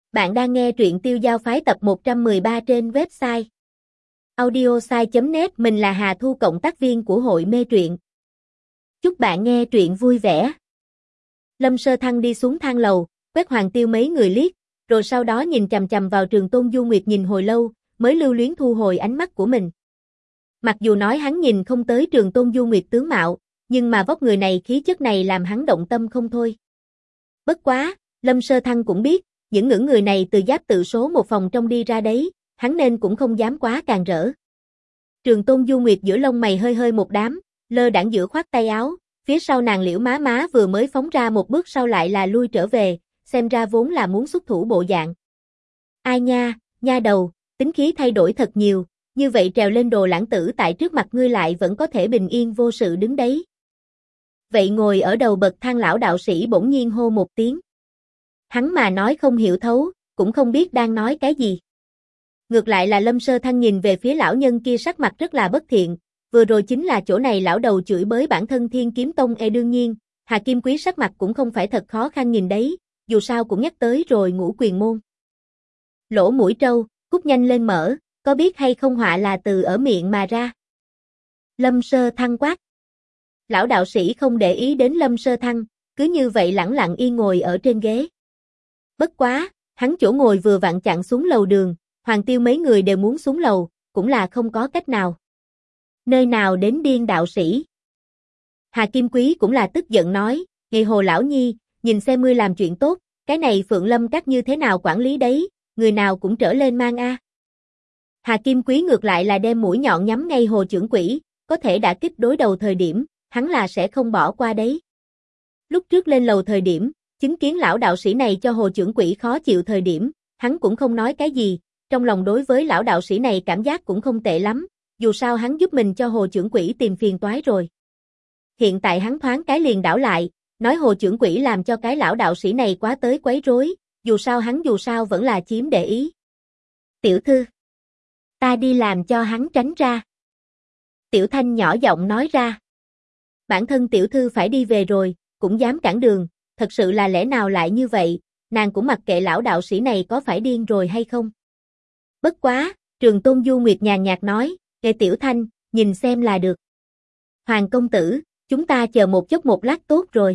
Bạn đang nghe truyện Tiêu Dao Phái tập 113 trên website audiosai.net. Mình là Hà Thu, cộng tác viên của hội mê truyện. Chúc bạn nghe truyện vui vẻ. Lâm Sơ Thăng đi xuống thang lầu, quét Hoàng Tiêu mấy người liếc, rồi sau đó nhìn chằm chằm vào Trường Tôn Du Nguyệt nhìn hồi lâu, mới lưu luyến thu hồi ánh mắt của mình. Mặc dù nói hắn nhìn không tới Trường Tôn Du Nguyệt tướng mạo, nhưng mà vóc người này, khí chất này làm hắn động tâm không thôi. Bất quá, Lâm Sơ Thăng cũng biết, những ngưỡng người này từ giáp tự số một phòng trong đi ra đấy, hắn nên cũng không dám quá càn rỡ. Trường Tôn Du Nguyệt giữa lông mày hơi hơi một đám, lơ đãng giữa khoát tay áo, phía sau nàng Liễu Má Má vừa mới phóng ra một bước sau lại là lui trở về, xem ra vốn là muốn xuất thủ bộ dạng. Ai nha, nha đầu, tính khí thay đổi thật nhiều, như vậy trèo lên đồ lãng tử tại trước mặt ngươi lại vẫn có thể bình yên vô sự đứng đấy. Vậy ngồi ở đầu bậc thang lão đạo sĩ bỗng nhiên hô một tiếng. Hắn mà nói không hiểu thấu, cũng không biết đang nói cái gì. Ngược lại là Lâm Sơ Thăng nhìn về phía lão nhân kia sắc mặt rất là bất thiện, vừa rồi chính là chỗ này lão đầu chửi bới bản thân Thiên Kiếm Tông. Đương nhiên, Hà Kim Quý sắc mặt cũng không phải thật khó khăn nhìn đấy, dù sao cũng nhắc tới rồi Ngũ Quyền Môn. Lỗ mũi trâu, cút nhanh lên mở, có biết hay không họa là từ ở miệng mà ra. Lâm Sơ Thăng quát. Lão đạo sĩ không để ý đến Lâm Sơ Thăng, cứ như vậy lẳng lặng yên ngồi ở trên ghế. Bất quá, hắn chỗ ngồi vừa vặn chặn xuống lầu đường, Hoàng Tiêu mấy người đều muốn xuống lầu, cũng là không có cách nào. Nơi nào đến điên đạo sĩ. Hà Kim Quý cũng là tức giận nói, Ngày Hồ lão nhi, nhìn xem ngươi làm chuyện tốt, cái này Phượng Lâm Các như thế nào quản lý đấy, người nào cũng trở lên mang a. Hà Kim Quý ngược lại là đem mũi nhọn nhắm ngay Hồ trưởng quỹ, có thể đã kích đối đầu thời điểm, hắn là sẽ không bỏ qua đấy. Lúc trước lên lầu thời điểm, chứng kiến lão đạo sĩ này cho Hồ trưởng quỹ khó chịu thời điểm, hắn cũng không nói cái gì, trong lòng đối với lão đạo sĩ này cảm giác cũng không tệ lắm, dù sao hắn giúp mình cho Hồ trưởng quỹ tìm phiền toái rồi. Hiện tại hắn thoáng cái liền đảo lại, nói Hồ trưởng quỹ làm cho cái lão đạo sĩ này quá tới quấy rối, dù sao vẫn là chiếm để ý. Tiểu thư, ta đi làm cho hắn tránh ra. Tiểu Thanh nhỏ giọng nói ra. Bản thân tiểu thư phải đi về rồi, cũng dám cản đường, thật sự là lẽ nào lại như vậy, nàng cũng mặc kệ lão đạo sĩ này có phải điên rồi hay không. Bất quá, Trường Tôn Du Nguyệt nhàn nhạt nói, Nghe Tiểu Thanh, nhìn xem là được. Hoàng công tử, chúng ta chờ một chốc một lát tốt rồi.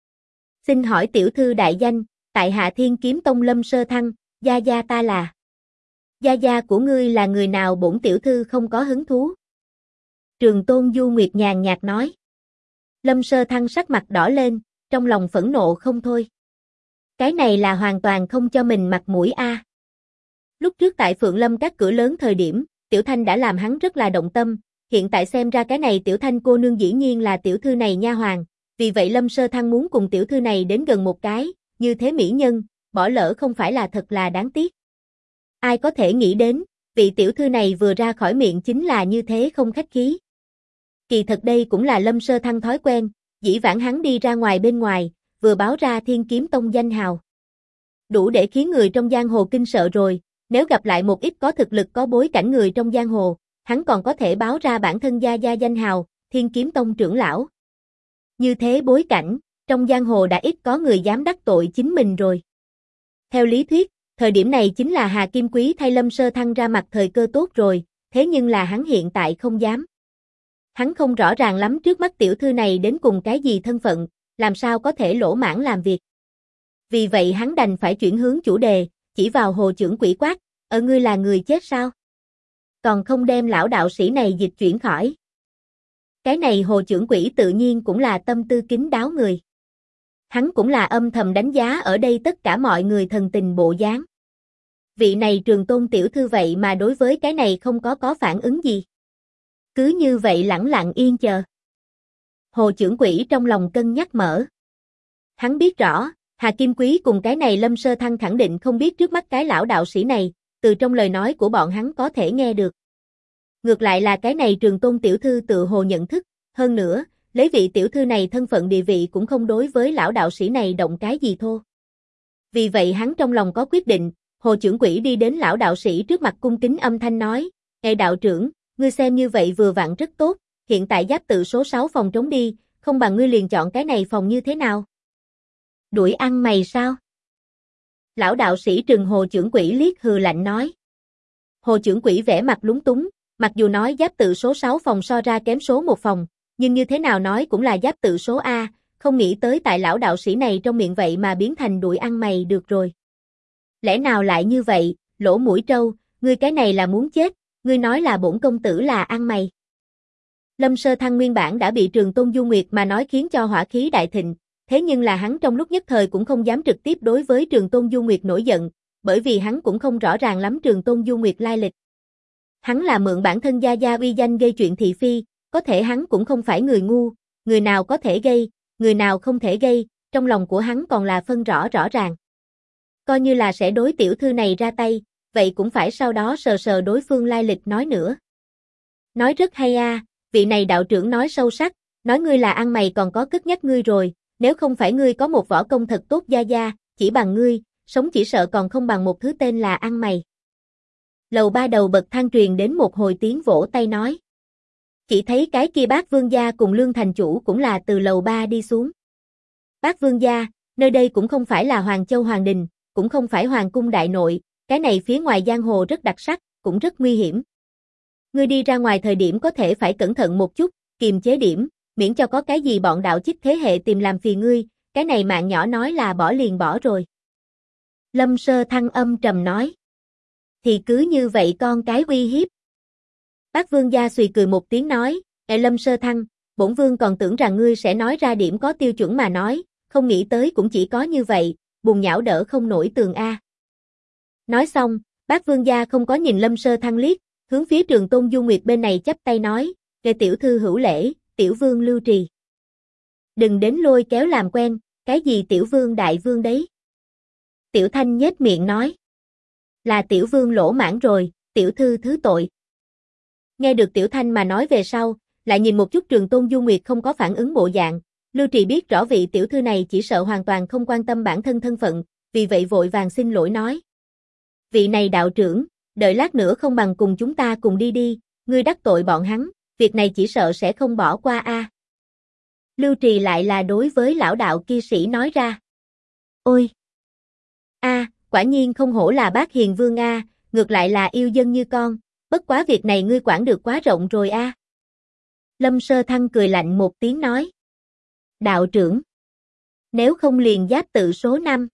Xin hỏi tiểu thư đại danh, tại hạ Thiên Kiếm Tông Lâm Sơ Thăng, gia gia ta là. Gia gia của ngươi là người nào, bổn tiểu thư không có hứng thú. Trường Tôn Du Nguyệt nhàn nhạt nói. Lâm Sơ Thăng sắc mặt đỏ lên, trong lòng phẫn nộ không thôi. Cái này là hoàn toàn không cho mình mặt mũi a. Lúc trước tại Phượng Lâm Các cửa lớn thời điểm, Tiểu Thanh đã làm hắn rất là động tâm, hiện tại xem ra cái này Tiểu Thanh cô nương dĩ nhiên là tiểu thư này nha hoàn, vì vậy Lâm Sơ Thăng muốn cùng tiểu thư này đến gần một cái, như thế mỹ nhân, bỏ lỡ không phải là thật là đáng tiếc. Ai có thể nghĩ đến, vị tiểu thư này vừa ra khỏi miệng chính là như thế không khách khí. Kỳ thật đây cũng là Lâm Sơ Thăng thói quen, dĩ vãng hắn đi ra ngoài bên ngoài, vừa báo ra Thiên Kiếm Tông danh hào. Đủ để khiến người trong giang hồ kinh sợ rồi, nếu gặp lại một ít có thực lực có bối cảnh người trong giang hồ, hắn còn có thể báo ra bản thân gia gia danh hào, Thiên Kiếm Tông trưởng lão. Như thế bối cảnh, trong giang hồ đã ít có người dám đắc tội chính mình rồi. Theo lý thuyết, thời điểm này chính là Hà Kim Quý thay Lâm Sơ Thăng ra mặt thời cơ tốt rồi, thế nhưng là hắn hiện tại không dám. Hắn không rõ ràng lắm trước mắt tiểu thư này đến cùng cái gì thân phận, làm sao có thể lỗ mãng làm việc. Vì vậy hắn đành phải chuyển hướng chủ đề, chỉ vào Hồ trưởng quỹ quát, ngươi là người chết sao? Còn không đem lão đạo sĩ này dịch chuyển khỏi. Cái này Hồ trưởng quỹ tự nhiên cũng là tâm tư kín đáo người. Hắn cũng là âm thầm đánh giá ở đây tất cả mọi người thần tình bộ dáng. Vị này Trường Tôn tiểu thư vậy mà đối với cái này không có phản ứng gì. Cứ như vậy lẳng lặng yên chờ. Hồ trưởng quỹ trong lòng cân nhắc mở. Hắn biết rõ, Hà Kim Quý cùng cái này Lâm Sơ Thăng khẳng định không biết trước mắt cái lão đạo sĩ này, từ trong lời nói của bọn hắn có thể nghe được. Ngược lại là cái này Trường Tôn tiểu thư tự hồ nhận thức, hơn nữa, lấy vị tiểu thư này thân phận địa vị cũng không đối với lão đạo sĩ này động cái gì thô. Vì vậy hắn trong lòng có quyết định, Hồ trưởng quỹ đi đến lão đạo sĩ trước mặt cung kính âm thanh nói, Nghe đạo trưởng, ngươi xem như vậy vừa vặn rất tốt, hiện tại giáp tự số 6 phòng trống đi, không bằng ngươi liền chọn cái này phòng như thế nào? Đuổi ăn mày sao? Lão đạo sĩ trừng Hồ Chưởng Quỷ liếc hừ lạnh nói. Hồ Chưởng Quỷ vẻ mặt lúng túng, mặc dù nói giáp tự số 6 phòng so ra kém số 1 phòng, nhưng như thế nào nói cũng là giáp tự số A, không nghĩ tới tại lão đạo sĩ này trong miệng vậy mà biến thành đuổi ăn mày được rồi. Lẽ nào lại như vậy, lỗ mũi trâu, ngươi cái này là muốn chết, ngươi nói là bổn công tử là ăn mày. Lâm Sơ Thăng nguyên bản đã bị Trường Tôn Du Nguyệt mà nói khiến cho hỏa khí đại thịnh, thế nhưng là hắn trong lúc nhất thời cũng không dám trực tiếp đối với Trường Tôn Du Nguyệt nổi giận, bởi vì hắn cũng không rõ ràng lắm Trường Tôn Du Nguyệt lai lịch. Hắn là mượn bản thân gia gia uy danh gây chuyện thị phi, có thể hắn cũng không phải người ngu, người nào có thể gây, người nào không thể gây, trong lòng của hắn còn là phân rõ ràng. Coi như là sẽ đối tiểu thư này ra tay, vậy cũng phải sau đó sờ sờ đối phương lai lịch nói nữa. Nói rất hay a, vị này đạo trưởng nói sâu sắc, nói ngươi là ăn mày còn có cất nhắc ngươi rồi, nếu không phải ngươi có một võ công thật tốt gia gia, chỉ bằng ngươi, sống chỉ sợ còn không bằng một thứ tên là ăn mày. Lầu 3 đầu bậc thang truyền đến một hồi tiếng vỗ tay nói. Chỉ thấy cái kia Bác Vương gia cùng Lương thành chủ cũng là từ lầu 3 đi xuống. Bác Vương gia, nơi đây cũng không phải là Hoàng Châu Hoàng Đình, cũng không phải Hoàng cung đại nội, cái này phía ngoài giang hồ rất đặc sắc, cũng rất nguy hiểm. Ngươi đi ra ngoài thời điểm có thể phải cẩn thận một chút, kiềm chế điểm, miễn cho có cái gì bọn đạo chích thế hệ tìm làm phiền ngươi, cái này mạng nhỏ nói là bỏ liền bỏ rồi. Lâm Sơ Thăng âm trầm nói. Thì cứ như vậy con cái uy hiếp. Bác Vương gia xùy cười một tiếng nói, Lâm Sơ Thăng, bổn vương còn tưởng rằng ngươi sẽ nói ra điểm có tiêu chuẩn mà nói, không nghĩ tới cũng chỉ có như vậy, bùn nhão đỡ không nổi tường a. Nói xong, Bác Vương gia không có nhìn Lâm Sơ Thăng liếc, hướng phía Trường Tôn Du Nguyệt bên này chắp tay nói, "Kệ tiểu thư hữu lễ, tiểu vương lưu trì." Đừng đến lôi kéo làm quen, cái gì tiểu vương đại vương đấy? Tiểu Thanh nhếch miệng nói, là tiểu vương lỗ mãn rồi, tiểu thư thứ tội. Nghe được Tiểu Thanh mà nói về sau, lại nhìn một chút Trường Tôn Du Nguyệt không có phản ứng bộ dạng, Lưu Trì biết rõ vị tiểu thư này chỉ sợ hoàn toàn không quan tâm bản thân thân phận, vì vậy vội vàng xin lỗi nói. Vị này đạo trưởng, đợi lát nữa không bằng cùng chúng ta cùng đi đi, ngươi đắc tội bọn hắn, việc này chỉ sợ sẽ không bỏ qua a. Lưu Trì lại là đối với lão đạo kia sĩ nói ra. Ôi! Quả nhiên không hổ là bác hiền vương a, ngược lại là yêu dân như con, bất quá việc này ngươi quản được quá rộng rồi a. Lâm Sơ Thăng cười lạnh một tiếng nói. Đạo trưởng! Nếu không liền giáp tự số 5.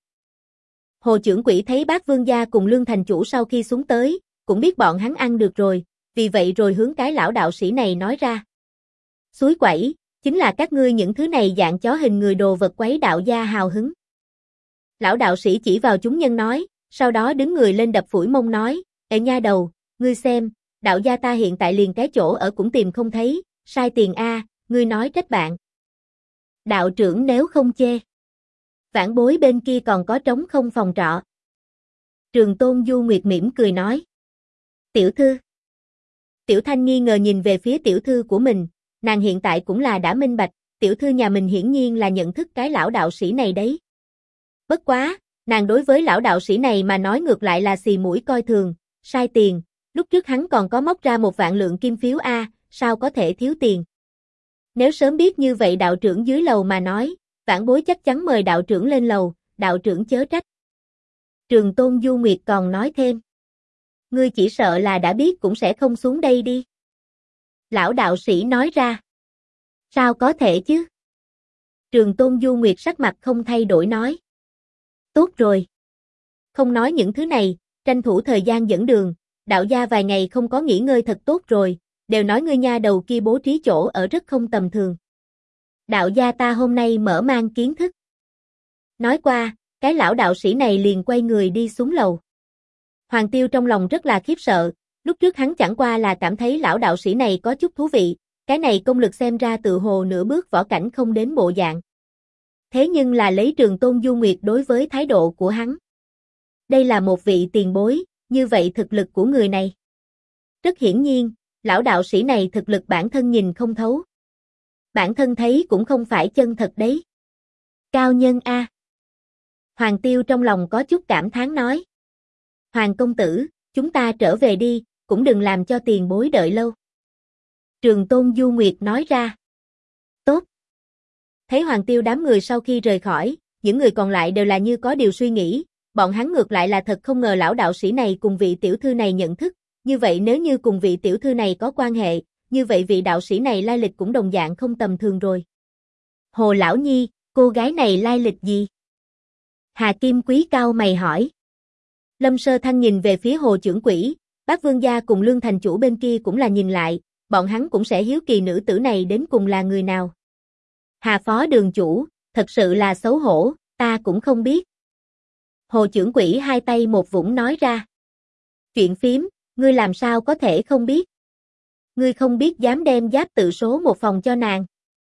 Hồ Chưởng Quỷ thấy bác vương gia cùng Lương thành chủ sau khi xuống tới, cũng biết bọn hắn ăn được rồi, vì vậy rồi hướng cái lão đạo sĩ này nói ra. Suối quẩy, chính là các ngươi những thứ này dạng chó hình người đồ vật quấy đạo gia hào hứng. Lão đạo sĩ chỉ vào chúng nhân nói, sau đó đứng người lên đập phủi mông nói, Ê nha đầu, ngươi xem, đạo gia ta hiện tại liền cái chỗ ở cũng tìm không thấy, sai tiền a, ngươi nói trách bạn. Đạo trưởng nếu không chê. Vãn bối bên kia còn có trống không phòng trọ. Trường Tôn Du Nguyệt mỉm cười nói. Tiểu thư. Tiểu Thanh nghi ngờ nhìn về phía tiểu thư của mình, nàng hiện tại cũng là đã minh bạch, tiểu thư nhà mình hiển nhiên là nhận thức cái lão đạo sĩ này đấy. Bất quá, nàng đối với lão đạo sĩ này mà nói ngược lại là xì mũi coi thường, sai tiền, lúc trước hắn còn có móc ra 1 vạn lượng kim phiếu a, sao có thể thiếu tiền. Nếu sớm biết như vậy đạo trưởng dưới lầu mà nói, vãn bối chắc chắn mời đạo trưởng lên lầu, đạo trưởng chớ trách. Trường Tôn Du Nguyệt còn nói thêm. Ngươi chỉ sợ là đã biết cũng sẽ không xuống đây đi. Lão đạo sĩ nói ra. Sao có thể chứ? Trường Tôn Du Nguyệt sắc mặt không thay đổi nói. Tốt rồi. Không nói những thứ này, tranh thủ thời gian dẫn đường, đạo gia vài ngày không có nghỉ ngơi thật tốt rồi, đều nói ngươi nha đầu kia bố trí chỗ ở rất không tầm thường. Đạo gia ta hôm nay mở mang kiến thức. Nói qua, cái lão đạo sĩ này liền quay người đi xuống lầu. Hoàng Tiêu trong lòng rất là khiếp sợ, lúc trước hắn chẳng qua là cảm thấy lão đạo sĩ này có chút thú vị, cái này công lực xem ra tự hồ nửa bước võ cảnh không đến bộ dạng. Thế nhưng là lấy Trường Tôn Du Nguyệt đối với thái độ của hắn. Đây là một vị tiền bối, như vậy thực lực của người này. Rất hiển nhiên, lão đạo sĩ này thực lực bản thân nhìn không thấu. Bản thân thấy cũng không phải chân thật đấy. Cao nhân a. Hoàng Tiêu trong lòng có chút cảm thán nói. Hoàng công tử, chúng ta trở về đi, cũng đừng làm cho tiền bối đợi lâu. Trường Tôn Du Nguyệt nói ra. Tốt. Thấy Hoàng Tiêu đám người sau khi rời khỏi, những người còn lại đều là như có điều suy nghĩ, bọn hắn ngược lại là thật không ngờ lão đạo sĩ này cùng vị tiểu thư này nhận thức, như vậy nếu như cùng vị tiểu thư này có quan hệ, như vậy vị đạo sĩ này lai lịch cũng đồng dạng không tầm thường rồi. Hồ Lão Nhi, cô gái này lai lịch gì? Hà Kim Quý cau mày hỏi. Lâm Sơ Thăng nhìn về phía Hồ trưởng quỹ, Bác Vương gia cùng Lương thành chủ bên kia cũng là nhìn lại, bọn hắn cũng sẽ hiếu kỳ nữ tử này đến cùng là người nào. Hà Phó đường chủ, thật sự là xấu hổ, ta cũng không biết. Hồ trưởng quỹ hai tay một vũng nói ra. Chuyện phím, ngươi làm sao có thể không biết? Ngươi không biết dám đem giáp tự số một phòng cho nàng.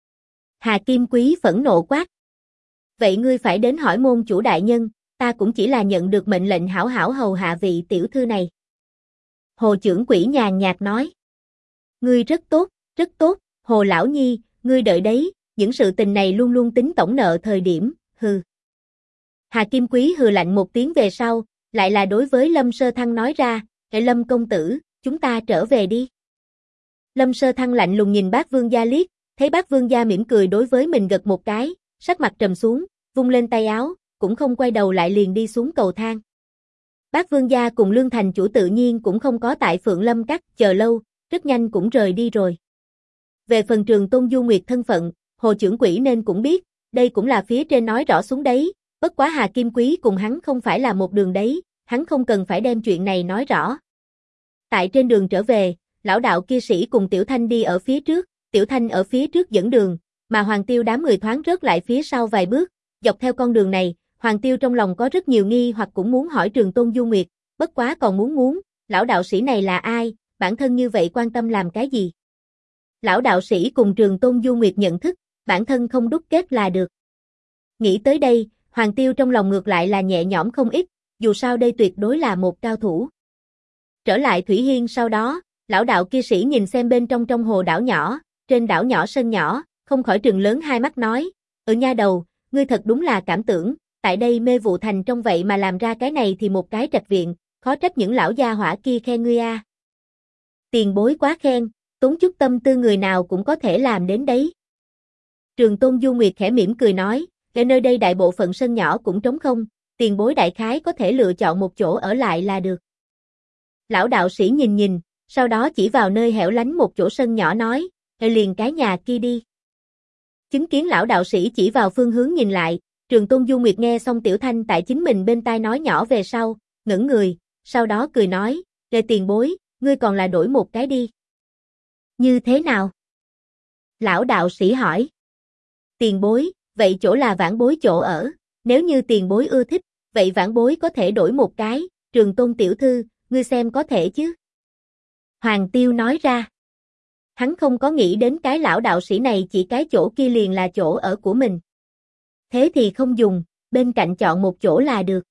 Hà Kim Quý phẫn nộ quát. Vậy ngươi phải đến hỏi môn chủ đại nhân, ta cũng chỉ là nhận được mệnh lệnh hảo hảo hầu hạ vị tiểu thư này. Hồ trưởng quỹ nhàn nhạt nói. Ngươi rất tốt, Hồ Lão Nhi, ngươi đợi đấy, những sự tình này luôn luôn tính tổng nợ thời điểm, hừ. Hà Kim Quý hừ lạnh một tiếng về sau, lại là đối với Lâm Sơ Thăng nói ra, Lâm công tử, chúng ta trở về đi. Lâm Sơ Thăng lạnh lùng nhìn Bác Vương gia liếc, thấy Bác Vương gia mỉm cười đối với mình gật một cái, sắc mặt trầm xuống, vung lên tay áo, cũng không quay đầu lại liền đi xuống cầu thang. Bác Vương gia cùng Lương thành chủ tự nhiên cũng không có tại Phượng Lâm Các chờ lâu, rất nhanh cũng rời đi rồi. Về phần Trường Tôn Du Nguyệt thân phận, Hồ trưởng quỹ nên cũng biết, đây cũng là phía trên nói rõ xuống đấy, bất quá Hà Kim Quý cùng hắn không phải là một đường đấy, hắn không cần phải đem chuyện này nói rõ. Tại trên đường trở về, lão đạo kia sĩ cùng Tiểu Thanh đi ở phía trước, Tiểu Thanh ở phía trước dẫn đường, mà Hoàng Tiêu đám người thoáng rớt lại phía sau vài bước, dọc theo con đường này, Hoàng Tiêu trong lòng có rất nhiều nghi hoặc cũng muốn hỏi Trường Tôn Du Nguyệt, bất quá còn muốn, lão đạo sĩ này là ai, bản thân như vậy quan tâm làm cái gì? Lão đạo sĩ cùng Trường Tôn Du Nguyệt nhận thức, bản thân không đúc kết là được. Nghĩ tới đây, Hoàng Tiêu trong lòng ngược lại là nhẹ nhõm không ít, dù sao đây tuyệt đối là một cao thủ. Trở lại Thủy Hiên sau đó, lão đạo kia sĩ nhìn xem bên trong hồ đảo nhỏ, trên đảo nhỏ sân nhỏ, không khỏi trừng lớn hai mắt nói, nha đầu, ngươi thật đúng là cảm tưởng, tại đây mê vụ thành trong vậy mà làm ra cái này thì một cái trạch viện, khó trách những lão gia hỏa kia khen ngươi a. Tiền bối quá khen, tốn chút tâm tư người nào cũng có thể làm đến đấy. Trường Tôn Du Nguyệt khẽ mỉm cười nói, ở nơi đây đại bộ phận sân nhỏ cũng trống không, tiền bối đại khái có thể lựa chọn một chỗ ở lại là được. Lão đạo sĩ nhìn, sau đó chỉ vào nơi hẻo lánh một chỗ sân nhỏ nói, liền cái nhà kia đi. Chứng kiến lão đạo sĩ chỉ vào phương hướng nhìn lại, Trường Tôn Du Nguyệt nghe xong Tiểu Thanh tại chính mình bên tai nói nhỏ về sau, ngẩng người, sau đó cười nói, tiền bối, ngươi còn là đổi một cái đi. Như thế nào? Lão đạo sĩ hỏi. Tiền bối, vậy chỗ là vãn bối chỗ ở, nếu như tiền bối ưa thích, vậy vãn bối có thể đổi một cái, Trường Tôn tiểu thư, ngươi xem có thể chứ? Hoàng Tiêu nói ra. Hắn không có nghĩ đến cái lão đạo sĩ này chỉ cái chỗ kia liền là chỗ ở của mình. Thế thì không dùng, bên cạnh chọn một chỗ là được.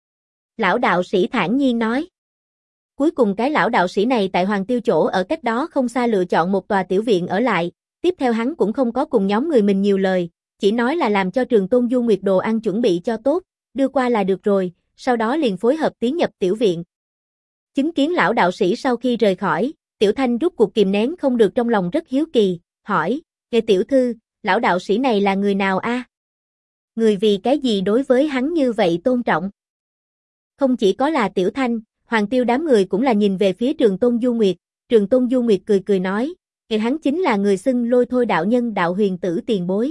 Lão đạo sĩ thản nhiên nói. Cuối cùng cái lão đạo sĩ này tại Hoàng Tiêu chỗ ở cách đó không xa lựa chọn một tòa tiểu viện ở lại, tiếp theo hắn cũng không có cùng nhóm người mình nhiều lời, chỉ nói là làm cho Trường Tôn Du Nguyệt đồ ăn chuẩn bị cho tốt, đưa qua là được rồi, sau đó liền phối hợp tiến nhập tiểu viện. Chứng kiến lão đạo sĩ sau khi rời khỏi, Tiểu Thanh rút cuộc kìm nén không được trong lòng rất hiếu kỳ, hỏi, tiểu thư, lão đạo sĩ này là người nào a? Người vì cái gì đối với hắn như vậy tôn trọng? Không chỉ có là Tiểu Thanh, Hoàng Tiêu đám người cũng là nhìn về phía Trường Tôn Du Nguyệt, Trường Tôn Du Nguyệt cười nói, hắn chính là người xưng Lôi Thôi đạo nhân đạo huyền tử tiền bối.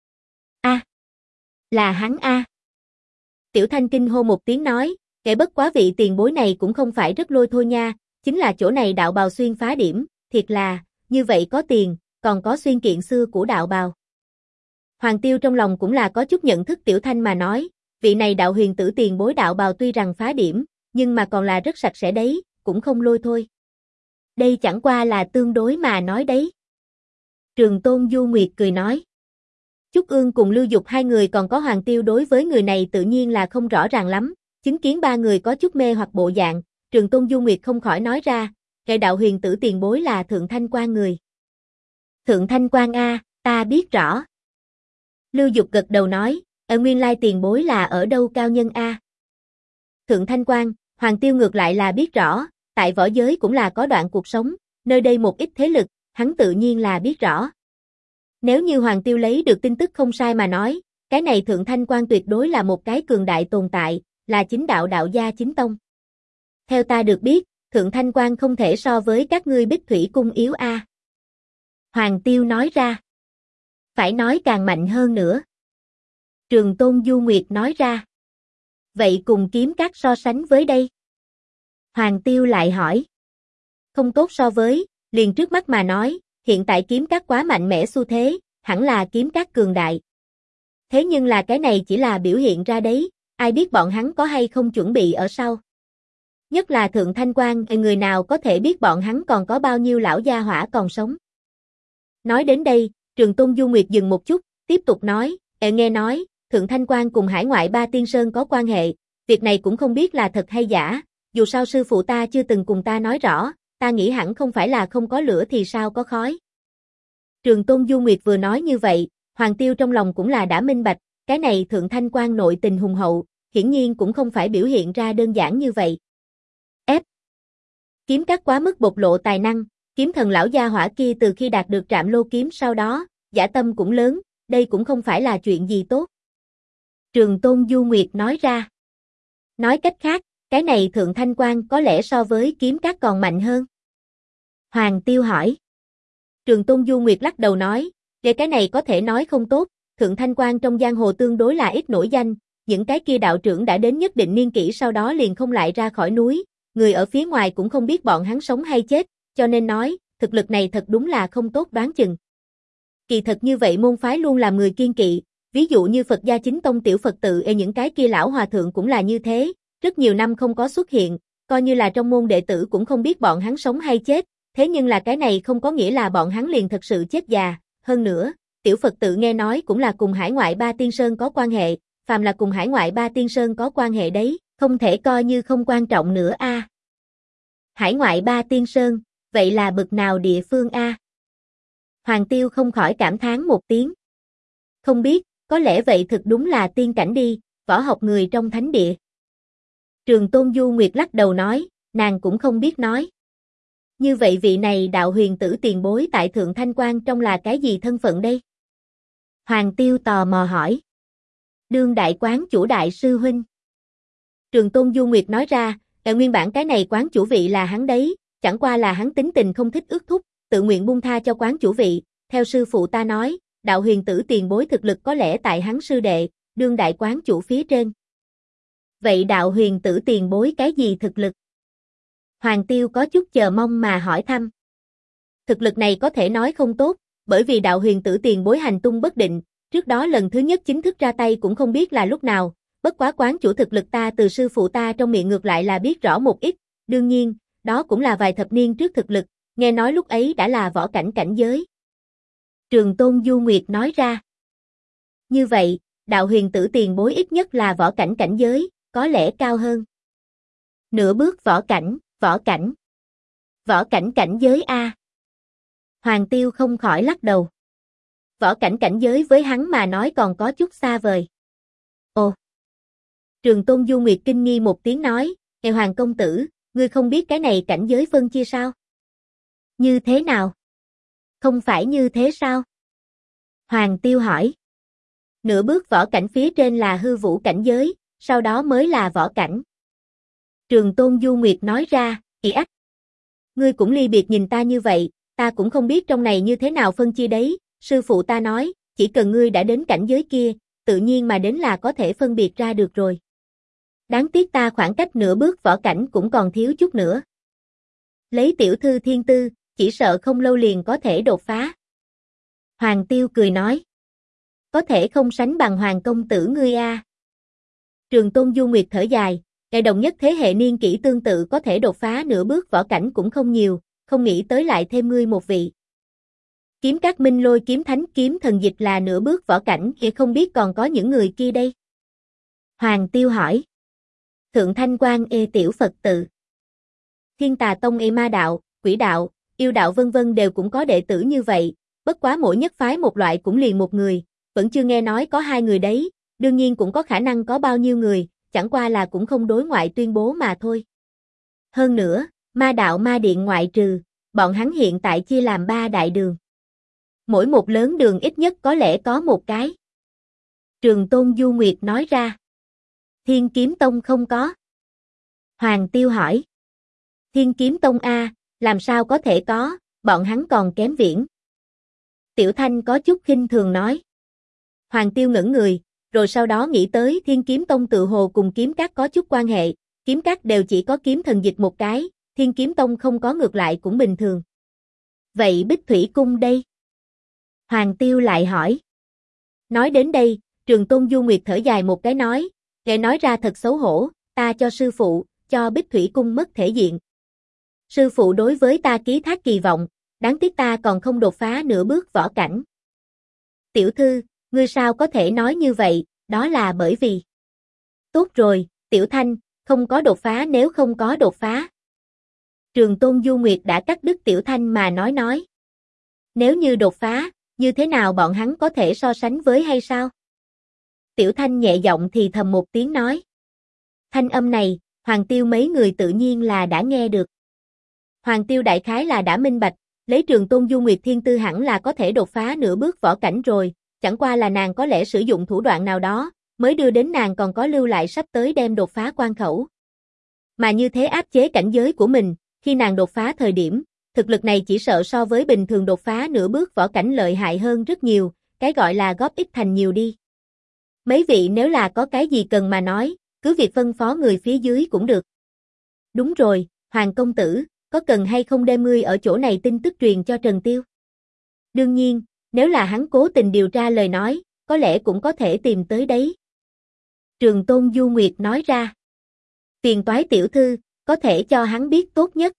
A, là hắn a. Tiểu Thanh kinh hô một tiếng nói, bất quá vị tiền bối này cũng không phải rất lôi thôi nha, chính là chỗ này đạo bào xuyên phá điểm, thiệt là, như vậy có tiền, còn có xuyên kiện xưa của đạo bào. Hoàng Tiêu trong lòng cũng là có chút nhận thức Tiểu Thanh mà nói, vị này đạo huyền tử tiền bối đạo bào tuy rằng phá điểm, nhưng mà còn là rất sạch sẽ đấy, cũng không lôi thôi. Đây chẳng qua là tương đối mà nói đấy. Trường Tôn Du Nguyệt cười nói. Trúc Ương cùng Lưu Dục hai người còn có Hoàng Tiêu đối với người này tự nhiên là không rõ ràng lắm, chứng kiến ba người có chút mê hoặc bộ dạng, Trường Tôn Du Nguyệt không khỏi nói ra, cái đạo huyền tử tiền bối là Thượng Thanh Quan người. Thượng Thanh Quan a, ta biết rõ. Lưu Dục gật đầu nói, ở nguyên lai tiền bối là ở đâu cao nhân a? Thượng Thanh Quan, Hoàng Tiêu ngược lại là biết rõ, tại võ giới cũng là có đoạn cuộc sống, nơi đây một ít thế lực, hắn tự nhiên là biết rõ. Nếu như Hoàng Tiêu lấy được tin tức không sai mà nói, cái này Thượng Thanh Quan tuyệt đối là một cái cường đại tồn tại, là chính đạo đạo gia chính tông. Theo ta được biết, Thượng Thanh Quan không thể so với các ngươi Bích Thủy Cung yếu a. Hoàng Tiêu nói ra. Phải nói càng mạnh hơn nữa. Trường Tôn Du Nguyệt nói ra. Vậy cùng kiếm các so sánh với đây? Hoàng Tiêu lại hỏi. Không tốt so với, liền trước mắt mà nói, hiện tại kiếm các quá mạnh mẽ xu thế, hẳn là kiếm các cường đại. Thế nhưng là cái này chỉ là biểu hiện ra đấy, ai biết bọn hắn có hay không chuẩn bị ở sau. Nhất là Thượng Thanh Quan, người nào có thể biết bọn hắn còn có bao nhiêu lão gia hỏa còn sống. Nói đến đây, Trường Tôn Du Nguyệt dừng một chút, tiếp tục nói, nghe nói, Thượng Thanh Quan cùng hải ngoại Ba Tiên Sơn có quan hệ, việc này cũng không biết là thật hay giả, dù sao sư phụ ta chưa từng cùng ta nói rõ, ta nghĩ hẳn không phải là không có lửa thì sao có khói. Trường Tôn Du Nguyệt vừa nói như vậy, Hoàng Tiêu trong lòng cũng là đã minh bạch, cái này Thượng Thanh Quan nội tình hùng hậu, hiển nhiên cũng không phải biểu hiện ra đơn giản như vậy. Kiếm các quá mức bộc lộ tài năng, kiếm thần lão gia hỏa kia từ khi đạt được Trạm Lô kiếm sau đó, dã tâm cũng lớn, đây cũng không phải là chuyện gì tốt. Trường Tôn Du Nguyệt nói ra. Nói cách khác, cái này Thượng Thanh Quan có lẽ so với kiếm các còn mạnh hơn. Hoàng Tiêu hỏi. Trường Tôn Du Nguyệt lắc đầu nói, về cái này có thể nói không tốt, Thượng Thanh Quan trong giang hồ tương đối là ít nổi danh, những cái kia đạo trưởng đã đến nhất định niên kỷ sau đó liền không lại ra khỏi núi, người ở phía ngoài cũng không biết bọn hắn sống hay chết, cho nên nói, thực lực này thật đúng là không tốt đoán chừng. Kỳ thật như vậy môn phái luôn làm người kiên kỵ, ví dụ như Phật gia chính tông tiểu Phật tự những cái kia lão hòa thượng cũng là như thế, rất nhiều năm không có xuất hiện, coi như là trong môn đệ tử cũng không biết bọn hắn sống hay chết, thế nhưng là cái này không có nghĩa là bọn hắn liền thật sự chết già, hơn nữa, tiểu Phật tự nghe nói cũng là cùng hải ngoại Ba Tiên Sơn có quan hệ, phàm là cùng hải ngoại Ba Tiên Sơn có quan hệ đấy, không thể coi như không quan trọng nữa a. Hải ngoại Ba Tiên Sơn, vậy là bực nào địa phương a? Hoàng Tiêu không khỏi cảm thán một tiếng. Không biết, có lẽ vậy thực đúng là tiên cảnh đi, võ học người trong thánh địa. Trường Tôn Du Nguyệt lắc đầu nói, nàng cũng không biết nói. Như vậy vị này đạo huyền tử tiền bối tại Thượng Thanh Quan trong là cái gì thân phận đây? Hoàng Tiêu tò mò hỏi. Đương đại quán chủ đại sư huynh. Trường Tôn Du Nguyệt nói ra, nguyên bản cái này quán chủ vị là hắn đấy, chẳng qua là hắn tính tình không thích ước thúc, tự nguyện buông tha cho quán chủ vị, theo sư phụ ta nói, đạo huyền tử tiền bối thực lực có lẽ tại hắn sư đệ, đương đại quán chủ phía trên. Vậy đạo huyền tử tiền bối cái gì thực lực? Hoàng Tiêu có chút chờ mong mà hỏi thăm. Thực lực này có thể nói không tốt, bởi vì đạo huyền tử tiền bối hành tung bất định, trước đó lần thứ nhất chính thức ra tay cũng không biết là lúc nào, bất quá quán chủ thực lực ta từ sư phụ ta trong miệng ngược lại là biết rõ một ít, đương nhiên, đó cũng là vài thập niên trước thực lực, nghe nói lúc ấy đã là võ cảnh cảnh giới. Trường Tôn Du Nguyệt nói ra. Như vậy, đạo huyền tử tiền bối ít nhất là võ cảnh cảnh giới, có lẽ cao hơn. Nửa bước võ cảnh, võ cảnh. Võ cảnh cảnh giới A. Hoàng Tiêu không khỏi lắc đầu. Võ cảnh cảnh giới với hắn mà nói còn có chút xa vời. Ồ. Trường Tôn Du Nguyệt kinh nghi một tiếng nói, Hoàng công tử, ngươi không biết cái này cảnh giới phân chia sao? Như thế nào? Không phải như thế sao? Hoàng Tiêu hỏi. Nửa bước võ cảnh phía trên là hư vũ cảnh giới, sau đó mới là võ cảnh. Trường Tôn Du Nguyệt nói ra, ác. Ngươi cũng ly biệt nhìn ta như vậy, ta cũng không biết trong này như thế nào phân chia đấy, sư phụ ta nói, chỉ cần ngươi đã đến cảnh giới kia, tự nhiên mà đến là có thể phân biệt ra được rồi. Đáng tiếc ta khoảng cách nửa bước võ cảnh cũng còn thiếu chút nữa. Lấy tiểu thư thiên tư, chỉ sợ không lâu liền có thể đột phá. Hoàng Tiêu cười nói. Có thể không sánh bằng Hoàng công tử ngươi a. Trường Tôn Du Nguyệt thở dài, ngày đồng nhất thế hệ niên kỷ tương tự có thể đột phá nửa bước võ cảnh cũng không nhiều, không nghĩ tới lại thêm ngươi một vị. Kiếm các Minh Lôi kiếm thánh kiếm thần dịch là nửa bước võ cảnh, thì không biết còn có những người kia đây. Hoàng Tiêu hỏi. Thượng Thanh Quan tiểu Phật tự. Thiên Tà Tông ma đạo, quỷ đạo, yêu đạo vân vân đều cũng có đệ tử như vậy, bất quá mỗi nhất phái một loại cũng liền một người, vẫn chưa nghe nói có hai người đấy, đương nhiên cũng có khả năng có bao nhiêu người, chẳng qua là cũng không đối ngoại tuyên bố mà thôi. Hơn nữa, ma đạo ma điện ngoại trừ, bọn hắn hiện tại chia làm 3 đại đường. Mỗi một lớn đường ít nhất có lẽ có một cái. Trường Tôn Du Nguyệt nói ra. Thiên Kiếm Tông không có. Hoàng Tiêu hỏi. Thiên Kiếm Tông a, làm sao có thể có, bọn hắn còn kém viễn. Tiểu Thanh có chút khinh thường nói. Hoàng Tiêu ngẩn người, rồi sau đó nghĩ tới Thiên Kiếm Tông tự hồ cùng kiếm các có chút quan hệ, kiếm các đều chỉ có kiếm thần dịch một cái, Thiên Kiếm Tông không có ngược lại cũng bình thường. Vậy Bích Thủy Cung đây? Hoàng Tiêu lại hỏi. Nói đến đây, Trường Tôn Du Nguyệt thở dài một cái nói, nghe nói ra thật xấu hổ, ta cho sư phụ, cho Bích Thủy Cung mất thể diện. Sư phụ đối với ta ký thác kỳ vọng, đáng tiếc ta còn không đột phá nửa bước võ cảnh. Tiểu thư, ngươi sao có thể nói như vậy, đó là bởi vì. Tốt rồi, Tiểu Thanh, không có đột phá nếu không có đột phá. Trường Tôn Du Nguyệt đã cắt đứt Tiểu Thanh mà nói. Nếu như đột phá, như thế nào bọn hắn có thể so sánh với hay sao? Tiểu Thanh nhẹ giọng thì thầm một tiếng nói. Thanh âm này, Hoàng Tiêu mấy người tự nhiên là đã nghe được. Hoàng Tiêu đại khái là đã minh bạch, lấy Trường Tôn Du Nguyệt thiên tư hẳn là có thể đột phá nửa bước võ cảnh rồi, chẳng qua là nàng có lẽ sử dụng thủ đoạn nào đó, mới đưa đến nàng còn có lưu lại sắp tới đem đột phá quan khẩu. Mà như thế áp chế cảnh giới của mình, khi nàng đột phá thời điểm, thực lực này chỉ sợ so với bình thường đột phá nửa bước võ cảnh lợi hại hơn rất nhiều, cái gọi là góp ít thành nhiều đi. Mấy vị nếu là có cái gì cần mà nói, cứ việc phân phó người phía dưới cũng được. Đúng rồi, Hoàng công tử, có cần hay không đem ngươi ở chỗ này tin tức truyền cho Trần Tiêu? Đương nhiên, nếu là hắn cố tình điều tra lời nói, có lẽ cũng có thể tìm tới đấy. Trường Tôn Du Nguyệt nói ra. Phiền toái tiểu thư, có thể cho hắn biết tốt nhất.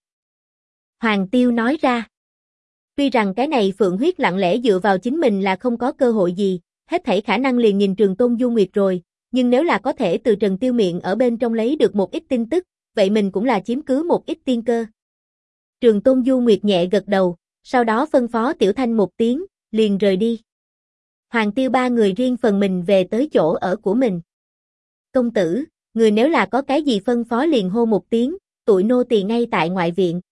Hoàng Tiêu nói ra. Tuy rằng cái này Phượng huyết lặng lẽ dựa vào chính mình là không có cơ hội gì, hết thảy khả năng liền nhìn Trường Tôn Du Nguyệt rồi, nhưng nếu là có thể từ Trần Tiêu miệng ở bên trong lấy được một ít tin tức, vậy mình cũng là chiếm cứ một ít tiên cơ. Trường Tôn Du Nguyệt nhẹ gật đầu, sau đó phân phó Tiểu Thanh một tiếng, liền rời đi. Hoàng Tiêu ba người riêng phần mình về tới chỗ ở của mình. Công tử, người nếu là có cái gì phân phó liền hô một tiếng, tụi nô tỳ ngay tại ngoại viện.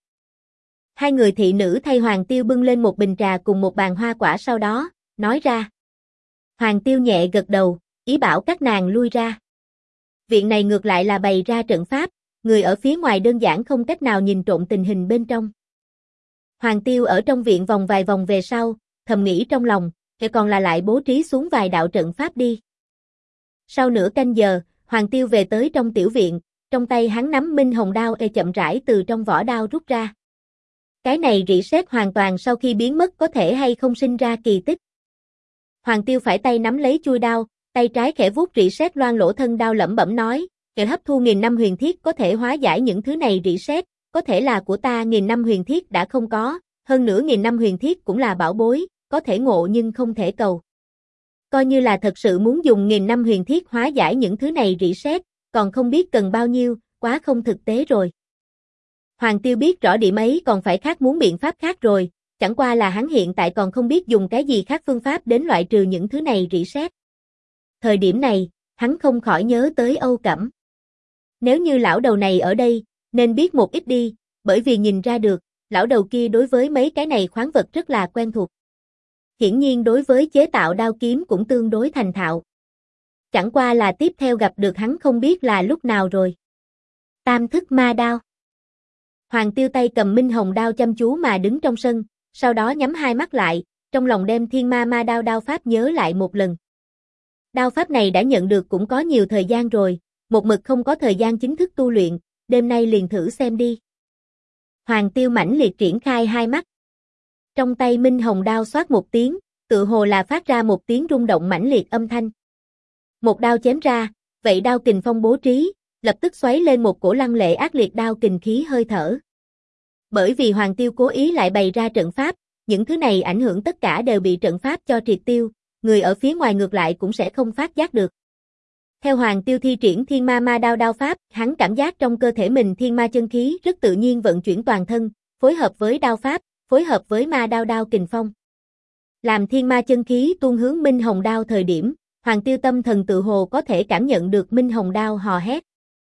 Hai người thị nữ thay Hoàng Tiêu bưng lên một bình trà cùng một bàn hoa quả sau đó, nói ra. Hoàng Tiêu nhẹ gật đầu, ý bảo các nàng lui ra. Viện này ngược lại là bày ra trận pháp, người ở phía ngoài đơn giản không cách nào nhìn trộm tình hình bên trong. Hoàng Tiêu ở trong viện vòng vài vòng về sau, thầm nghĩ trong lòng, còn là lại bố trí xuống vài đạo trận pháp đi. Sau nửa canh giờ, Hoàng Tiêu về tới trong tiểu viện, trong tay hắn nắm minh hồng đao chậm rãi từ trong vỏ đao rút ra. Cái này rỉ sét hoàn toàn sau khi biến mất có thể hay không sinh ra kỳ tích. Hoàng Tiêu phải tay nắm lấy chuôi đao, tay trái khẽ vuốt rỉ sét loang lỗ thân đao lẩm bẩm nói, "Kẻ hấp thu 1000 năm huyền thiết có thể hóa giải những thứ này rỉ sét, có thể là của ta 1000 năm huyền thiết đã không có, hơn nữa 1000 năm huyền thiết cũng là bảo bối, có thể ngộ nhưng không thể cầu. Coi như là thật sự muốn dùng 1000 năm huyền thiết hóa giải những thứ này rỉ sét, còn không biết cần bao nhiêu, quá không thực tế rồi." Hoàng Tiêu biết rõ điểm ấy còn phải khác muốn biện pháp khác rồi, chẳng qua là hắn hiện tại còn không biết dùng cái gì khác phương pháp đến loại trừ những thứ này rỉ sét. Thời điểm này, hắn không khỏi nhớ tới Âu Cẩm. Nếu như lão đầu này ở đây, nên biết một ít đi, bởi vì nhìn ra được, lão đầu kia đối với mấy cái này khoáng vật rất là quen thuộc. Hiển nhiên đối với chế tạo đao kiếm cũng tương đối thành thạo. Chẳng qua là tiếp theo gặp được hắn không biết là lúc nào rồi. Tam thức ma đao. Hoàng Tiêu tay cầm minh hồng đao chăm chú mà đứng trong sân, sau đó nhắm hai mắt lại, trong lòng đem thiên ma ma đao đao pháp nhớ lại một lần. Đao pháp này đã nhận được cũng có nhiều thời gian rồi, một mực không có thời gian chính thức tu luyện, đêm nay liền thử xem đi. Hoàng Tiêu mãnh liệt triển khai hai mắt. Trong tay minh hồng đao xoát một tiếng, tự hồ là phát ra một tiếng rung động mãnh liệt âm thanh. Một đao chém ra, vậy đao kình phong bố trí, lập tức xoáy lên một cổ lăng lệ ác liệt đao kình khí hơi thở. Bởi vì Hoàng Tiêu cố ý lại bày ra trận pháp, những thứ này ảnh hưởng tất cả đều bị trận pháp cho triệt tiêu, người ở phía ngoài ngược lại cũng sẽ không phát giác được. Theo Hoàng Tiêu thi triển thiên ma ma đao đao pháp, hắn cảm giác trong cơ thể mình thiên ma chân khí rất tự nhiên vận chuyển toàn thân, phối hợp với đao pháp, phối hợp với ma đao đao kình phong. Làm thiên ma chân khí tuôn hướng minh hồng đao thời điểm, Hoàng Tiêu tâm thần tự hồ có thể cảm nhận được minh hồng đao hò hét.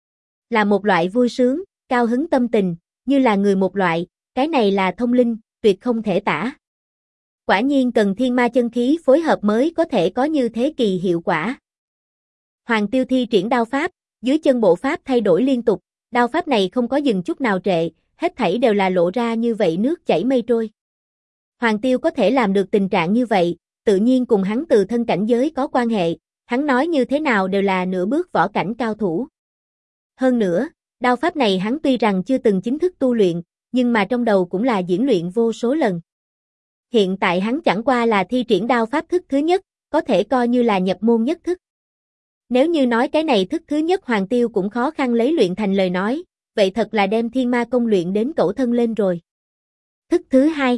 Là một loại vui sướng, cao hứng tâm tình, như là người một loại, cái này là thông linh, tuyệt không thể tả. Quả nhiên cần thiên ma chân khí phối hợp mới có thể có như thế kỳ hiệu quả. Hoàng Tiêu thi triển đao pháp, Dưới chân bộ pháp thay đổi liên tục, đao pháp này không có dừng chút nào trệ, hết thảy đều là lộ ra như vậy nước chảy mây trôi. Hoàng Tiêu có thể làm được tình trạng như vậy, tự nhiên cùng hắn từ thân cảnh giới có quan hệ, hắn nói như thế nào đều là nửa bước võ cảnh cao thủ. Hơn nữa, đao pháp này hắn tuy rằng chưa từng chính thức tu luyện, nhưng mà trong đầu cũng là diễn luyện vô số lần. Hiện tại hắn chẳng qua là thi triển đao pháp thức thứ nhất, có thể coi như là nhập môn nhất thức. Nếu như nói cái này thức thứ nhất Hoàng Tiêu cũng khó khăn lấy luyện thành lời nói, vậy thật là đem Thiên Ma Công luyện đến cẩu thân lên rồi. Thức thứ hai.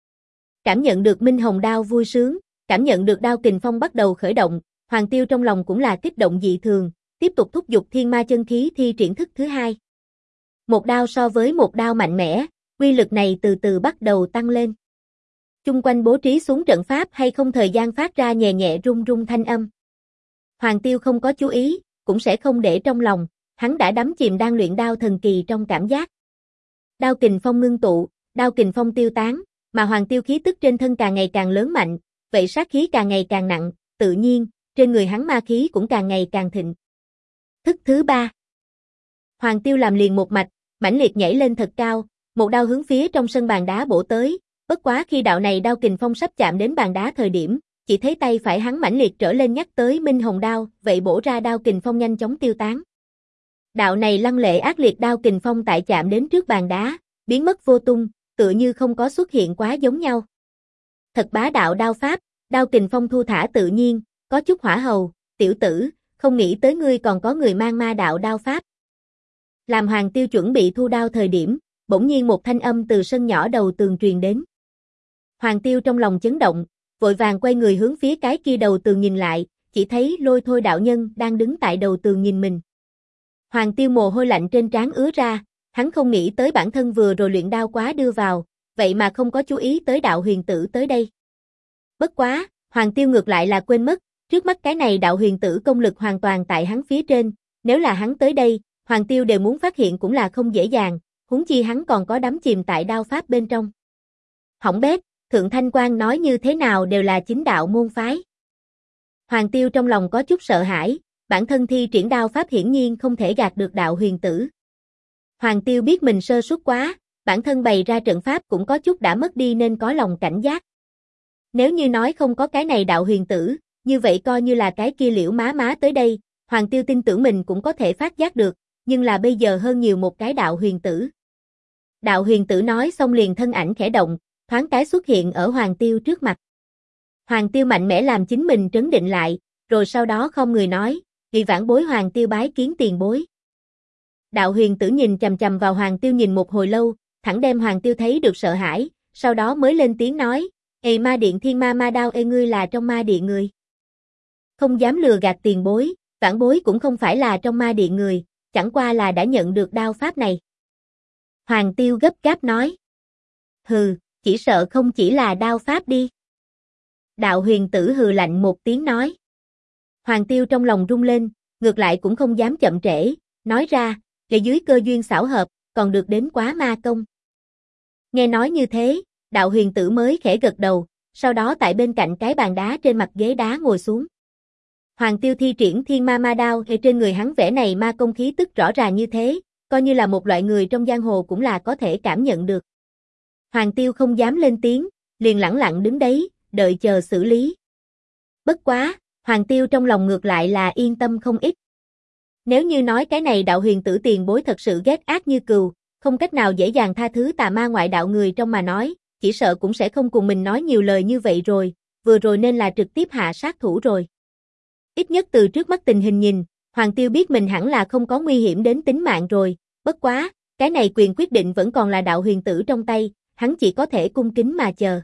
Cảm nhận được Minh Hồng đao vui sướng, cảm nhận được đao kình phong bắt đầu khởi động, Hoàng Tiêu trong lòng cũng là kích động dị thường, tiếp tục thúc giục thiên ma chân khí thi triển thức thứ hai. Một đao so với một đao mạnh mẽ, uy lực này từ từ bắt đầu tăng lên. Chung quanh bố trí xuống trận pháp hay không thời gian phát ra nhẹ nhẹ rung rung thanh âm. Hoàng Tiêu không có chú ý, cũng sẽ không để trong lòng, hắn đã đắm chìm đang luyện đao thần kỳ trong cảm giác. Đao kình phong ngưng tụ, đao kình phong tiêu tán, mà Hoàng Tiêu khí tức trên thân càng ngày càng lớn mạnh, vậy sát khí càng ngày càng nặng, tự nhiên, trên người hắn ma khí cũng càng ngày càng thịnh. Thức thứ ba. Hoàng Tiêu làm liền một mạch, mãnh liệt nhảy lên thật cao, một đao hướng phía trong sân bàn đá bổ tới, bất quá khi đạo này đao kình phong sắp chạm đến bàn đá thời điểm, chỉ thấy tay phải hắn mãnh liệt trở lên nhắc tới Minh Hồng đao, vậy bổ ra đao kình phong nhanh chóng tiêu tán. Đạo này lăng lệ ác liệt đao kình phong tại chạm đến trước bàn đá, biến mất vô tung, tựa như không có xuất hiện quá giống nhau. Thật bá đạo đao pháp, đao kình phong thu thả tự nhiên, có chút hỏa hầu, tiểu tử, không nghĩ tới ngươi còn có người mang ma đạo đao pháp. Làm Hoàng Tiêu chuẩn bị thu đao thời điểm, bỗng nhiên một thanh âm từ sân nhỏ đầu tường truyền đến. Hoàng Tiêu trong lòng chấn động, vội vàng quay người hướng phía cái kia đầu tường nhìn lại, chỉ thấy Lôi Thôi đạo nhân đang đứng tại đầu tường nhìn mình. Hoàng Tiêu mồ hôi lạnh trên trán ứa ra, hắn không nghĩ tới bản thân vừa rồi luyện đao quá đưa vào, vậy mà không có chú ý tới đạo huyền tử tới đây. Bất quá, Hoàng Tiêu ngược lại là quên mất, trước mắt cái này đạo huyền tử công lực hoàn toàn tại hắn phía trên, nếu là hắn tới đây, Hoàng Tiêu đều muốn phát hiện cũng là không dễ dàng, huống chi hắn còn có đắm chìm tại đao pháp bên trong. Hỏng bét, Thượng Thanh Quan nói như thế nào đều là chính đạo môn phái. Hoàng Tiêu trong lòng có chút sợ hãi, bản thân thi triển đao pháp hiển nhiên không thể gạt được đạo huyền tử. Hoàng Tiêu biết mình sơ suất quá, bản thân bày ra trận pháp cũng có chút đã mất đi nên có lòng cảnh giác. Nếu như nói không có cái này đạo huyền tử, như vậy coi như là cái kia Liễu má má tới đây, Hoàng Tiêu tin tưởng mình cũng có thể phát giác được, nhưng là bây giờ hơn nhiều một cái đạo huyền tử. Đạo huyền tử nói xong liền thân ảnh khẽ động, thoáng cái xuất hiện ở Hoàng Tiêu trước mặt. Hoàng Tiêu mạnh mẽ làm chính mình trấn định lại, rồi sau đó không người nói, vì vãn bối Hoàng Tiêu bái kiến tiền bối. Đạo huyền tử nhìn chằm chằm vào Hoàng Tiêu nhìn một hồi lâu, thẳng đem Hoàng Tiêu thấy được sợ hãi, sau đó mới lên tiếng nói, ê ma điện thiên ma ma đao ê ngươi là trong ma điện người. Không dám lừa gạt tiền bối, vãn bối cũng không phải là trong ma điện người, chẳng qua là đã nhận được đao pháp này. Hoàng Tiêu gấp gáp nói. Hừ, chỉ sợ không chỉ là đao pháp đi. Đạo huyền tử hừ lạnh một tiếng nói. Hoàng Tiêu trong lòng rung lên, ngược lại cũng không dám chậm trễ, nói ra, để dưới cơ duyên xảo hợp, còn được đến quá ma công. Nghe nói như thế, đạo huyền tử mới khẽ gật đầu, sau đó tại bên cạnh cái bàn đá trên mặt ghế đá ngồi xuống. Hoàng Tiêu thi triển thiên ma ma đao hay trên người hắn vẽ này ma công khí tức rõ ràng như thế, coi như là một loại người trong giang hồ cũng là có thể cảm nhận được. Hoàng Tiêu không dám lên tiếng, liền lẳng lặng đứng đấy, đợi chờ xử lý. Bất quá, Hoàng Tiêu trong lòng ngược lại là yên tâm không ít. Nếu như nói cái này đạo huyền tử tiền bối thật sự ghét ác như cừu, không cách nào dễ dàng tha thứ tà ma ngoại đạo người trong mà nói, chỉ sợ cũng sẽ không cùng mình nói nhiều lời như vậy rồi, vừa rồi nên là trực tiếp hạ sát thủ rồi. Ít nhất từ trước mắt tình hình nhìn, Hoàng Tiêu biết mình hẳn là không có nguy hiểm đến tính mạng rồi, bất quá, cái này quyền quyết định vẫn còn là đạo huyền tử trong tay, hắn chỉ có thể cung kính mà chờ.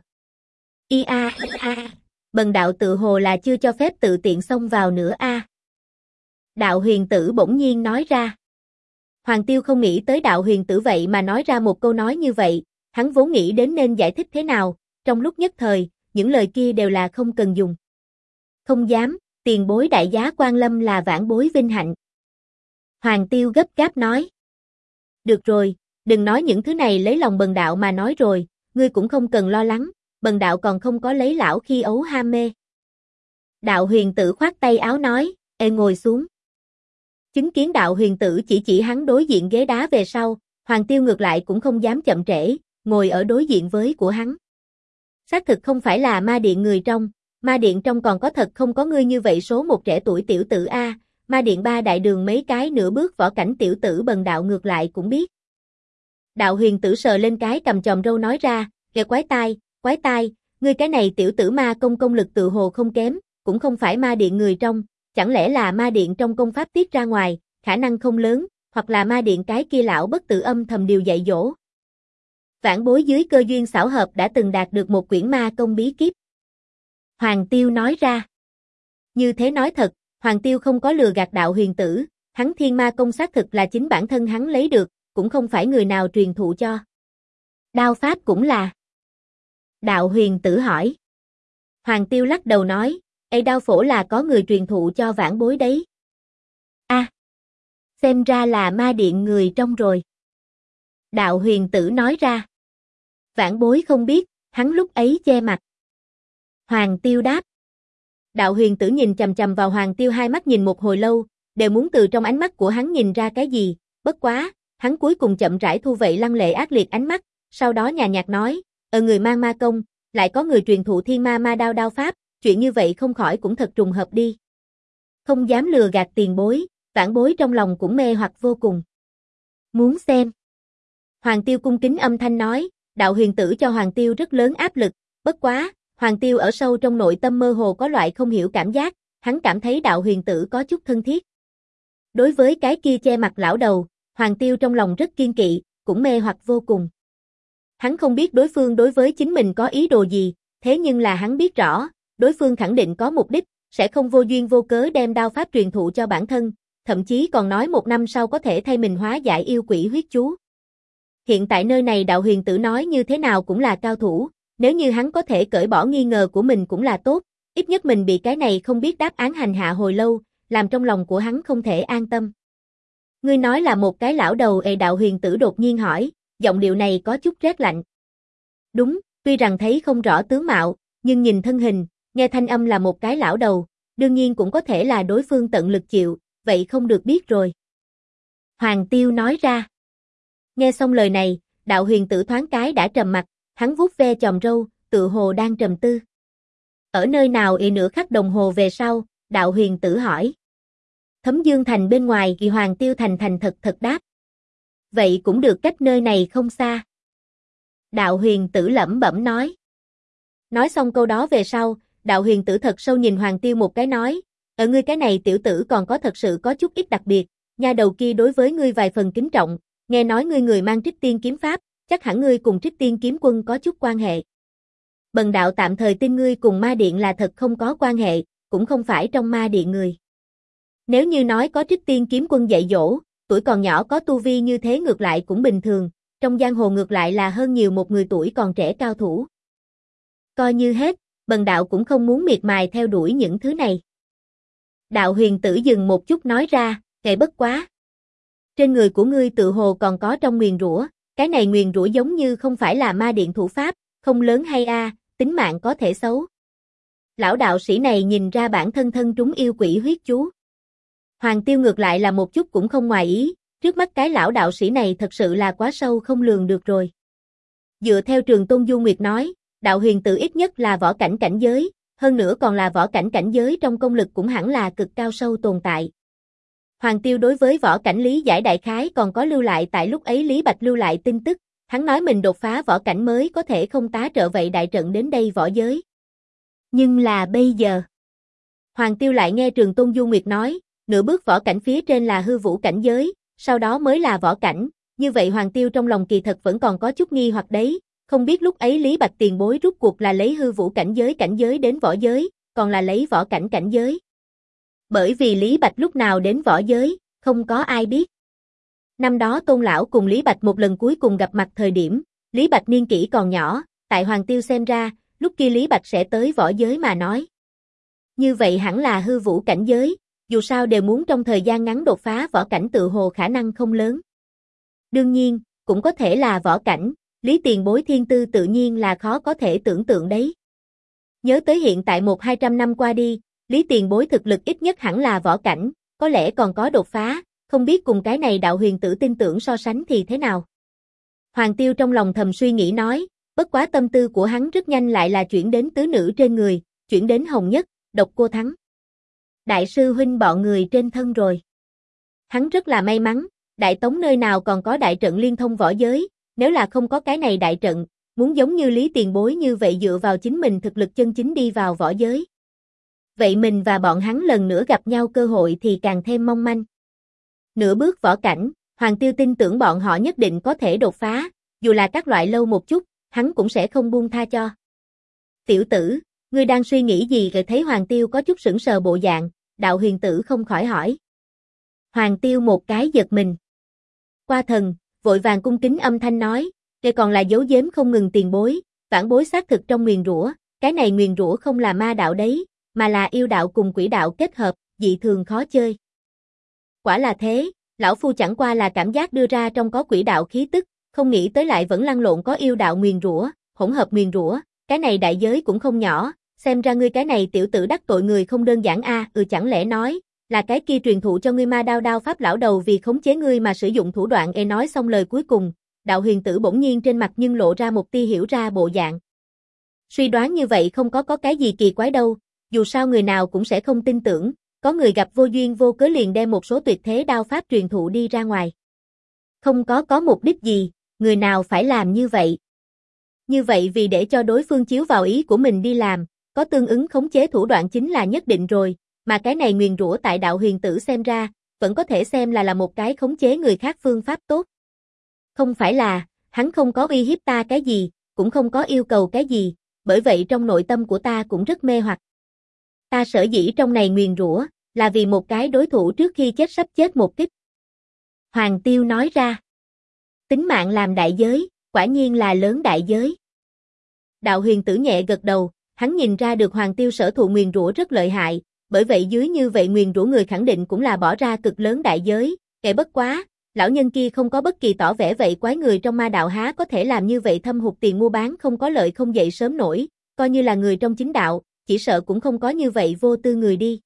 Bần đạo tự hồ là chưa cho phép tự tiện xông vào nữa a. Đạo huyền tử bỗng nhiên nói ra. Hoàng Tiêu không nghĩ tới đạo huyền tử vậy mà nói ra một câu nói như vậy, hắn vốn nghĩ đến nên giải thích thế nào, trong lúc nhất thời, những lời kia đều là không cần dùng. Không dám, tiền bối đại giá quan lâm là vãn bối vinh hạnh. Hoàng Tiêu gấp gáp nói. Được rồi, đừng nói những thứ này lấy lòng bần đạo mà nói rồi, ngươi cũng không cần lo lắng, bần đạo còn không có lấy lão khi ấu ham mê. Đạo huyền tử khoát tay áo nói, ê ngồi xuống. Chứng kiến Đạo Huyền Tử chỉ hắn đối diện ghế đá về sau, Hoàng Tiêu ngược lại cũng không dám chậm trễ, ngồi ở đối diện với của hắn. Xác thực không phải là ma điện người trong, ma điện trong còn có thật không có ngươi như vậy số một trẻ tuổi tiểu tử a, ma điện ba đại đường mấy cái nửa bước võ cảnh tiểu tử bần đạo ngược lại cũng biết. Đạo Huyền Tử sờ lên cái cầm chòm râu nói ra, "Kìa quái tai, ngươi cái này tiểu tử ma công lực tự hồ không kém, cũng không phải ma điện người trong, chẳng lẽ là ma điện trong công pháp tiết ra ngoài, khả năng không lớn, hoặc là ma điện cái kia lão bất tử âm thầm điều dạy dỗ." Vãn bối dưới cơ duyên xảo hợp đã từng đạt được một quyển ma công bí kíp. Hoàng Tiêu nói ra. Như thế nói thật, Hoàng Tiêu không có lừa gạt Đạo Huyền Tử, hắn thiên ma công xác thực là chính bản thân hắn lấy được, cũng không phải người nào truyền thụ cho. Đao pháp cũng là. Đạo Huyền Tử hỏi. Hoàng Tiêu lắc đầu nói, đao phổ là có người truyền thụ cho vãn bối đấy. Xem ra là ma điện người trong rồi. Đạo Huyền Tử nói ra. Vãn bối không biết, hắn lúc ấy che mặt. Hoàng Tiêu đáp. Đạo Huyền Tử nhìn chằm chằm vào Hoàng Tiêu hai mắt nhìn một hồi lâu, đều muốn từ trong ánh mắt của hắn nhìn ra cái gì, bất quá, hắn cuối cùng chậm rãi thu vậy lăng lệ ác liệt ánh mắt, sau đó nhàn nhạt nói, người mang ma công, lại có người truyền thụ thiên ma đao pháp, chuyện như vậy không khỏi cũng thật trùng hợp đi. Không dám lừa gạt tiền bối, vãn bối trong lòng cũng mê hoặc vô cùng. Muốn xem. Hoàng Tiêu cung kính âm thanh nói, Đạo Huyền Tử cho Hoàng Tiêu rất lớn áp lực, bất quá, Hoàng Tiêu ở sâu trong nội tâm mơ hồ có loại không hiểu cảm giác, hắn cảm thấy Đạo Huyền Tử có chút thân thiết. Đối với cái kia che mặt lão đầu, Hoàng Tiêu trong lòng rất kiên kỵ, cũng mê hoặc vô cùng. Hắn không biết đối phương đối với chính mình có ý đồ gì, thế nhưng là hắn biết rõ, đối phương khẳng định có mục đích, sẽ không vô duyên vô cớ đem đao pháp truyền thụ cho bản thân, thậm chí còn nói 1 năm sau có thể thay mình hóa giải yêu quỷ huyết chú. Hiện tại nơi này Đạo Huyền Tử nói như thế nào cũng là cao thủ, nếu như hắn có thể cởi bỏ nghi ngờ của mình cũng là tốt, ít nhất mình bị cái này không biết đáp án hành hạ hồi lâu, làm trong lòng của hắn không thể an tâm. Ngươi nói là một cái lão đầu? Đạo Huyền Tử đột nhiên hỏi, giọng điệu này có chút rét lạnh. Đúng, tuy rằng thấy không rõ tướng mạo, nhưng nhìn thân hình, nghe thanh âm là một cái lão đầu, đương nhiên cũng có thể là đối phương tận lực chịu, vậy không được biết rồi. Hoàng Tiêu nói ra. Nghe xong lời này, Đạo Huyền Tử thoáng cái đã trầm mặt, hắn vuốt ve chòm râu, tự hồ đang trầm tư. Ở nơi nào? Nửa khắc đồng hồ về sau, Đạo Huyền Tử hỏi. Thấm Dương Thành bên ngoài. Hoàng Tiêu thành thật đáp. Vậy cũng được, cách nơi này không xa. Đạo Huyền Tử lẩm bẩm nói. Nói xong câu đó về sau, Đạo Huyền Tử thật sâu nhìn Hoàng Tiêu một cái nói, ở ngươi cái này tiểu tử còn có thật sự có chút ít đặc biệt, nha đầu kia đối với ngươi vài phần kính trọng, nghe nói ngươi người mang Trích Tiên kiếm pháp, chắc hẳn ngươi cùng Trích Tiên kiếm quân có chút quan hệ. Bần đạo tạm thời tin ngươi cùng ma điện là thật không có quan hệ, cũng không phải trong ma điện người. Nếu như nói có Trích Tiên kiếm quân dạy dỗ, tuổi còn nhỏ có tu vi như thế ngược lại cũng bình thường, trong giang hồ ngược lại là hơn nhiều một người tuổi còn trẻ cao thủ. Coi như hết, bần đạo cũng không muốn miệt mài theo đuổi những thứ này. Đạo Huyền Tử dừng một chút nói ra, bất quá. Trên người của ngươi tự hồ còn có trong nguyền rủa, cái này nguyền rủa giống như không phải là ma điện thủ pháp, không lớn hay tính mạng có thể xấu. Lão đạo sĩ này nhìn ra bản thân thân trúng yêu quỷ huyết chú. Hoàng Tiêu ngược lại là một chút cũng không ngoài ý, trước mắt cái lão đạo sĩ này thật sự là quá sâu không lường được rồi. Dựa theo Trường Tôn Du Nguyệt nói, Đạo Huyền Tử ít nhất là võ cảnh cảnh giới, hơn nữa còn là võ cảnh cảnh giới trong công lực cũng hẳn là cực cao sâu tồn tại. Hoàng Tiêu đối với võ cảnh lý giải đại khái còn có lưu lại tại lúc ấy Lý Bạch lưu lại tin tức, hắn nói mình đột phá võ cảnh mới có thể không tá trợ vậy đại trận đến đây võ giới. Nhưng là bây giờ, Hoàng Tiêu lại nghe Trường Tôn Du Nguyệt nói, nửa bước võ cảnh phía trên là hư vũ cảnh giới, sau đó mới là võ cảnh, như vậy Hoàng Tiêu trong lòng kỳ thật vẫn còn có chút nghi hoặc đấy, không biết lúc ấy Lý Bạch tiền bối rút cuộc là lấy hư vũ cảnh giới đến võ giới, còn là lấy võ cảnh cảnh giới. Bởi vì Lý Bạch lúc nào đến võ giới, không có ai biết. Năm đó Tôn Lão cùng Lý Bạch một lần cuối cùng gặp mặt thời điểm, Lý Bạch niên kỷ còn nhỏ, tại Hoàng Tiêu xem ra, lúc kia Lý Bạch sẽ tới võ giới mà nói. Như vậy hẳn là hư vũ cảnh giới, dù sao đều muốn trong thời gian ngắn đột phá võ cảnh tự hồ khả năng không lớn. Đương nhiên, cũng có thể là võ cảnh, Lý tiền bối thiên tư tự nhiên là khó có thể tưởng tượng đấy. Nhớ tới hiện tại 100-200 năm qua đi, Lý tiền bối thực lực ít nhất hẳn là võ cảnh, có lẽ còn có đột phá, không biết cùng cái này đạo huyền tử tin tưởng so sánh thì thế nào. Hoàng Tiêu trong lòng thầm suy nghĩ nói, bất quá tâm tư của hắn rất nhanh lại là chuyển đến tứ nữ trên người, chuyển đến Hồng Nhất, Độc Cô Thắng. Đại sư huynh bọn người trên thân rồi. Hắn rất là may mắn, Đại Tống nơi nào còn có đại trận liên thông võ giới, nếu là không có cái này đại trận, muốn giống như Lý Tiền Bối như vậy dựa vào chính mình thực lực chân chính đi vào võ giới. Vậy mình và bọn hắn lần nữa gặp nhau cơ hội thì càng thêm mong manh. Nửa bước võ cảnh, Hoàng Tiêu tin tưởng bọn họ nhất định có thể đột phá, dù là các loại lâu một chút, hắn cũng sẽ không buông tha cho. Tiểu tử, ngươi đang suy nghĩ gì? Rồi thấy Hoàng Tiêu có chút sững sờ bộ dạng, đạo huyền tử không khỏi hỏi. Hoàng Tiêu một cái giật mình. Qua thần, vội vàng cung kính âm thanh nói, đây còn là giấu giếm không ngừng tiền bối, vãn bối xác thực trong nguyền rủa, cái này nguyền rủa không là ma đạo đấy, mà là yêu đạo cùng quỷ đạo kết hợp, dị thường khó chơi. Quả là thế, lão phu chẳng qua là cảm giác đưa ra trong có quỷ đạo khí tức, không nghĩ tới lại vẫn lăn lộn có yêu đạo nguyền rủa, hỗn hợp nguyền rủa, cái này đại giới cũng không nhỏ, xem ra ngươi cái này tiểu tử đắc tội người không đơn giản a, chẳng lẽ nói là cái kia truyền thụ cho ngươi ma đao đao pháp lão đầu vì khống chế ngươi mà sử dụng thủ đoạn. Nói xong lời cuối cùng, đạo huyền tử bỗng nhiên trên mặt nhưng lộ ra một tia hiểu ra bộ dạng. Suy đoán như vậy không có cái gì kỳ quái đâu, dù sao người nào cũng sẽ không tin tưởng, có người gặp vô duyên vô cớ liền đem một số tuyệt thế đao pháp truyền thụ đi ra ngoài. Không có mục đích gì, người nào phải làm như vậy? Như vậy vì để cho đối phương chiếu vào ý của mình đi làm, có tương ứng khống chế thủ đoạn chính là nhất định rồi, mà cái này nguyền rủa tại đạo huyền tử xem ra, vẫn có thể xem là một cái khống chế người khác phương pháp tốt. Không phải là, hắn không có uy hiếp ta cái gì, cũng không có yêu cầu cái gì, bởi vậy trong nội tâm của ta cũng rất mê hoặc. Ta sở dĩ trong này nguyền rủa, là vì một cái đối thủ trước khi chết sắp chết một kích. Hoàng Tiêu nói ra. Tính mạng làm đại giới, quả nhiên là lớn đại giới. Đạo huyền tử nhẹ gật đầu, hắn nhìn ra được Hoàng Tiêu sở thụ nguyền rủa rất lợi hại, bởi vậy dưới như vậy nguyền rủa người khẳng định cũng là bỏ ra cực lớn đại giới, bất quá, lão nhân kia không có bất kỳ tỏ vẻ vậy quái người trong ma đạo há có thể làm như vậy thâm hụt tiền mua bán không có lợi không dậy sớm nổi, coi như là người trong chính đạo, chỉ sợ cũng không có như vậy vô tư người đi.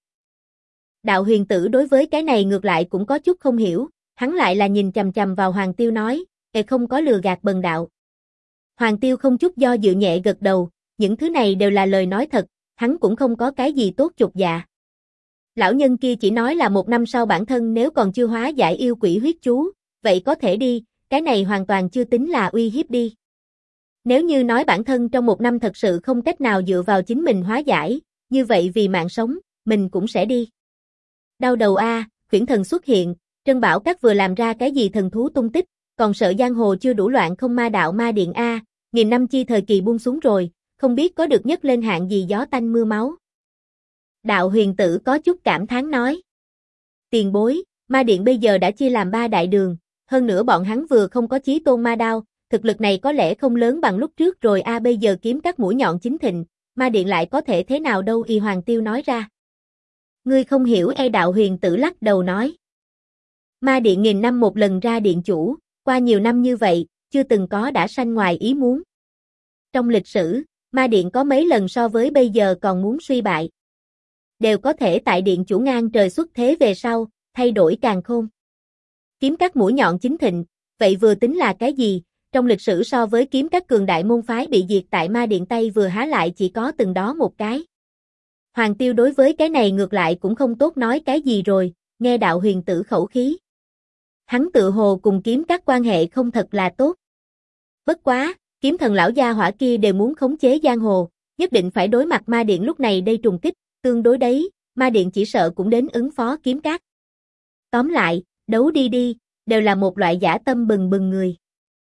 Đạo huyền tử đối với cái này ngược lại cũng có chút không hiểu, hắn lại là nhìn chằm chằm vào Hoàng Tiêu nói, không có lừa gạt bần đạo. Hoàng Tiêu không chút do dự nhẹ gật đầu, những thứ này đều là lời nói thật, hắn cũng không có cái gì tốt chột dạ. Lão nhân kia chỉ nói là 1 năm sau bản thân nếu còn chưa hóa giải yêu quỷ huyết chú, vậy có thể đi, cái này hoàn toàn chưa tính là uy hiếp đi. Nếu như nói bản thân trong 1 năm thật sự không cách nào dựa vào chính mình hóa giải, như vậy vì mạng sống, mình cũng sẽ đi. Đau đầu a, khuyển thần xuất hiện, Trân Bảo Các vừa làm ra cái gì thần thú tung tích, còn sợ giang hồ chưa đủ loạn không ma đạo ma điện a, nghìn năm chi thời kỳ buông xuống rồi, không biết có được nhấc lên hạng gì gió tanh mưa máu. Đạo huyền tử có chút cảm thán nói. Tiền bối, ma điện bây giờ đã chia làm 3 đại đường, hơn nữa bọn hắn vừa không có chí tôn ma đao, thực lực này có lẽ không lớn bằng lúc trước rồi a, bây giờ kiếm các mũi nhọn chính thịnh, ma điện lại có thể thế nào đâu. Hoàng Tiêu nói ra. Ngươi không hiểu. Đạo huyền tử lắc đầu nói. Ma điện nghìn năm một lần ra điện chủ, qua nhiều năm như vậy, chưa từng có đã sanh ngoài ý muốn. Trong lịch sử, ma điện có mấy lần so với bây giờ còn muốn suy bại. Đều có thể tại điện chủ ngang trời xuất thế về sau, thay đổi càn khôn. Kiếm các mũi nhọn chính thịnh, vậy vừa tính là cái gì? Trong lịch sử so với kiếm các cường đại môn phái bị diệt tại ma điện tay vừa há lại chỉ có từng đó một cái. Hoàng Tiêu đối với cái này ngược lại cũng không tốt nói cái gì rồi, nghe đạo huyền tử khẩu khí. Hắn tự hồ cùng kiếm các quan hệ không thật là tốt. Bất quá, kiếm thần lão gia hỏa kia đều muốn khống chế giang hồ, nhất định phải đối mặt ma điện lúc này đây trùng kích, tương đối đấy, ma điện chỉ sợ cũng đến ứng phó kiếm các. Tóm lại, đấu đi, đều là một loại dã tâm bừng bừng người.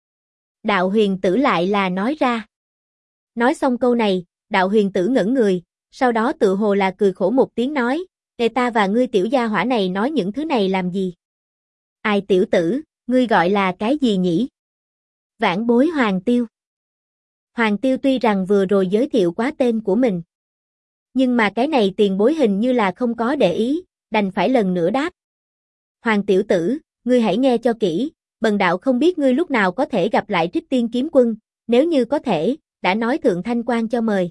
Đạo huyền tử lại là nói ra. Nói xong câu này, đạo huyền tử ngẩn người, sau đó tự hồ là cười khổ một tiếng nói, ta và ngươi tiểu gia hỏa này nói những thứ này làm gì? Ai tiểu tử, ngươi gọi là cái gì nhỉ? Vãn bối Hoàng Tiêu. Hoàng Tiêu tuy rằng vừa rồi giới thiệu quá tên của mình, nhưng mà cái này tiền bối hình như là không có để ý, đành phải lần nữa đáp. Hoàng tiểu tử, ngươi hãy nghe cho kỹ, bần đạo không biết ngươi lúc nào có thể gặp lại Trích Tiên Kiếm Quân, nếu như có thể, đã nói thượng thanh quan cho mời.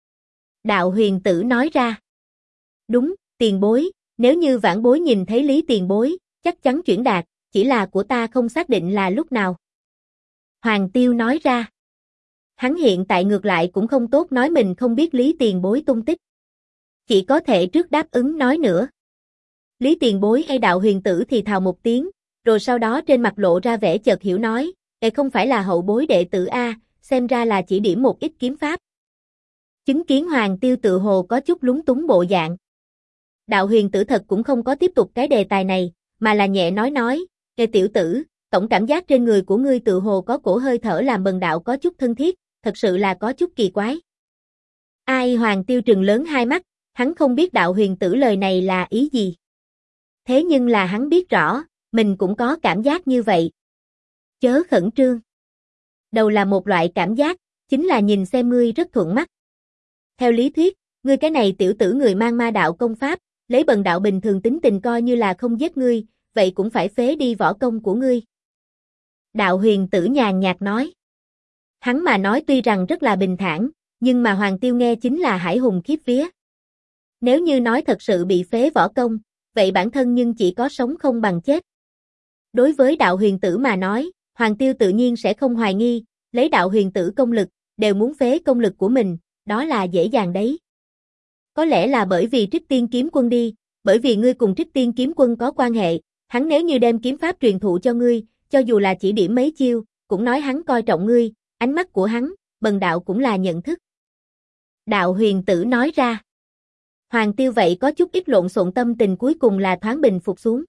Đạo huyền tử nói ra. Đúng, tiền bối, nếu như vãn bối nhìn thấy Lý tiền bối, Chắc chắn chuyển đạt, chỉ là của ta không xác định là lúc nào. Hoàng Tiêu nói ra. Hắn hiện tại ngược lại cũng không tốt nói mình không biết Lý Tiền Bối tung tích. Chỉ có thể trước đáp ứng nói nữa. Lý Tiền Bối hay Đạo Huyền Tử thì thào một tiếng, rồi sau đó trên mặt lộ ra vẻ chợt hiểu nói, không phải là hậu bối đệ tử A, xem ra là chỉ điểm một ít kiếm pháp. Chứng kiến Hoàng Tiêu tự hồ có chút lúng túng bộ dạng. Đạo Huyền Tử thật cũng không có tiếp tục cái đề tài này, mà là nhẹ nói, tiểu tử, tổng cảm giác trên người của ngươi tự hồ có cổ hơi thở làm bần đạo có chút thân thiết, thật sự là có chút kỳ quái. Ai Hoàng Tiêu trừng lớn hai mắt, hắn không biết Đạo Huyền Tử lời này là ý gì. Thế nhưng là hắn biết rõ, mình cũng có cảm giác như vậy. Chớ khẩn trương. Đầu là một loại cảm giác, chính là nhìn xem ngươi rất thuận mắt. Theo lý thuyết, ngươi cái này tiểu tử người mang ma đạo công pháp, lấy bần đạo bình thường tính tình coi như là không giết ngươi, vậy cũng phải phế đi võ công của ngươi. Đạo Huyền Tử nhàn nhạt nói. Hắn mà nói tuy rằng rất là bình thản, nhưng mà Hoàng Tiêu nghe chính là hải hùng khiếp vía. Nếu như nói thật sự bị phế võ công, vậy bản thân nhưng chỉ có sống không bằng chết. Đối với Đạo Huyền Tử mà nói, Hoàng Tiêu tự nhiên sẽ không hoài nghi, lấy Đạo Huyền Tử công lực, đều muốn phế công lực của mình, đó là dễ dàng đấy. Có lẽ là bởi vì Trích Tiên Kiếm Quân đi, bởi vì ngươi cùng Trích Tiên Kiếm Quân có quan hệ, hắn nếu như đem kiếm pháp truyền thụ cho ngươi, cho dù là chỉ điểm mấy chiêu, cũng nói hắn coi trọng ngươi, ánh mắt của hắn, bần đạo cũng là nhận thức. Đạo Huyền Tử nói ra. Hoàng Tiêu vậy có chút ít lộn xộn tâm tình cuối cùng là thoáng bình phục xuống.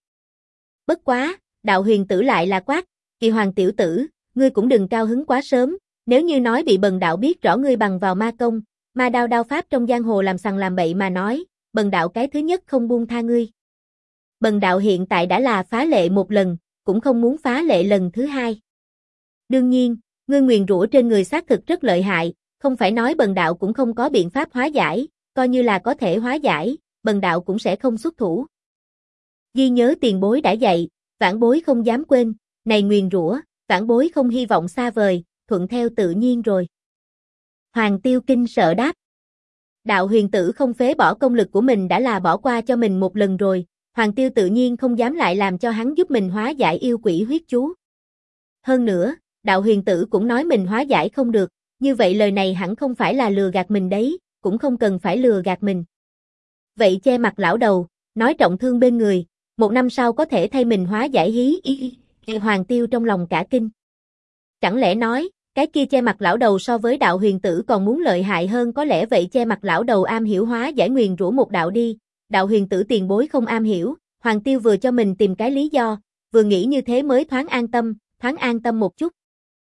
Bất quá, Đạo Huyền Tử lại là quát, Kỳ Hoàng tiểu tử, ngươi cũng đừng cao hứng quá sớm, nếu như nói bị bần đạo biết rõ ngươi bằng vào ma công, ma đao pháp trong giang hồ làm sằng làm bậy mà nói, bần đạo cái thứ nhất không buông tha ngươi. Bần đạo hiện tại đã là phá lệ một lần, cũng không muốn phá lệ lần thứ hai. Đương nhiên, ngươi nguyền rủa trên người xác thực rất lợi hại, không phải nói bần đạo cũng không có biện pháp hóa giải, coi như là có thể hóa giải, bần đạo cũng sẽ không xuất thủ. Ghi nhớ tiền bối đã dạy, vãn bối không dám quên, này nguyền rủa, vãn bối không hy vọng xa vời, thuận theo tự nhiên rồi. Hoàng Tiêu kinh sợ đáp. Đạo Huyền Tử không phế bỏ công lực của mình đã là bỏ qua cho mình một lần rồi, Hoàng Tiêu tự nhiên không dám lại làm cho hắn giúp mình hóa giải yêu quỷ huyết chú. Hơn nữa, Đạo Huyền Tử cũng nói mình hóa giải không được, như vậy lời này hẳn không phải là lừa gạt mình đấy, cũng không cần phải lừa gạt mình. Vậy che mặt lão đầu, nói trọng thương bên người, một năm sau có thể thay mình hóa giải hí ý. Hoàng Tiêu trong lòng cả kinh. Chẳng lẽ nói, cái kia che mặt lão đầu so với Đạo Huyền Tử còn muốn lợi hại hơn, có lẽ vậy che mặt lão đầu am hiểu hóa giải nguyền rủa một đạo đi, Đạo Huyền Tử tiền bối không am hiểu, Hoàng Tiêu vừa cho mình tìm cái lý do, vừa nghĩ như thế mới thoáng an tâm một chút.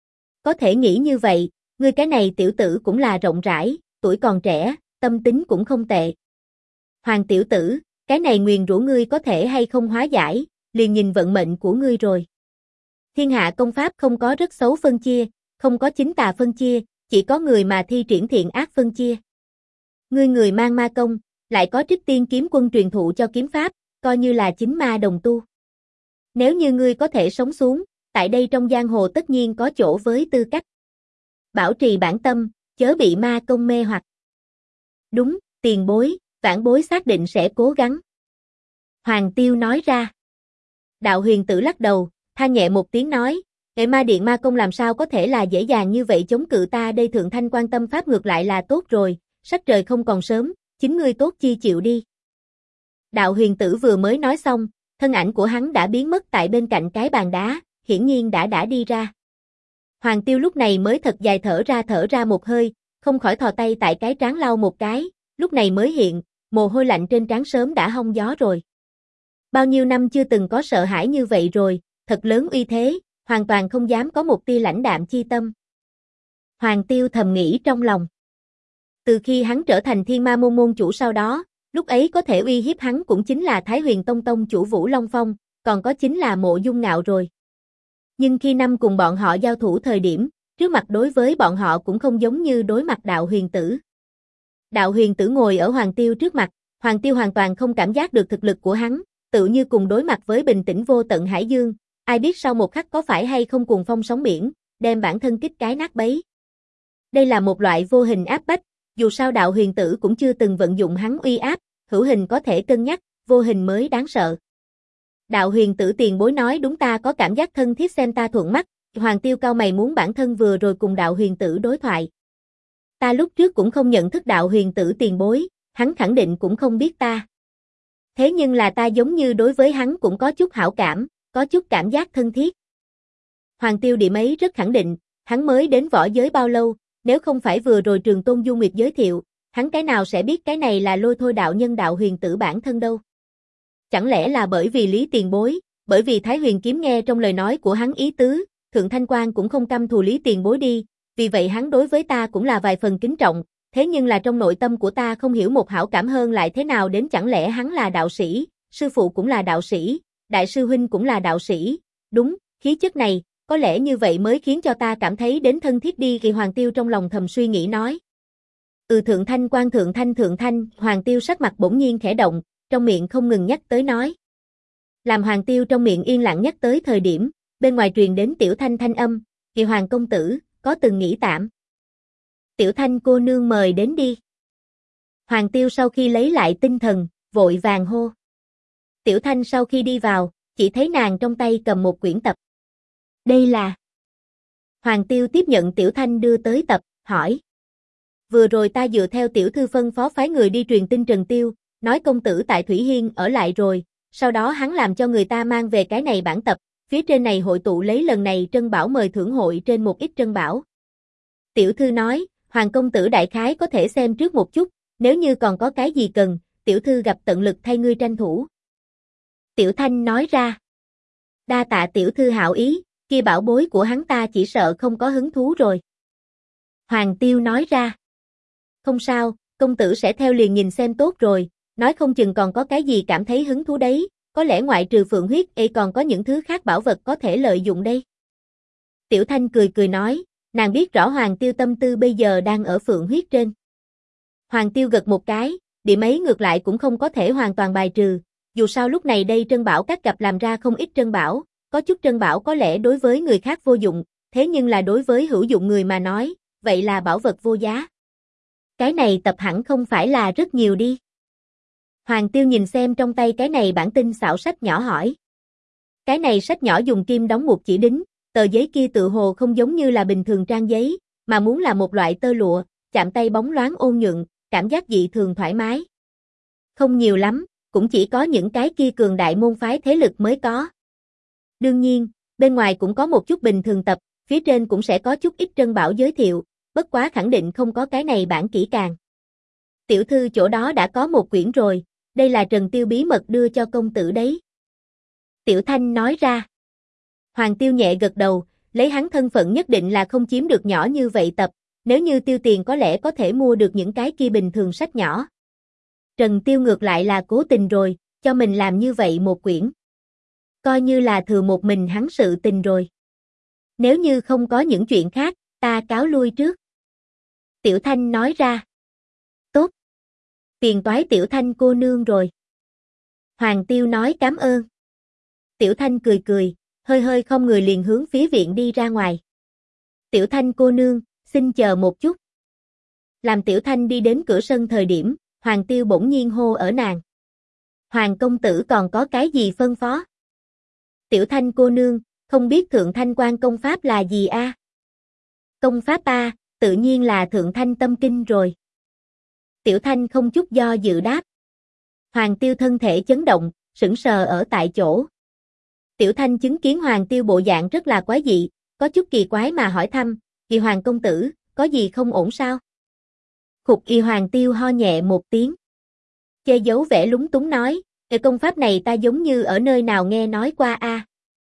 Có thể nghĩ như vậy, ngươi cái này tiểu tử cũng là rộng rãi, tuổi còn trẻ, tâm tính cũng không tệ. Hoàng tiểu tử, cái này nguyền rủa ngươi có thể hay không hóa giải, liền nhìn vận mệnh của ngươi rồi. Thiên hạ công pháp không có rất xấu phân chia, không có chính tà phân chia, chỉ có người mà thi triển thiện ác phân chia. Ngươi người mang ma công, lại có Trích Tiên Kiếm Quân truyền thụ cho kiếm pháp, coi như là chính ma đồng tu. Nếu như ngươi có thể sống xuống, tại đây trong giang hồ tất nhiên có chỗ với tư cách. Bảo trì bản tâm, chớ bị ma công mê hoặc. Đúng, tiền bối, vãn bối xác định sẽ cố gắng. Hoàng Tiêu nói ra. Đạo Huyền Tử lắc đầu, than nhẹ một tiếng nói, Nghệ ma điện ma công làm sao có thể là dễ dàng như vậy chống cự ta đây Thượng Thanh quan tâm pháp ngược lại là tốt rồi, sắc trời không còn sớm, chính ngươi tốt chi chịu đi. Đạo Huyền Tử vừa mới nói xong, thân ảnh của hắn đã biến mất tại bên cạnh cái bàn đá, hiển nhiên đã đi ra. Hoàng Tiêu lúc này mới thật dài thở ra một hơi, không khỏi thò tay tại cái trán lau một cái, lúc này mới hiện, mồ hôi lạnh trên trán sớm đã hong gió rồi. Bao nhiêu năm chưa từng có sợ hãi như vậy rồi, thật lớn uy thế, hoàn toàn không dám có một tia lãnh đạm chi tâm. Hoàng Tiêu thầm nghĩ trong lòng. Từ khi hắn trở thành Thiên Ma môn môn chủ sau đó, lúc ấy có thể uy hiếp hắn cũng chính là Thái Huyền Tông tông chủ Vũ Long Phong, còn có chính là Mộ Dung Ngạo rồi. Nhưng khi năm cùng bọn họ giao thủ thời điểm, trước mặt đối với bọn họ cũng không giống như đối mặt Đạo Huyền Tử. Đạo Huyền Tử ngồi ở Hoàng Tiêu trước mặt, Hoàng Tiêu hoàn toàn không cảm giác được thực lực của hắn, tự như cùng đối mặt với bình tĩnh vô tận hải dương, ai biết sau một khắc có phải hay không cuồng phong sóng biển, đem bản thân kích cái nát bấy. Đây là một loại vô hình áp bách, dù sao Đạo Huyền Tử cũng chưa từng vận dụng hắn uy áp, hữu hình có thể cân nhắc, vô hình mới đáng sợ. Đạo huyền tử tiền bối nói đúng, ta có cảm giác thân thiết xem ta thuận mắt. Hoàng Tiêu cau mày muốn bản thân vừa rồi cùng đạo huyền tử đối thoại. Ta lúc trước cũng không nhận thức đạo huyền tử tiền bối, hắn khẳng định cũng không biết ta. Thế nhưng là ta giống như đối với hắn cũng có chút hảo cảm, có chút cảm giác thân thiết. Hoàng Tiêu điểm ấy rất khẳng định, hắn mới đến võ giới bao lâu, nếu không phải vừa rồi Trường Tôn Du Nguyệt giới thiệu, hắn cái nào sẽ biết cái này là Lôi Thôi đạo nhân đạo huyền tử bản thân đâu. Chẳng lẽ là bởi vì Lý tiền bối, bởi vì Thái Huyền kiếm nghe trong lời nói của hắn ý tứ, Thượng Thanh Quan cũng không căm thù Lý tiền bối đi, vì vậy hắn đối với ta cũng là vài phần kính trọng, thế nhưng là trong nội tâm của ta không hiểu một hảo cảm hơn lại thế nào đến, chẳng lẽ hắn là đạo sĩ, sư phụ cũng là đạo sĩ, đại sư huynh cũng là đạo sĩ, đúng, khí chất này, có lẽ như vậy mới khiến cho ta cảm thấy đến thân thiết đi. Kỳ Hoàng Tiêu trong lòng thầm suy nghĩ nói. Thượng Thanh Quan, Thượng Thanh, Hoàng Tiêu sắc mặt bỗng nhiên khẽ động, trong miệng không ngừng nhắc tới nói. Làm Hoàng Tiêu trong miệng yên lặng nhắc tới thời điểm, bên ngoài truyền đến Tiểu Thanh thanh âm, Kỳ Hoàng công tử, có từng nghỉ tạm. Tiểu Thanh cô nương mời đến đi. Hoàng Tiêu sau khi lấy lại tinh thần, vội vàng hô. Tiểu Thanh sau khi đi vào, chỉ thấy nàng trong tay cầm một quyển tập. Đây là... Hoàng Tiêu tiếp nhận Tiểu Thanh đưa tới tập, hỏi. Vừa rồi ta dựa theo tiểu thư phân phó phái người đi truyền tin Trần Tiêu, nói công tử tại Thủy Hiên ở lại rồi, sau đó hắn làm cho người ta mang về cái này bản tập, phía trên này hội tụ lấy lần này Trân Bảo mời thưởng hội trên một ít Trân Bảo. Tiểu thư nói, Hoàng công tử đại khái có thể xem trước một chút, nếu như còn có cái gì cần, tiểu thư gặp tận lực thay ngươi tranh thủ. Tiểu Thanh nói ra. Đa tạ tiểu thư hảo ý, kia bảo bối của hắn ta chỉ sợ không có hứng thú rồi. Hoàng Tiêu nói ra. Không sao, công tử sẽ theo liền nhìn xem tốt rồi, nói không chừng còn có cái gì cảm thấy hứng thú đấy, có lẽ ngoại trừ phượng huyết còn có những thứ khác bảo vật có thể lợi dụng đây. Tiểu Thanh cười nói, nàng biết rõ Hoàng Tiêu tâm tư bây giờ đang ở phượng huyết trên. Hoàng Tiêu gật một cái, điểm ấy ngược lại cũng không có thể hoàn toàn bài trừ, dù sao lúc này đây Trân Bảo các cặp làm ra không ít Trân Bảo, có chút Trân Bảo có lẽ đối với người khác vô dụng, thế nhưng là đối với hữu dụng người mà nói, vậy là bảo vật vô giá. Cái này tập hẳn không phải là rất nhiều đi. Hoàng Tiêu nhìn xem trong tay cái này bản tinh xảo sách nhỏ hỏi. Cái này sách nhỏ dùng kim đóng một chỉ đính, tờ giấy kia tự hồ không giống như là bình thường trang giấy, mà muốn là một loại tơ lụa, chạm tay bóng loáng ôn nhuận, cảm giác dị thường thoải mái. Không nhiều lắm, cũng chỉ có những cái kia cường đại môn phái thế lực mới có. Đương nhiên, bên ngoài cũng có một chút bình thường tập, phía trên cũng sẽ có chút ít Trân Bảo giới thiệu, bất quá khẳng định không có cái này bản kỹ càng. Tiểu thư chỗ đó đã có một quyển rồi, đây là Trần Tiêu bí mật đưa cho công tử đấy. Tiểu Thanh nói ra. Hoàng Tiêu nhẹ gật đầu, lấy hắn thân phận nhất định là không chiếm được nhỏ như vậy tập, nếu như tiêu tiền có lẽ có thể mua được những cái kia bình thường sách nhỏ. Trần Tiêu ngược lại là cố tình rồi, cho mình làm như vậy một quyển. Coi như là thừa một mình hắn sự tình rồi. Nếu như không có những chuyện khác, ta cáo lui trước. Tiểu Thanh nói ra. Tốt. Phiền toái Tiểu Thanh cô nương rồi. Hoàng Tiêu nói cảm ơn. Tiểu Thanh cười, hơi không người liền hướng phía viện đi ra ngoài. Tiểu Thanh cô nương, xin chờ một chút. Làm Tiểu Thanh đi đến cửa sân thời điểm, Hoàng Tiêu bỗng nhiên hô ở nàng. Hoàng công tử còn có cái gì phân phó? Tiểu Thanh cô nương, không biết Thượng Thanh Quan công pháp là gì a? Công pháp a, tự nhiên là Thượng Thanh Tâm Kinh rồi. Tiểu Thanh không chút do dự đáp. Hoàng Tiêu thân thể chấn động, sững sờ ở tại chỗ. Tiểu Thanh chứng kiến Hoàng Tiêu bộ dạng rất là quái dị, có chút kỳ quái mà hỏi thăm, Kỳ Hoàng công tử, có gì không ổn sao? Khục Y Hoàng Tiêu ho nhẹ một tiếng. Che giấu vẻ lúng túng nói, cái công pháp này ta giống như ở nơi nào nghe nói qua a.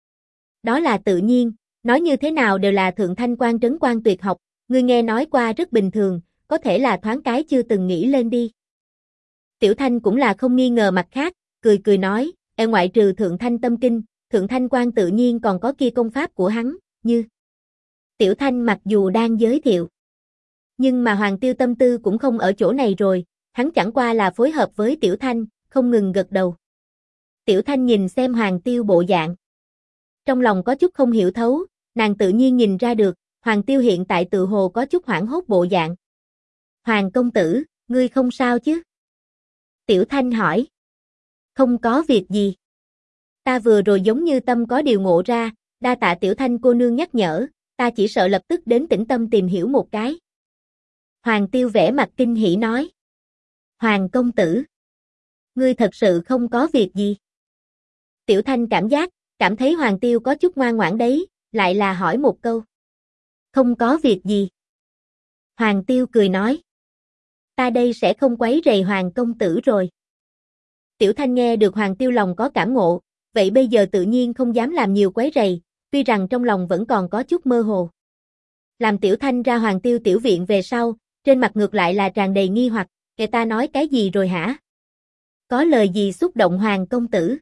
Đó là tự nhiên, nói như thế nào đều là Thượng Thanh Quan trấn quan tuyệt học, ngươi nghe nói qua rất bình thường, có thể là thoáng cái chưa từng nghĩ lên đi. Tiểu Thanh cũng là không nghi ngờ mặt khác, cười nói, ngoại trừ Thượng Thanh Tâm Kinh, Thượng Thanh Quan tự nhiên còn có kia công pháp của hắn, như. Tiểu Thanh mặc dù đang giới thiệu, nhưng mà Hoàng Tiêu tâm tư cũng không ở chỗ này rồi, hắn chẳng qua là phối hợp với Tiểu Thanh, không ngừng gật đầu. Tiểu Thanh nhìn xem Hoàng Tiêu bộ dạng. Trong lòng có chút không hiểu thấu, nàng tự nhiên nhìn ra được, Hoàng Tiêu hiện tại tự hồ có chút hoảng hốt bộ dạng. Hoàng công tử, ngươi không sao chứ? Tiểu Thanh hỏi. Không có việc gì. Ta vừa rồi giống như tâm có điều ngộ ra, đa tạ Tiểu Thanh cô nương nhắc nhở, ta chỉ sợ lập tức đến tĩnh tâm tìm hiểu một cái. Hoàng Tiêu vẻ mặt kinh hỉ nói. Hoàng công tử, ngươi thật sự không có việc gì. Tiểu Thanh cảm thấy Hoàng Tiêu có chút ngoan ngoãn đấy, lại là hỏi một câu. Không có việc gì. Hoàng Tiêu cười nói. Ta đây sẽ không quấy rầy Hoàng công tử rồi. Tiểu Thanh nghe được Hoàng Tiêu lòng có cảm ngộ, vậy bây giờ tự nhiên không dám làm nhiều quấy rầy, tuy rằng trong lòng vẫn còn có chút mơ hồ. Làm Tiểu Thanh ra Hoàng Tiêu tiểu viện về sau, trên mặt ngược lại là tràn đầy nghi hoặc, người ta nói cái gì rồi hả? Có lời gì xúc động Hoàng công tử?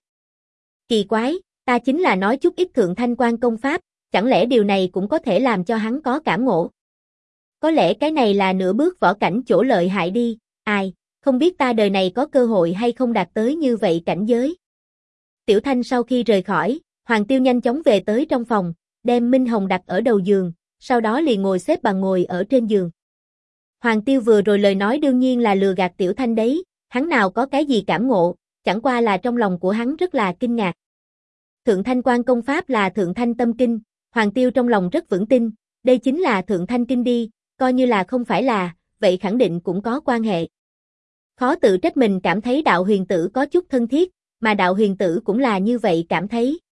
Kỳ quái, ta chính là nói chút ít thượng thanh quan công pháp, chẳng lẽ điều này cũng có thể làm cho hắn có cảm ngộ? Có lẽ cái này là nửa bước võ cảnh chỗ lợi hại đi, ai, không biết ta đời này có cơ hội hay không đạt tới như vậy cảnh giới. Tiểu Thanh sau khi rời khỏi, Hoàng Tiêu nhanh chóng về tới trong phòng, đem Minh Hồng đặt ở đầu giường, sau đó liền ngồi xếp bằng ngồi ở trên giường. Hoàng Tiêu vừa rồi lời nói đương nhiên là lừa gạt Tiểu Thanh đấy, hắn nào có cái gì cảm ngộ, chẳng qua là trong lòng của hắn rất là kinh ngạc. Thượng thanh quan công pháp là Thượng Thanh Tâm Kinh, Hoàng Tiêu trong lòng rất vững tin, đây chính là Thượng Thanh Kinh đi, coi như là không phải là, vậy khẳng định cũng có quan hệ. Khó tự trách mình cảm thấy đạo huyền tử có chút thân thiết, mà đạo huyền tử cũng là như vậy cảm thấy.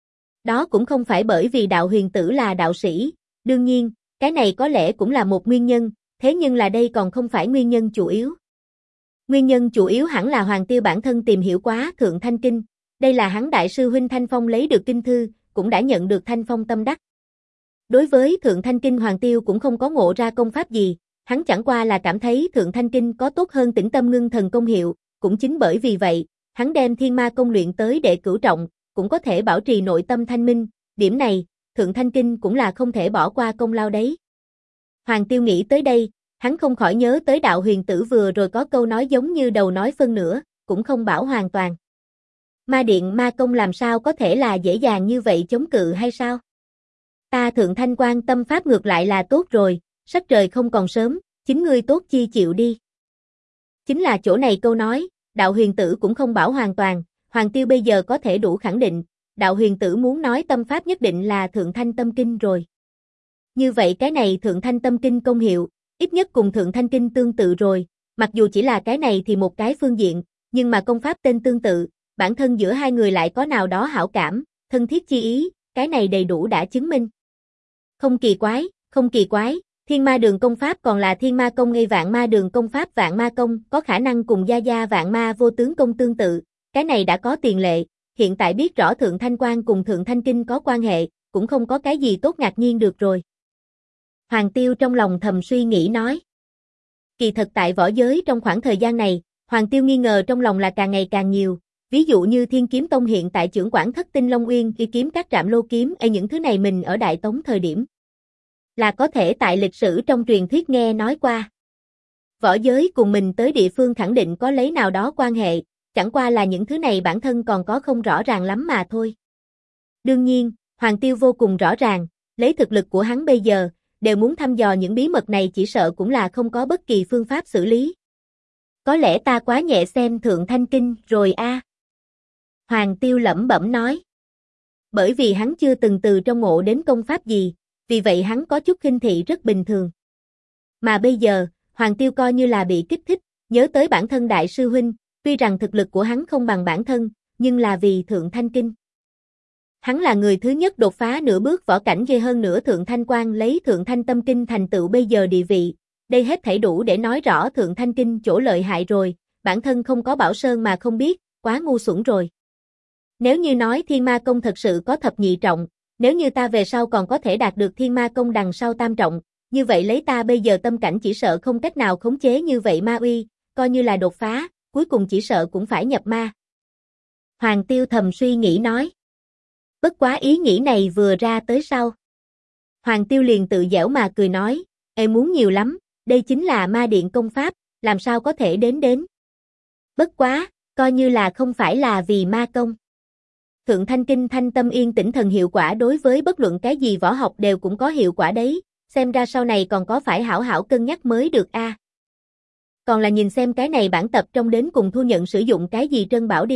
Đó cũng không phải bởi vì đạo huyền tử là đạo sĩ, đương nhiên, cái này có lẽ cũng là một nguyên nhân, thế nhưng là đây còn không phải nguyên nhân chủ yếu. Nguyên nhân chủ yếu hẳn là Hoàng Tiêu bản thân tìm hiểu quá Thượng Thanh Kinh, đây là hắn đại sư huynh Thanh Phong lấy được kinh thư, cũng đã nhận được Thanh Phong tâm đắc. Đối với Thượng Thanh Kinh Hoàng Tiêu cũng không có ngộ ra công pháp gì, hắn chẳng qua là cảm thấy Thượng Thanh Kinh có tốt hơn Tĩnh Tâm Ngưng Thần công hiệu, cũng chính bởi vì vậy, hắn đem Thiên Ma công luyện tới đệ cửu trọng, cũng có thể bảo trì nội tâm thanh minh, điểm này, Thượng Thanh Kinh cũng là không thể bỏ qua công lao đấy. Hoàng Tiêu nghĩ tới đây, hắn không khỏi nhớ tới đạo huyền tử vừa rồi có câu nói giống như đầu nói phân nửa, cũng không bảo hoàn toàn. Ma điện ma công làm sao có thể là dễ dàng như vậy chống cự hay sao? Ta Thượng Thanh quan tâm pháp ngược lại là tốt rồi, sắc trời không còn sớm, chính ngươi tốt chi chịu đi. Chính là chỗ này câu nói, đạo huyền tử cũng không bảo hoàn toàn, Hoàng Tiêu bây giờ có thể đủ khẳng định, đạo huyền tử muốn nói tâm pháp nhất định là Thượng Thanh Tâm Kinh rồi. Như vậy cái này Thượng Thanh Tâm Kinh công hiệu, ít nhất cùng Thượng Thanh Kinh tương tự rồi, mặc dù chỉ là cái này thì một cái phương diện, nhưng mà công pháp tên tương tự, bản thân giữa hai người lại có nào đó hảo cảm, thân thiết chi ý, cái này đầy đủ đã chứng minh. Không kỳ quái, Thiên Ma Đường công pháp còn là Thiên Ma công ngay Vạn Ma Đường công pháp Vạn Ma công, có khả năng cùng Gia Gia Vạn Ma vô tướng công tương tự, cái này đã có tiền lệ, hiện tại biết rõ Thượng Thanh Quan cùng Thượng Thanh Kinh có quan hệ, cũng không có cái gì tốt ngạc nhiên được rồi. Hoàng Tiêu trong lòng thầm suy nghĩ nói. Kỳ thật tại võ giới trong khoảng thời gian này, Hoàng Tiêu nghi ngờ trong lòng là càng ngày càng nhiều, ví dụ như Thiên Kiếm Tông hiện tại trưởng quản Thất Tinh Long Uyên, y kiếm các trạm lô kiếm, những thứ này mình ở Đại Tống thời điểm là có thể tại lịch sử trong truyền thuyết nghe nói qua. Võ giới cùng mình tới địa phương khẳng định có lấy nào đó quan hệ, chẳng qua là những thứ này bản thân còn có không rõ ràng lắm mà thôi. Đương nhiên, Hoàng Tiêu vô cùng rõ ràng, lấy thực lực của hắn bây giờ, đều muốn thăm dò những bí mật này chỉ sợ cũng là không có bất kỳ phương pháp xử lý. Có lẽ ta quá nhẹ xem Thượng Thanh Kinh rồi a. Hoàng Tiêu lẩm bẩm nói. Bởi vì hắn chưa từng từ trong ngộ đến công pháp gì, vì vậy hắn có chút khinh thị rất bình thường. Mà bây giờ, Hoàng Tiêu coi như là bị kích thích, nhớ tới bản thân đại sư huynh, tuy rằng thực lực của hắn không bằng bản thân, nhưng là vì Thượng Thanh Kinh. Hắn là người thứ nhất đột phá nửa bước võ cảnh dây hơn nữa Thượng Thanh Quan lấy Thượng Thanh Tâm Kinh thành tựu bây giờ địa vị, đây hết thảy đủ để nói rõ Thượng Thanh Kinh chỗ lợi hại rồi, bản thân không có Bảo Sơn mà không biết, quá ngu xuẩn rồi. Nếu như nói Thiên Ma Công thật sự có thập nhị trọng, nếu như ta về sau còn có thể đạt được Thiên Ma Công đằng sau tam trọng, như vậy lấy ta bây giờ tâm cảnh chỉ sợ không cách nào khống chế như vậy ma uy, coi như là đột phá, cuối cùng chỉ sợ cũng phải nhập ma. Hoàng Tiêu thầm suy nghĩ nói. Bất quá ý nghĩ này vừa ra tới sau. Hoàng Tiêu liền tự giễu mà cười nói, em muốn nhiều lắm, đây chính là ma điện công pháp, làm sao có thể đến. Bất quá, coi như là không phải là vì ma công. Thượng Thanh Kinh Thanh Tâm Yên Tĩnh Thần hiệu quả đối với bất luận cái gì võ học đều cũng có hiệu quả đấy, xem ra sau này còn có phải hảo hảo cân nhắc mới được a. Còn là nhìn xem cái này bản tập trong đến cùng thu nhận sử dụng cái gì trân bảo đi,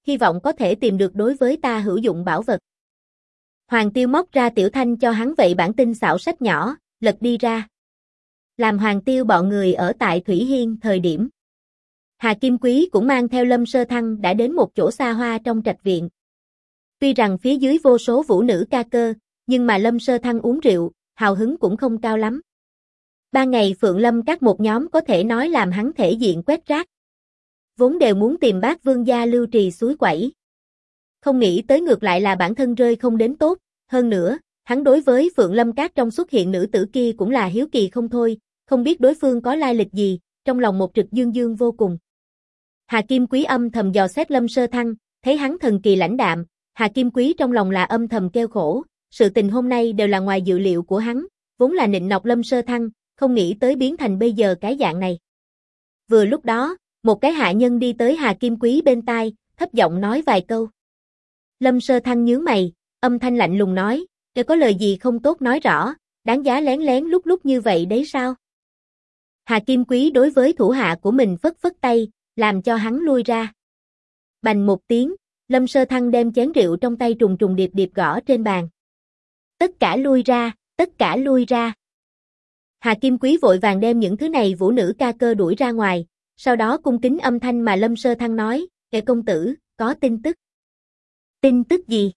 hy vọng có thể tìm được đối với ta hữu dụng bảo vật. Hoàng Tiêu móc ra Tiểu Thanh cho hắn vậy bản tinh xảo sách nhỏ, lật đi ra. Làm Hoàng Tiêu bọn người ở tại Thủy Hiên thời điểm. Hà Kim Quý cũng mang theo Lâm Sơ Thăng đã đến một chỗ xa hoa trong trạch viện. Tuy rằng phía dưới vô số vũ nữ ca cơ, nhưng mà Lâm Sơ Thăng uống rượu, hào hứng cũng không cao lắm. Ban ngày Phượng Lâm các một nhóm có thể nói làm hắn thể diện quét rác. Vốn đều muốn tìm bác vương gia Lưu Trì suối quẩy. Không nghĩ tới ngược lại là bản thân rơi không đến tốt, hơn nữa, hắn đối với Phượng Lâm các trong xuất hiện nữ tử kia cũng là hiếu kỳ không thôi, không biết đối phương có lai lịch gì, trong lòng một trực dương dương vô cùng. Hà Kim Quý âm thầm dò xét Lâm Sơ Thăng, thấy hắn thần kỳ lãnh đạm, Hà Kim Quý trong lòng là âm thầm kêu khổ, sự tình hôm nay đều là ngoài dự liệu của hắn, vốn là nịnh nọt Lâm Sơ Thăng, không nghĩ tới biến thành bây giờ cái dạng này. Vừa lúc đó, một cái hạ nhân đi tới Hà Kim Quý bên tai, thấp giọng nói vài câu. Lâm Sơ Thăng nhướng mày, âm thanh lạnh lùng nói, "Nếu có lời gì không tốt nói rõ, đáng giá lén lén lút lút như vậy đấy sao?" Hà Kim Quý đối với thủ hạ của mình phất phất tay, làm cho hắn lui ra. Bành một tiếng, Lâm Sơ Thăng đem chén rượu trong tay trùng trùng điệp điệp gõ trên bàn. Tất cả lui ra, tất cả lui ra. Hà Kim Quý vội vàng đem những thứ này vũ nữ ca cơ đuổi ra ngoài, sau đó cung kính âm thanh mà Lâm Sơ Thăng nói, "Kẻ công tử, có tin tức." "Tin tức gì?"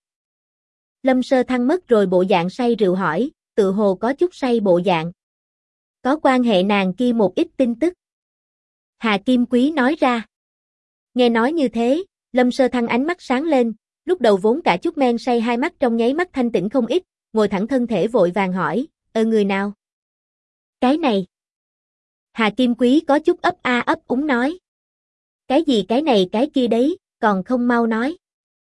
Lâm Sơ Thăng mất rồi bộ dạng say rượu hỏi, tự hồ có chút say bộ dạng. "Có quan hệ nàng kia một ít tin tức." Hà Kim Quý nói ra. Nghe nói như thế, Lâm Sơ Thăng ánh mắt sáng lên, lúc đầu vốn cả chút men say hai mắt trong nháy mắt thanh tĩnh không ít, ngồi thẳng thân thể vội vàng hỏi, người nào?" "Cái này." Hà Kim Quý có chút ấp a ấp úng nói. "Cái gì cái này cái kia đấy, còn không mau nói."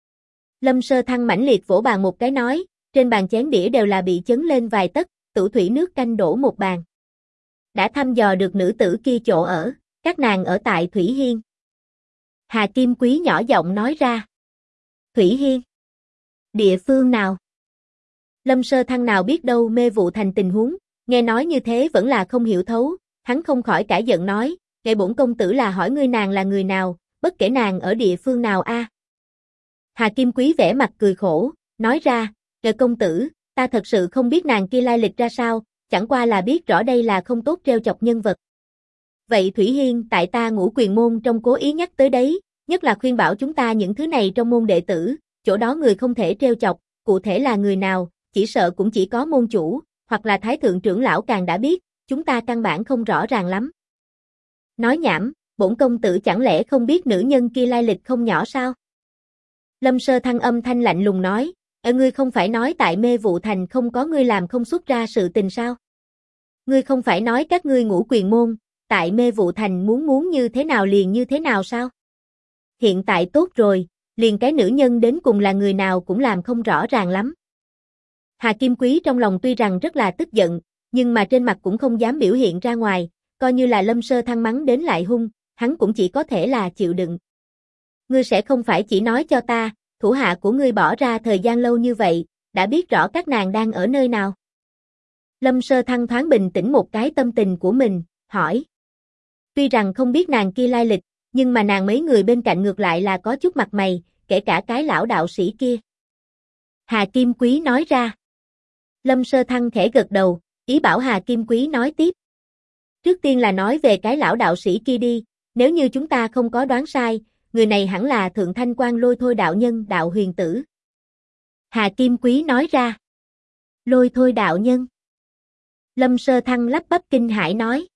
Lâm Sơ Thăng mãnh liệt vỗ bàn một cái nói, trên bàn chén đĩa đều là bị chấn lên vài tấc, tửu thủy nước canh đổ một bàn. "Đã thăm dò được nữ tử kia chỗ ở, các nàng ở tại Thủy Hiên." Hà Kim Quý nhỏ giọng nói ra. "Thủy Hiên? Địa phương nào?" Lâm Sơ Thăng nào biết đâu Mê Vụ Thành tình huống, nghe nói như thế vẫn là không hiểu thấu, hắn không khỏi cả giận nói, "Ngài bổn công tử là hỏi ngươi nàng là người nào, bất kể nàng ở địa phương nào a." Hà Kim Quý vẻ mặt cười khổ, nói ra, "Ngài công tử, ta thật sự không biết nàng kia lai lịch ra sao, chẳng qua là biết rõ đây là không tốt trêu chọc nhân vật." "Vậy Thủy Hiên tại ta Ngũ Quyền môn trong cố ý nhắc tới đấy, nhất là khuyên bảo chúng ta những thứ này trong môn đệ tử, chỗ đó người không thể trêu chọc, cụ thể là người nào, chỉ sợ cũng chỉ có môn chủ, hoặc là thái thượng trưởng lão càng đã biết, chúng ta căn bản không rõ ràng lắm." "Nói nhảm, bổn công tử chẳng lẽ không biết nữ nhân kia lai lịch không nhỏ sao?" Lâm Sơ Thăng âm thanh lạnh lùng nói, Ngươi không phải nói tại Mê Vụ Thành không có ngươi làm không xuất ra sự tình sao? Ngươi không phải nói các ngươi Ngũ Quyền môn, tại Mê Vụ Thành muốn như thế nào liền như thế nào sao? Hiện tại tốt rồi, liền cái nữ nhân đến cùng là người nào cũng làm không rõ ràng lắm." Hà Kim Quý trong lòng tuy rằng rất là tức giận, nhưng mà trên mặt cũng không dám biểu hiện ra ngoài, coi như là Lâm Sơ Thăng mắng đến lại hung, hắn cũng chỉ có thể là chịu đựng. "Ngươi sẽ không phải chỉ nói cho ta, thủ hạ của ngươi bỏ ra thời gian lâu như vậy, đã biết rõ các nàng đang ở nơi nào?" Lâm Sơ Thăng thoáng bình tĩnh một cái tâm tình của mình, hỏi. Tuy rằng không biết nàng kia lai lịch, nhưng mà nàng mấy người bên cạnh ngược lại là có chút mặt mày, kể cả cái lão đạo sĩ kia. Hà Kim Quý nói ra. Lâm Sơ Thăng khẽ gật đầu, ý bảo Hà Kim Quý nói tiếp. "Trước tiên là nói về cái lão đạo sĩ kia đi, nếu như chúng ta không có đoán sai, người này hẳn là Thượng Thanh Quan Lôi Thôi đạo nhân Đạo Huyền Tử." Hà Kim Quý nói ra. "Lôi Thôi đạo nhân?" Lâm Sơ Thăng lắp bắp kinh hãi nói.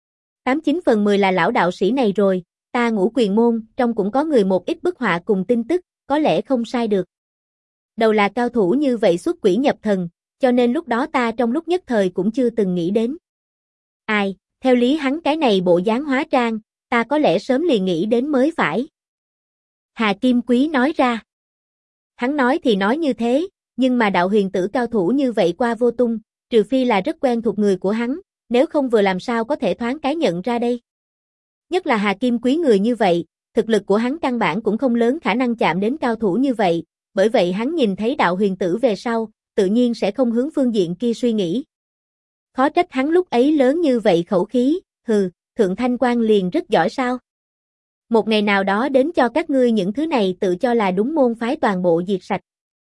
89 phần 10 là lão đạo sĩ này rồi, ta Ngũ Quyền môn, trong cũng có người một ít bức họa cùng tin tức, có lẽ không sai được. Đầu là cao thủ như vậy xuất quỷ nhập thần, cho nên lúc đó ta trong lúc nhất thời cũng chưa từng nghĩ đến. Ai, theo lý hắn cái này bộ dáng hóa trang, ta có lẽ sớm liền nghĩ đến mới phải." Hà Kim Quý nói ra. Hắn nói thì nói như thế, nhưng mà Đạo Huyền Tử cao thủ như vậy qua vô tung, trừ phi là rất quen thuộc người của hắn, nếu không vừa làm sao có thể thoáng cái nhận ra đây. Nhất là Hà Kim Quý người như vậy, thực lực của hắn căn bản cũng không lớn khả năng chạm đến cao thủ như vậy, bởi vậy hắn nhìn thấy Đạo Huyền Tử về sau, tự nhiên sẽ không hướng phương diện kia suy nghĩ. Khó trách hắn lúc ấy lớn như vậy khẩu khí, Thượng Thanh Quan liền rất giỏi sao? Một ngày nào đó đến cho các ngươi những thứ này tự cho là đúng môn phái toàn bộ diệt sạch.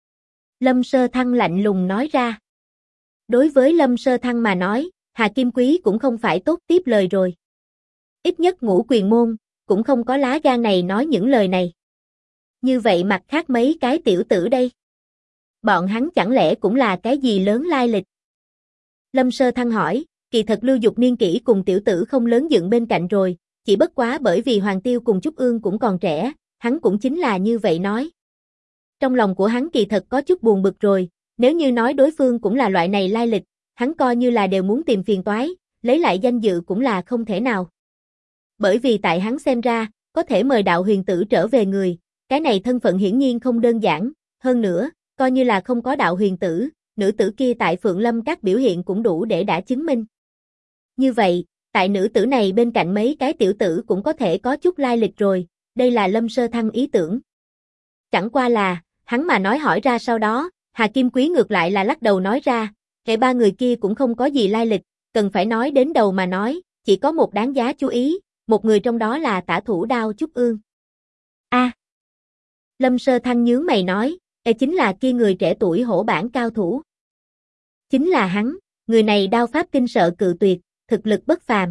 Lâm Sơ Thăng lạnh lùng nói ra. Đối với Lâm Sơ Thăng mà nói, Hà Kim Quý cũng không phải tốt tiếp lời rồi. Ít nhất Ngũ Quyền môn, cũng không có lá gan này nói những lời này. Như vậy mặt khác mấy cái tiểu tử đây. Bọn hắn chẳng lẽ cũng là cái gì lớn lai lịch? Lâm Sơ Thăng hỏi, kỳ thật Lưu Dục niên kỷ cùng tiểu tử không lớn dựng bên cạnh rồi, chỉ bất quá bởi vì Hoàng Tiêu cùng Trúc Ương cũng còn trẻ, hắn cũng chính là như vậy nói. Trong lòng của hắn kỳ thật có chút buồn bực rồi, nếu như nói đối phương cũng là loại này lai lịch, hắn coi như là đều muốn tìm phiền toái, lấy lại danh dự cũng là không thể nào. Bởi vì tại hắn xem ra, có thể mời đạo huyền tử trở về người, cái này thân phận hiển nhiên không đơn giản, hơn nữa, coi như là không có đạo huyền tử, nữ tử kia tại Phượng Lâm các biểu hiện cũng đủ để đã chứng minh. Như vậy, tại nữ tử này bên cạnh mấy cái tiểu tử cũng có thể có chút lai lịch rồi, đây là Lâm Sơ Thăng ý tưởng. Chẳng qua là, hắn mà nói hỏi ra sau đó, Hà Kim Quý ngược lại là lắc đầu nói ra, kể ba người kia cũng không có gì lai lịch, cần phải nói đến đầu mà nói, chỉ có một đáng giá chú ý, một người trong đó là tả thủ đao Trúc Ương. A. Lâm Sơ Thăng nhướng mày nói, chính là kia người trẻ tuổi hổ bản cao thủ. Chính là hắn, người này đao pháp kinh sợ cự tuyệt, thực lực bất phàm.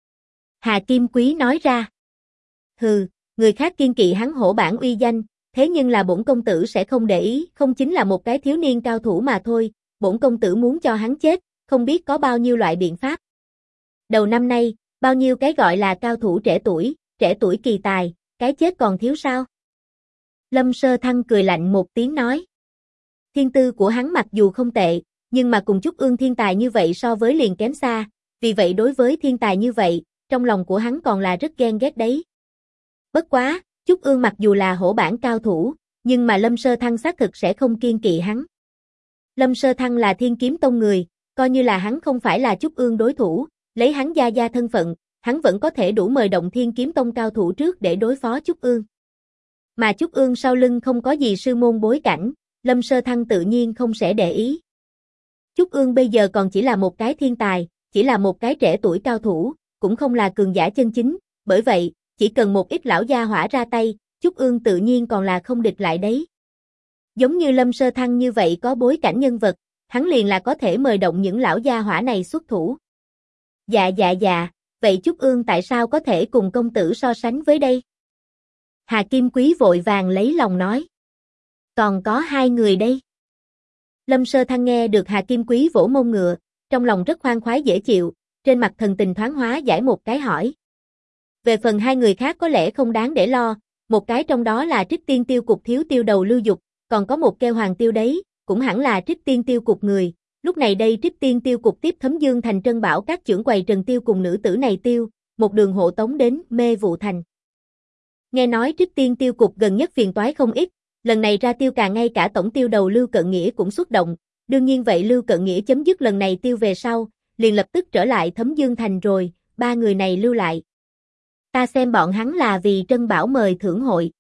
Hà Kim Quý nói ra. Hừ, người khác kiên kỵ hắn hổ bản uy danh, thế nhưng là bổn công tử sẽ không để ý, không chính là một cái thiếu niên cao thủ mà thôi, bổn công tử muốn cho hắn chết, không biết có bao nhiêu loại biện pháp. Đầu năm nay, bao nhiêu cái gọi là cao thủ trẻ tuổi kỳ tài, cái chết còn thiếu sao? Lâm Sơ Thăng cười lạnh một tiếng nói. Thiên tư của hắn mặc dù không tệ, nhưng mà cùng Trúc Ương thiên tài như vậy so với liền kém xa, vì vậy đối với thiên tài như vậy, trong lòng của hắn còn là rất ghen ghét đấy. Bất quá, Trúc Ương mặc dù là hổ bản cao thủ, nhưng mà Lâm Sơ Thăng xác thực sẽ không kiên kỵ hắn. Lâm Sơ Thăng là Thiên Kiếm Tông người, coi như là hắn không phải là Trúc Ương đối thủ, lấy hắn gia thân phận, hắn vẫn có thể đủ mời động Thiên Kiếm Tông cao thủ trước để đối phó Trúc Ương. Mà Trúc Ương sau lưng không có gì sư môn bối cảnh, Lâm Sơ Thăng tự nhiên không sẽ để ý. Trúc Ương bây giờ còn chỉ là một cái thiên tài, chỉ là một cái trẻ tuổi cao thủ, cũng không là cường giả chân chính, bởi vậy, chỉ cần một ít lão gia hỏa ra tay, Trúc Ương tự nhiên còn là không địch lại đấy. Giống như Lâm Sơ Thăng như vậy có bối cảnh nhân vật, hắn liền là có thể mời động những lão gia hỏa này xuất thủ. Dạ, vậy Trúc Ương tại sao có thể cùng công tử so sánh với đây? Hà Kim Quý vội vàng lấy lòng nói. Còn có hai người đây. Lâm Sơ Thăng nghe được Hà Kim Quý vỗ mông ngựa, trong lòng rất khoan khoái dễ chịu, trên mặt thần tình thoáng hóa giải một cái hỏi. Về phần hai người khác có lẽ không đáng để lo, một cái trong đó là Trích Tiên Tiêu Cục thiếu tiêu đầu Lưu Dục, còn có một kêu Hoàng Tiêu đấy, cũng hẳn là Trích Tiên Tiêu Cục người. Lúc này đây Trích Tiên Tiêu Cục tiếp Thấm Dương Thành Trân Bảo các trưởng quầy Trần Tiêu cùng nữ tử này Tiêu, một đường hộ tống đến Mê Vụ Thành. Nghe nói Trích Tiên Tiêu Cục gần nhất phiền toái không ít, lần này ra tiêu càng ngay cả tổng tiêu đầu Lưu Cận Nghĩa cũng xuất động, đương nhiên vậy Lưu Cận Nghĩa chấm dứt lần này tiêu về sau, liền lập tức trở lại Thấm Dương Thành rồi, ba người này lưu lại. Ta xem bọn hắn là vì Trân Bảo mời thưởng hội.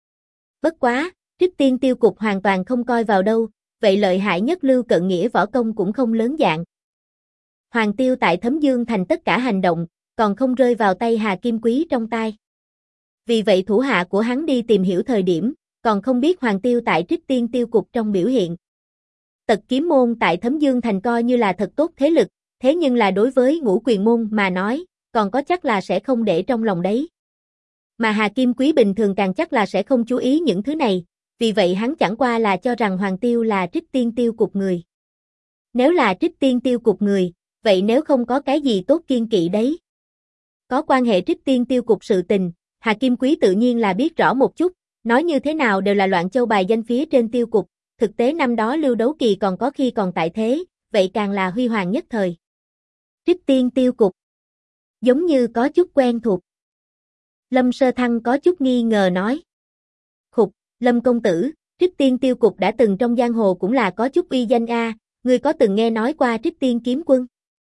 Bất quá, Trích Tiên Tiêu Cục hoàn toàn không coi vào đâu, vậy lợi hại nhất Lưu Cận Nghĩa võ công cũng không lớn dạng. Hoàng Tiêu tại Thấm Dương Thành tất cả hành động, còn không rơi vào tay Hà Kim Quý trong tay. Vì vậy thủ hạ của hắn đi tìm hiểu thời điểm, còn không biết Hoàng Tiêu tại Trích Tiên Tiêu Cục trong biểu hiện. Tật kiếm môn tại Thấm Dương Thành coi như là thật tốt thế lực, thế nhưng là đối với Ngũ Quyền môn mà nói, còn có chắc là sẽ không để trong lòng đấy. Mà Hà Kim Quý bình thường càng chắc là sẽ không chú ý những thứ này, vì vậy hắn chẳng qua là cho rằng Hoàng Tiêu là Trích Tiên Tiêu Cục người. Nếu là Trích Tiên Tiêu Cục người, vậy nếu không có cái gì tốt kiên kỵ đấy. Có quan hệ Trích Tiên Tiêu Cục sự tình, Hà Kim Quý tự nhiên là biết rõ một chút, nói như thế nào đều là loạn châu bài danh phía trên tiêu cục, thực tế năm đó Lưu Đấu Kỳ còn có khi còn tại thế, vậy càng là huy hoàng nhất thời. Trích Tiên Tiêu Cục giống như có chút quen thuộc. Lâm Sơ Thăng có chút nghi ngờ nói. Khục, Lâm công tử, Trích Tiên Tiêu Cục đã từng trong giang hồ cũng là có chút uy danh a, ngươi có từng nghe nói qua Trích Tiên Kiếm Quân?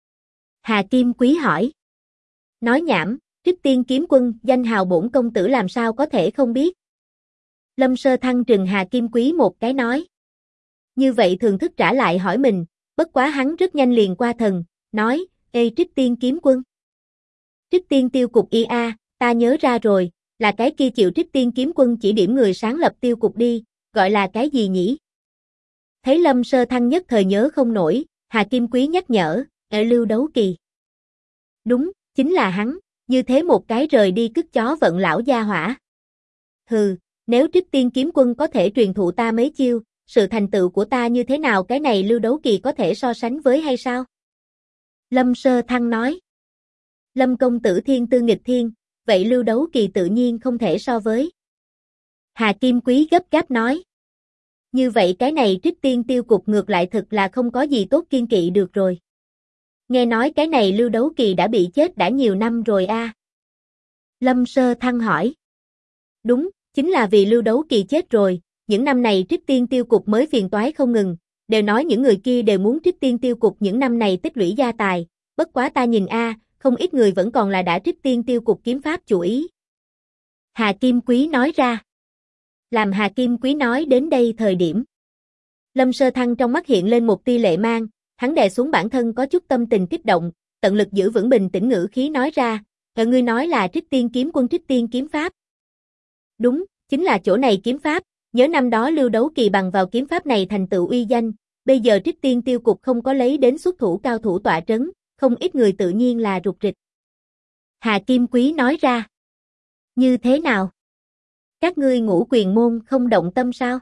Hà Kim Quý hỏi. Nói nhảm, Trích Tiên Kiếm Quân, danh hào bổn công tử làm sao có thể không biết. Lâm Sơ Thăng trừng Hà Kim Quý một cái nói. Như vậy thường thức trả lại hỏi mình, bất quá hắn rất nhanh liền qua thần, nói, ê Trích Tiên Kiếm Quân. Trích Tiên Tiêu Cục IA, ta nhớ ra rồi, là cái kia chịu Trích Tiên Kiếm Quân chỉ điểm người sáng lập tiêu cục đi, gọi là cái gì nhỉ? Thấy Lâm Sơ Thăng nhất thời nhớ không nổi, Hà Kim Quý nhắc nhở, ở Lưu Đấu Kỳ. Đúng, chính là hắn, như thế một cái rời đi cứt chó vận lão gia hỏa. Hừ, nếu Trích Tiên Kiếm Quân có thể truyền thụ ta mấy chiêu, sự thành tựu của ta như thế nào cái này Lưu Đấu Kỳ có thể so sánh với hay sao? Lâm Sơ Thăng nói. Lâm công tử thiên tư nghịch thiên, vậy Lưu Đấu Kỳ tự nhiên không thể so với. Hà Kim Quý gấp gáp nói. Như vậy cái này Trích Tiên tiêu cục ngược lại thực là không có gì tốt kiên kỵ được rồi. Nghe nói cái này Lưu Đấu Kỳ đã bị chết đã nhiều năm rồi a. Lâm Sơ Thăng hỏi. Đúng, chính là vì Lưu Đấu Kỳ chết rồi, những năm này Trích Tiên tiêu cục mới phiền toái không ngừng, đều nói những người kia đều muốn Trích Tiên tiêu cục những năm này tích lũy gia tài, bất quá ta nhìn không ít người vẫn còn là đã Trích Tiên tiêu cục kiếm pháp chủ ý. Hà Kim Quý nói ra. Làm Hà Kim Quý nói đến đây thời điểm. Lâm Sơ Thăng trong mắt hiện lên một tia lệ mang, hắn đè xuống bản thân có chút tâm tình kích động, tận lực giữ vững bình tĩnh ngữ khí nói ra, ngươi nói là Trích Tiên kiếm quân Trích Tiên kiếm pháp. Đúng, chính là chỗ này kiếm pháp, nhớ năm đó Lưu Đấu Kỳ bằng vào kiếm pháp này thành tựu uy danh, bây giờ Trích Tiên tiêu cục không có lấy đến xuất thủ cao thủ tọa trấn, không ít người tự nhiên là rụt rịch. Hà Kim Quý nói ra. Như thế nào? Các ngươi Ngũ Quyền môn không động tâm sao?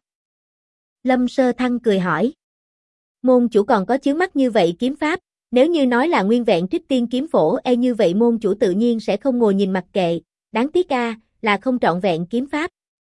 Lâm Sơ Thăng cười hỏi. Môn chủ còn có chướng mắt như vậy kiếm pháp, nếu như nói là nguyên vẹn Trích Tiên kiếm phổ như vậy môn chủ tự nhiên sẽ không ngồi nhìn mặc kệ, đáng tiếc là không trọn vẹn kiếm pháp.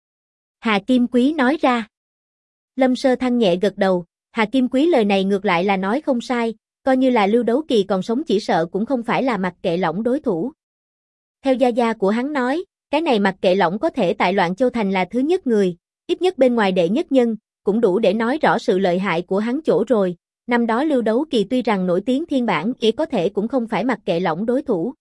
Hà Kim Quý nói ra. Lâm Sơ Thăng nhẹ gật đầu, Hà Kim Quý lời này ngược lại là nói không sai, coi như là Lưu Đấu Kỳ còn sống chỉ sợ cũng không phải là mặc kệ lỏng đối thủ. Theo gia gia của hắn nói, cái này mặc kệ lỏng có thể tại Loạn Châu Thành là thứ nhất người, ít nhất bên ngoài đệ nhất nhân, cũng đủ để nói rõ sự lợi hại của hắn chỗ rồi. Năm đó Lưu Đấu Kỳ tuy rằng nổi tiếng thiên bản có thể cũng không phải mặc kệ lỏng đối thủ.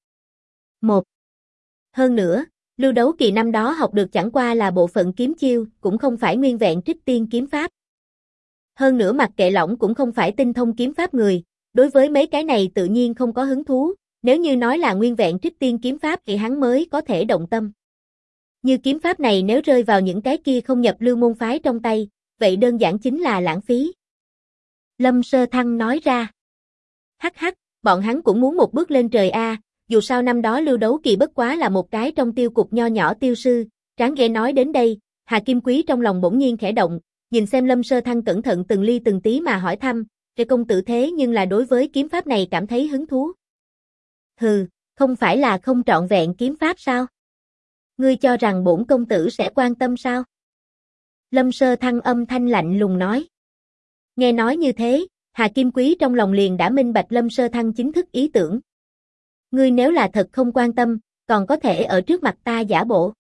Hơn nữa, Lưu Đấu Kỳ năm đó học được chẳng qua là bộ phận kiếm chiêu, cũng không phải nguyên vẹn Trích Tiên kiếm pháp. Hơn nữa mặc kệ lỏng cũng không phải tinh thông kiếm pháp người, đối với mấy cái này tự nhiên không có hứng thú, nếu như nói là nguyên vẹn Trích Tiên kiếm pháp thì hắn mới có thể động tâm. Như kiếm pháp này nếu rơi vào những cái kia không nhập lưu môn phái trong tay, vậy đơn giản chính là lãng phí. Lâm Sơ Thăng nói ra. Hắc hắc, bọn hắn cũng muốn một bước lên trời dù sao năm đó Lưu Đấu Kỳ bất quá là một cái trong tiêu cục nho nhỏ tiêu sư, Tráng ghê nói đến đây, Hà Kim Quý trong lòng bỗng nhiên khẽ động, nhìn xem Lâm Sơ Thăng cẩn thận từng ly từng tí mà hỏi thăm, công tử thế nhưng là đối với kiếm pháp này cảm thấy hứng thú. Hừ, không phải là không trọn vẹn kiếm pháp sao? Ngươi cho rằng bổn công tử sẽ quan tâm sao? Lâm Sơ Thăng âm thanh lạnh lùng nói. Nghe nói như thế, Hà Kim Quý trong lòng liền đã minh bạch Lâm Sơ Thăng chính thức ý tưởng. Ngươi nếu là thật không quan tâm, còn có thể ở trước mặt ta giả bộ.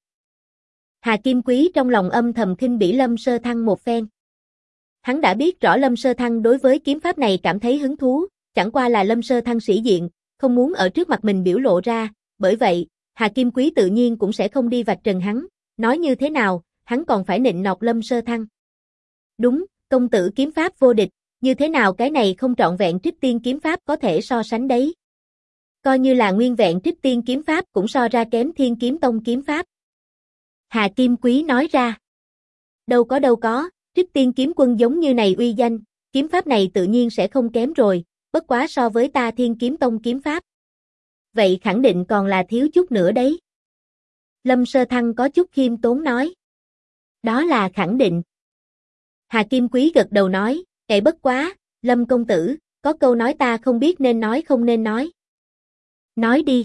Hà Kim Quý trong lòng âm thầm khinh bỉ Lâm Sơ Thăng một phen. Hắn đã biết rõ Lâm Sơ Thăng đối với kiếm pháp này cảm thấy hứng thú, chẳng qua là Lâm Sơ Thăng sĩ diện, không muốn ở trước mặt mình biểu lộ ra, bởi vậy, Hà Kim Quý tự nhiên cũng sẽ không đi vạch trần hắn, nói như thế nào, hắn còn phải nịnh nọt Lâm Sơ Thăng. Đúng, công tử kiếm pháp vô địch, như thế nào cái này không trọn vẹn Trích Tiên kiếm pháp có thể so sánh đấy. Coi như là nguyên vẹn Trích Tiên kiếm pháp cũng so ra kém Thiên Kiếm Tông kiếm pháp. Hà Kim Quý nói ra. Đâu có, Trích Tiên kiếm quân giống như này uy danh, kiếm pháp này tự nhiên sẽ không kém rồi, bất quá so với ta Thiên Kiếm Tông kiếm pháp. Vậy khẳng định còn là thiếu chút nữa đấy. Lâm Sơ Thăng có chút khiêm tốn nói. Đó là khẳng định. Hà Kim Quý gật đầu nói, bất quá, Lâm công tử, có câu nói ta không biết nên nói không nên nói. Nói đi.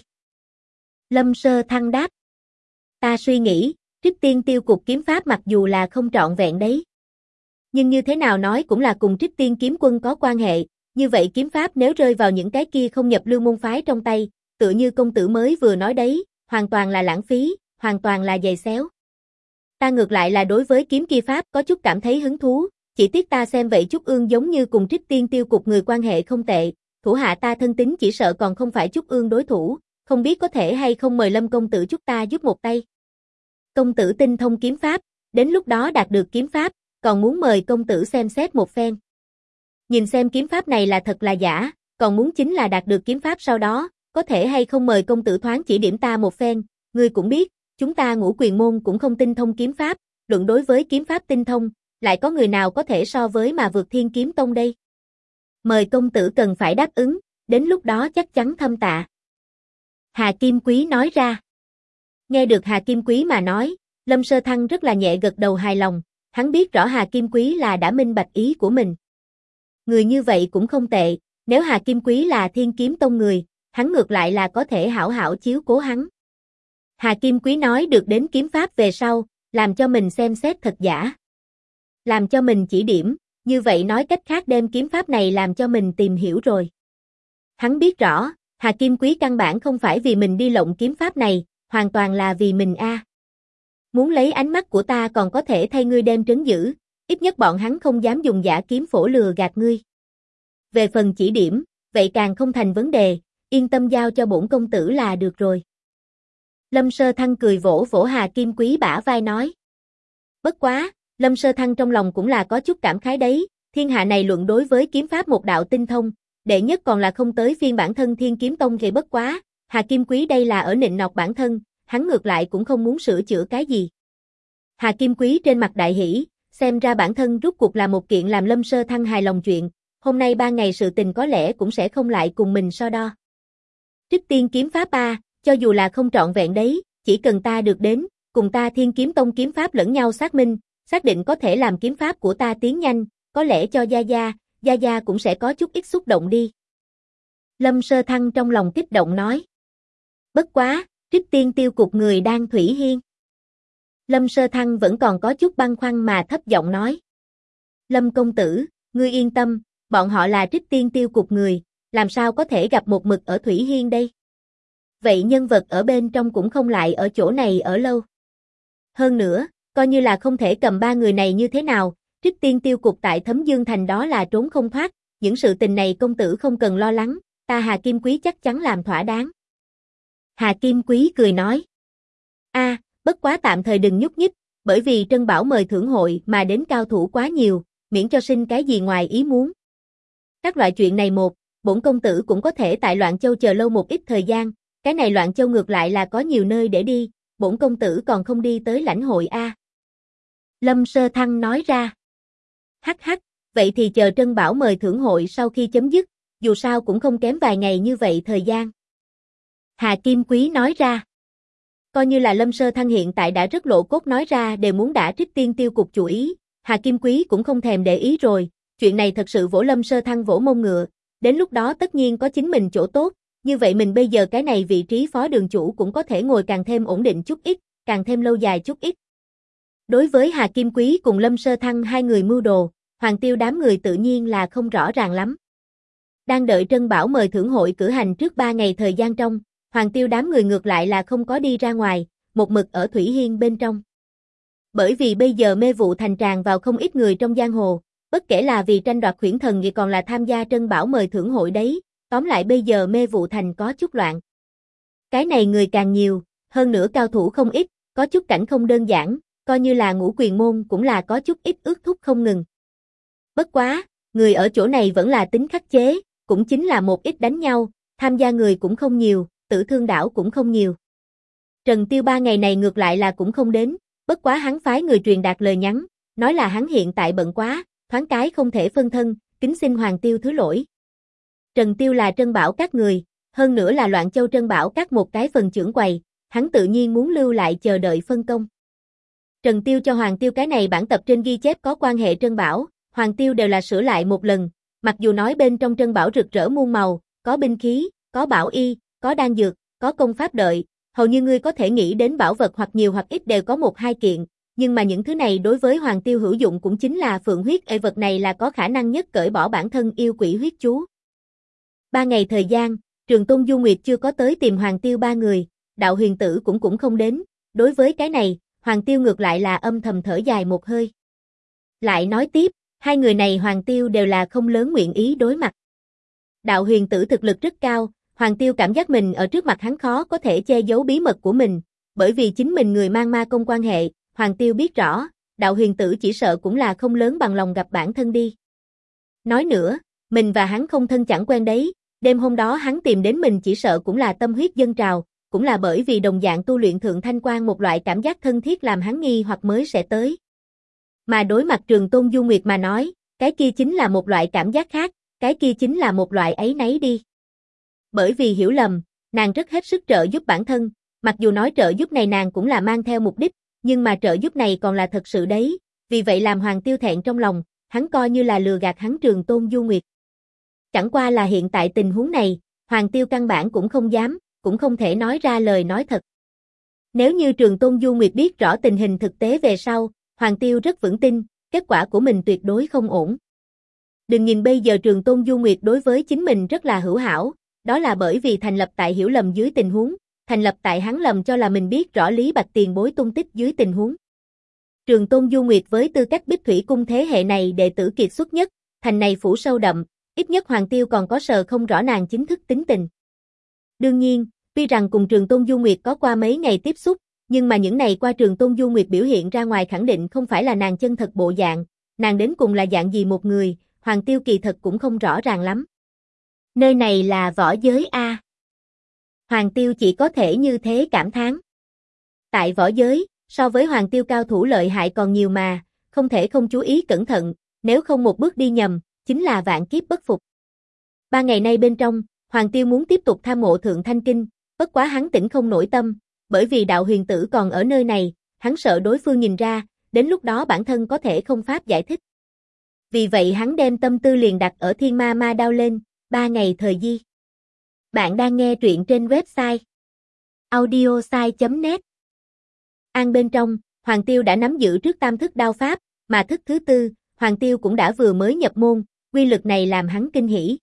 Lâm Sơ Thăng đáp. Ta suy nghĩ, Trích Tiên tiêu cục kiếm pháp mặc dù là không trọn vẹn đấy. Nhưng như thế nào nói cũng là cùng Trích Tiên kiếm quân có quan hệ, như vậy kiếm pháp nếu rơi vào những cái kia không nhập lưu môn phái trong tay, tựa như công tử mới vừa nói đấy, hoàn toàn là lãng phí, hoàn toàn là giày xéo. Ta ngược lại là đối với kiếm kia pháp có chút cảm thấy hứng thú, chỉ tiếc ta xem vậy Trúc Ương giống như cùng Trích Tiên tiêu cục người quan hệ không tệ, thủ hạ ta thân tín chỉ sợ còn không phải Trúc Ương đối thủ, không biết có thể hay không mời Lâm công tử chúc ta giúp một tay. Công tử tinh thông kiếm pháp, đến lúc đó đạt được kiếm pháp, còn muốn mời công tử xem xét một phen. Nhìn xem kiếm pháp này là thật là giả, còn muốn chính là đạt được kiếm pháp sau đó, có thể hay không mời công tử thoáng chỉ điểm ta một phen, ngươi cũng biết, Chúng ta Ngũ Quyền môn cũng không tinh thông kiếm pháp, luận đối với kiếm pháp tinh thông, lại có người nào có thể so với mà vượt Thiên Kiếm Tông đây? Mời công tử cần phải đáp ứng, đến lúc đó chắc chắn thâm tạ. Hà Kim Quý nói ra. Nghe được Hà Kim Quý mà nói, Lâm Sơ Thăng rất là nhẹ gật đầu hài lòng, hắn biết rõ Hà Kim Quý là đã minh bạch ý của mình. Người như vậy cũng không tệ, nếu Hà Kim Quý là Thiên Kiếm Tông người, hắn ngược lại là có thể hảo hảo chiếu cố hắn. Hà Kim Quý nói được đến kiếm pháp về sau, làm cho mình xem xét thật giả. Làm cho mình chỉ điểm, như vậy nói cách khác đem kiếm pháp này làm cho mình tìm hiểu rồi. Hắn biết rõ, Hà Kim Quý căn bản không phải vì mình đi lộng kiếm pháp này, hoàn toàn là vì mình a. Muốn lấy ánh mắt của ta còn có thể thay ngươi đem trấn giữ, ít nhất bọn hắn không dám dùng giả kiếm phổ lừa gạt ngươi. Về phần chỉ điểm, vậy càng không thành vấn đề, yên tâm giao cho bổn công tử là được rồi. Lâm Sơ Thăng cười vỗ vỗ Hà Kim Quý bả vai nói. Bất quá, Lâm Sơ Thăng trong lòng cũng là có chút cảm khái đấy, thiên hạ này luận đối với kiếm pháp một đạo tinh thông, đệ nhất còn là không tới phiên bản thân Thiên Kiếm Tông thì bất quá, Hà Kim Quý đây là ở nịnh nọt bản thân, hắn ngược lại cũng không muốn sửa chữa cái gì. Hà Kim Quý trên mặt đại hỉ, xem ra bản thân rút cuộc là một kiện làm Lâm Sơ Thăng hài lòng chuyện, hôm nay 3 ngày sự tình có lẽ cũng sẽ không lại cùng mình so đo. Trích Tiên kiếm pháp a, cho dù là không trọn vẹn đấy, chỉ cần ta được đến, cùng ta Thiên Kiếm Tông kiếm pháp lẫn nhau xác minh, xác định có thể làm kiếm pháp của ta tiến nhanh, có lẽ cho Gia Gia cũng sẽ có chút ít xúc động đi. Lâm Sơ Thăng trong lòng kích động nói. Bất quá, Trích Tiên tiêu cục người đang Thủy Hiên. Lâm Sơ Thăng vẫn còn có chút băn khoăn mà thấp giọng nói. Lâm công tử, ngươi yên tâm, bọn họ là Trích Tiên tiêu cục người, làm sao có thể gặp một mực ở Thủy Hiên đây? Vậy nhân vật ở bên trong cũng không lại ở chỗ này ở lâu. Hơn nữa, coi như là không thể cầm 3 người này như thế nào, Trích Tiên tiêu cục tại Thấm Dương Thành đó là trốn không thoát, những sự tình này công tử không cần lo lắng, ta Hà Kim Quý chắc chắn làm thỏa đáng. Hà Kim Quý cười nói. Bất quá tạm thời đừng nhúc nhích, bởi vì Trân Bảo mời thưởng hội mà đến cao thủ quá nhiều, miễn cho sinh cái gì ngoài ý muốn. Các loại chuyện này bổn công tử cũng có thể tại Loạn Châu chờ lâu một ít thời gian, cái này Loạn Châu ngược lại là có nhiều nơi để đi, bổn công tử còn không đi tới lãnh hội a. Lâm Sơ Thăng nói ra. Hắc hắc, vậy thì chờ Trân Bảo mời thưởng hội sau khi chấm dứt, dù sao cũng không kém vài ngày như vậy thời gian. Hà Kim Quý nói ra. Coi như là Lâm Sơ Thăng hiện tại đã rất lộ cốt nói ra đều muốn đả Trích Tiên tiêu cục chủ ý, Hà Kim Quý cũng không thèm để ý rồi, chuyện này thật sự vỗ Lâm Sơ Thăng vỗ mông ngựa, đến lúc đó tất nhiên có chính mình chỗ tốt, như vậy mình bây giờ cái này vị trí phó đường chủ cũng có thể ngồi càng thêm ổn định chút ít, càng thêm lâu dài chút ít. Đối với Hà Kim Quý cùng Lâm Sơ Thăng hai người mưu đồ, Hoàng Tiêu đám người tự nhiên là không rõ ràng lắm. Đang đợi Trân Bảo mời thưởng hội cử hành trước 3 ngày thời gian trong, Hoàng Tiêu đám người ngược lại là không có đi ra ngoài, một mực ở Thủy Hiên bên trong. Bởi vì bây giờ mê vụ thành tràn vào không ít người trong giang hồ, bất kể là vì tranh đoạt Huyễn Thần thì còn là tham gia Trân Bảo mời thưởng hội đấy, tóm lại bây giờ mê vụ thành có chút loạn. Cái này người càng nhiều, hơn nữa cao thủ không ít, có chút cảnh không đơn giản, coi như là Ngũ Quyền môn cũng là có chút ít ước thúc không ngừng. Bất quá, người ở chỗ này vẫn là tính khắc chế, cũng chính là một ít đánh nhau, tham gia người cũng không nhiều, tử thương đảo cũng không nhiều. Trần Tiêu 3 ngày này ngược lại là cũng không đến, bất quá hắn phái người truyền đạt lời nhắn, nói là hắn hiện tại bận quá, thoáng cái không thể phân thân, kính xin Hoàng Tiêu thứ lỗi. Trần Tiêu là Trân Bảo các người, hơn nữa là Loạn Châu Trân Bảo các một cái phần trưởng quầy, hắn tự nhiên muốn lưu lại chờ đợi phân công. Trần Tiêu cho Hoàng Tiêu cái này bản tập trên ghi chép có quan hệ Trân Bảo, Hoàng Tiêu đều là sửa lại một lần, mặc dù nói bên trong Trân Bảo rực rỡ muôn màu, có binh khí, có bảo y, có đan dược, có công pháp đợi, hầu như ngươi có thể nghĩ đến bảo vật hoặc nhiều hoặc ít đều có 1-2 kiện, nhưng mà những thứ này đối với Hoàng Tiêu hữu dụng cũng chính là phượng huyết, vật này là có khả năng nhất cởi bỏ bản thân yêu quỷ huyết chú. 3 ngày thời gian, Trường Tôn Du Nguyệt chưa có tới tìm Hoàng Tiêu 3 người, Đạo Huyền Tử cũng không đến, đối với cái này, Hoàng Tiêu ngược lại là âm thầm thở dài một hơi. Lại nói tiếp, hai người này Hoàng Tiêu đều là không lớn nguyện ý đối mặt. Đạo Huyền Tử thực lực rất cao, Hoàng Tiêu cảm giác mình ở trước mặt hắn khó có thể che giấu bí mật của mình, bởi vì chính mình người mang ma công quan hệ, Hoàng Tiêu biết rõ, Đạo Huyền Tử chỉ sợ cũng là không lớn bằng lòng gặp bản thân đi. Nói nữa, mình và hắn không thân chẳng quen đấy, đêm hôm đó hắn tìm đến mình chỉ sợ cũng là tâm huyết dâng trào, cũng là bởi vì đồng dạng tu luyện thượng thanh quan một loại cảm giác thân thiết làm hắn nghi hoặc mới sẽ tới. Mà đối mặt Trường Tôn Du Nguyệt mà nói, cái kia chính là một loại cảm giác khác, cái kia chính là một loại áy náy đi. Bởi vì hiểu lầm, nàng rất hết sức trợ giúp bản thân, mặc dù nói trợ giúp này nàng cũng là mang theo mục đích, nhưng mà trợ giúp này còn là thật sự đấy, vì vậy làm Hoàng Tiêu thẹn trong lòng, hắn coi như là lừa gạt hắn Trường Tôn Du Nguyệt. Chẳng qua là hiện tại tình huống này, Hoàng Tiêu căn bản cũng không dám, cũng không thể nói ra lời nói thật. Nếu như Trường Tôn Du Nguyệt biết rõ tình hình thực tế về sau, Hoàng Tiêu rất vững tin, kết quả của mình tuyệt đối không ổn. Đừng nhìn bây giờ Trường Tôn Du Nguyệt đối với chính mình rất là hữu hảo, đó là bởi vì thành lập tại hiểu lầm dưới tình huống, thành lập tại hắn lầm cho là mình biết rõ Lý Bạch tiền bối tung tích dưới tình huống. Trường Tôn Du Nguyệt với tư cách Bích Thủy cung thế hệ này đệ tử kiệt xuất nhất, thành này phủ sâu đậm, ít nhất Hoàng Tiêu còn có sờ không rõ nàng chính thức tính tình. Đương nhiên, tuy rằng cùng Trường Tôn Du Nguyệt có qua mấy ngày tiếp xúc, nhưng mà những ngày qua Trường Tôn Du Nguyệt biểu hiện ra ngoài khẳng định không phải là nàng chân thật bộ dạng, nàng đến cùng là dạng gì một người, Hoàng Tiêu kỳ thật cũng không rõ ràng lắm. Nơi này là võ giới A. Hoàng Tiêu chỉ có thể như thế cảm thán. Tại võ giới, so với Hoàng Tiêu cao thủ lợi hại còn nhiều mà, không thể không chú ý cẩn thận, nếu không một bước đi nhầm, chính là vạn kiếp bất phục. 3 ngày nay bên trong, Hoàng Tiêu muốn tiếp tục tham ngộ Thượng Thanh Kinh, bất quá hắn tỉnh không nổi tâm, bởi vì đạo huyền tử còn ở nơi này, hắn sợ đối phương nhìn ra, đến lúc đó bản thân có thể không pháp giải thích. Vì vậy hắn đem tâm tư liền đặt ở Thiên Ma Ma Đao lên, 3 ngày thời gian. Bạn đang nghe truyện trên website audiosai.net. An bên trong, Hoàng Tiêu đã nắm giữ trước tam thức đao pháp, mà thức thứ tư, Hoàng Tiêu cũng đã vừa mới nhập môn, quy lực này làm hắn kinh hỉ.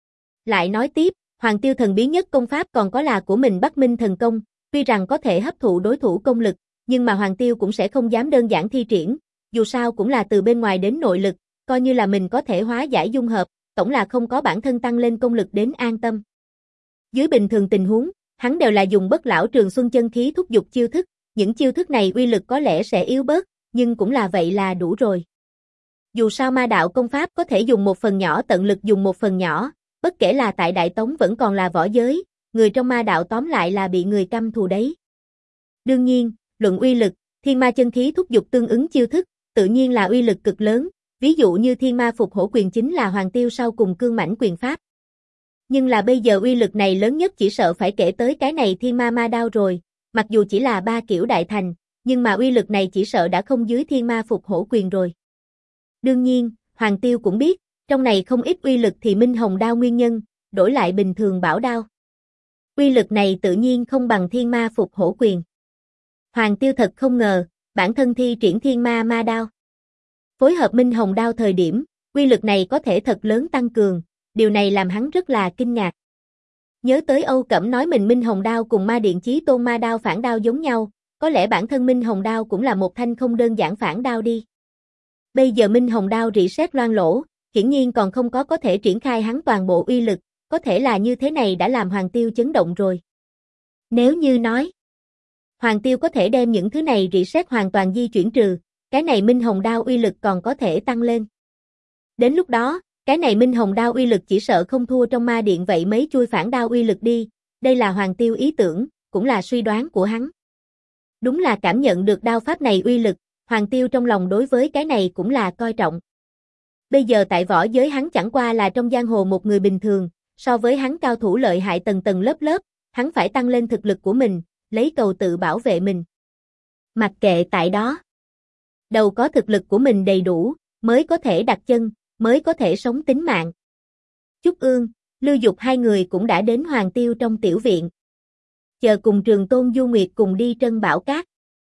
Lại nói tiếp, Hoàng Tiêu thần bí nhất công pháp còn có là của mình Bắc Minh thần công, tuy rằng có thể hấp thụ đối thủ công lực, nhưng mà Hoàng Tiêu cũng sẽ không dám đơn giản thi triển, dù sao cũng là từ bên ngoài đến nội lực, coi như là mình có thể hóa giải dung hợp, tổng là không có bản thân tăng lên công lực đến an tâm. Dưới bình thường tình huống, hắn đều là dùng Bất Lão Trường Xuân chân khí thúc giục chiêu thức, những chiêu thức này uy lực có lẽ sẽ yếu bớt, nhưng cũng là vậy là đủ rồi. Dù sao ma đạo công pháp có thể dùng một phần nhỏ tận lực dùng một phần nhỏ, bất kể là tại Đại Tống vẫn còn là võ giới, người trong ma đạo tóm lại là bị người căm thù đấy. Đương nhiên, luận uy lực, thiên ma chân khí thúc giục tương ứng chiêu thức, tự nhiên là uy lực cực lớn, ví dụ như thiên ma phục hổ quyền chính là Hoàng Tiêu sau cùng cương mãnh quyền pháp. Nhưng là bây giờ uy lực này lớn nhất chỉ sợ phải kể tới cái này thiên ma ma đao rồi, mặc dù chỉ là 3 kiểu đại thành, nhưng mà uy lực này chỉ sợ đã không dưới thiên ma phục hổ quyền rồi. Đương nhiên, Hoàng Tiêu cũng biết, trong này không ít uy lực thì Minh Hồng đao nguyên nhân, đổi lại bình thường bảo đao. Uy lực này tự nhiên không bằng thiên ma phục hổ quyền. Hoàng Tiêu thật không ngờ, bản thân thi triển thiên ma ma đao. Phối hợp Minh Hồng đao thời điểm, uy lực này có thể thật lớn tăng cường, điều này làm hắn rất là kinh ngạc. Nhớ tới Âu Cẩm nói mình Minh Hồng đao cùng Ma Điện Chí Tôn ma đao phản đao giống nhau, có lẽ bản thân Minh Hồng đao cũng là một thanh không đơn giản phản đao đi. Bây giờ Minh Hồng đao rỉ sét loang lỗ, hiển nhiên còn không có thể triển khai hắn toàn bộ uy lực, có thể là như thế này đã làm Hoàng Tiêu chấn động rồi. Nếu như nói, Hoàng Tiêu có thể đem những thứ này rỉ sét hoàn toàn di chuyển trừ, cái này Minh Hồng đao uy lực còn có thể tăng lên. Đến lúc đó, cái này Minh Hồng đao uy lực chỉ sợ không thua trong ma điện vậy mấy chui phản đao uy lực đi, đây là Hoàng Tiêu ý tưởng, cũng là suy đoán của hắn. Đúng là cảm nhận được đao pháp này uy lực, Hoàng Tiêu trong lòng đối với cái này cũng là coi trọng. Bây giờ tại võ giới hắn chẳng qua là trong giang hồ một người bình thường, so với hắn cao thủ lợi hại tầng tầng lớp lớp, hắn phải tăng lên thực lực của mình, lấy cầu tự bảo vệ mình. Mặc kệ tại đó, đầu có thực lực của mình đầy đủ, mới có thể đặt chân, mới có thể sống tính mạng. Trúc Ương, Lưu Dục hai người cũng đã đến Hoàng Tiêu trong tiểu viện. Chờ cùng Trường Tôn Du Nguyệt cùng đi Trân Bảo Các.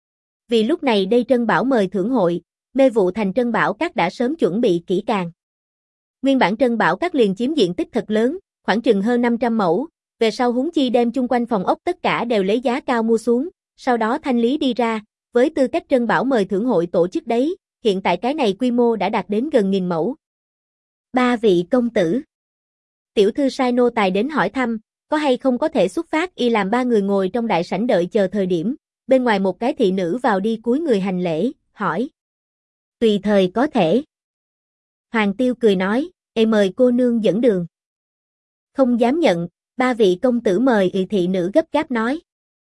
Vì lúc này đây Trân Bảo mời thưởng hội, mê vụ thành Trân Bảo Các đã sớm chuẩn bị kỹ càng. Nguyên bản Trân Bảo Các liền chiếm diện tích thật lớn, khoảng chừng hơn 500 mẫu, về sau huống chi đem chung quanh phòng ốc tất cả đều lấy giá cao mua xuống, sau đó thanh lý đi ra, với tư cách Trân Bảo mời thưởng hội tổ chức đấy, hiện tại cái này quy mô đã đạt đến gần 1000 mẫu. 3 vị công tử. Tiểu thư sai nô tài đến hỏi thăm, có hay không có thể xuất phát y làm 3 người ngồi trong đại sảnh đợi chờ thời điểm, bên ngoài một cái thị nữ vào đi cúi người hành lễ, hỏi. Tùy thời có thể. Hoàng Tiêu cười nói, mời cô nương dẫn đường. Không dám nhận, 3 vị công tử mời thị nữ gấp gáp nói.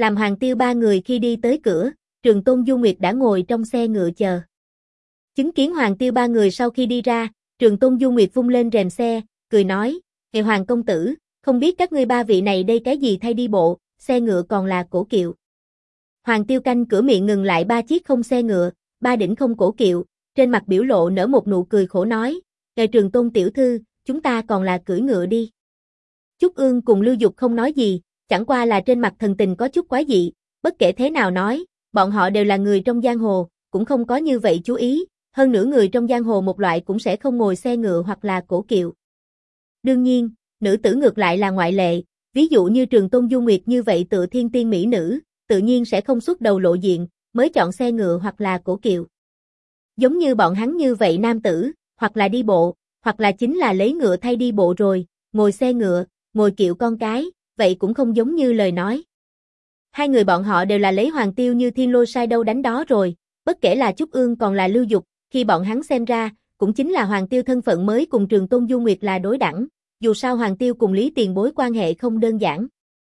Làm Hoàng Tiêu ba người khi đi tới cửa, Trường Tôn Du Nguyệt đã ngồi trong xe ngựa chờ. Chứng kiến Hoàng Tiêu ba người sau khi đi ra, Trường Tôn Du Nguyệt vung lên rèm xe, cười nói, "Hệ Hoàng công tử, không biết các ngươi ba vị này đây cái gì thay đi bộ, xe ngựa còn là cổ kiệu." Hoàng Tiêu canh cửa miệng ngừng lại ba chiếc không xe ngựa, ba đỉnh không cổ kiệu, trên mặt biểu lộ nở một nụ cười khổ nói, "Ngài Trường Tôn tiểu thư, chúng ta còn là cưỡi ngựa đi." Chúc Ương cùng Lưu Dục không nói gì, chẳng qua là trên mặt thần tình có chút quái dị, bất kể thế nào nói, bọn họ đều là người trong giang hồ, cũng không có như vậy chú ý, hơn nữa người trong giang hồ một loại cũng sẽ không ngồi xe ngựa hoặc là cổ kiệu. Đương nhiên, nữ tử ngược lại là ngoại lệ, ví dụ như Trường Tôn Du Nguyệt như vậy tựa thiên tiên mỹ nữ, tự nhiên sẽ không xuất đầu lộ diện, mới chọn xe ngựa hoặc là cổ kiệu. Giống như bọn hắn như vậy nam tử, hoặc là đi bộ, hoặc là chính là lấy ngựa thay đi bộ rồi, ngồi xe ngựa, ngồi kiệu con cái, vậy cũng không giống như lời nói. Hai người bọn họ đều là lấy Hoàng Tiêu như thiên lôi sai đâu đánh đó rồi, bất kể là Chúc Ương còn là Lưu Dục, khi bọn hắn xem ra, cũng chính là Hoàng Tiêu thân phận mới cùng Trường Tôn Du Nguyệt là đối đẳng, dù sao Hoàng Tiêu cùng Lý Tiền Bối quan hệ không đơn giản.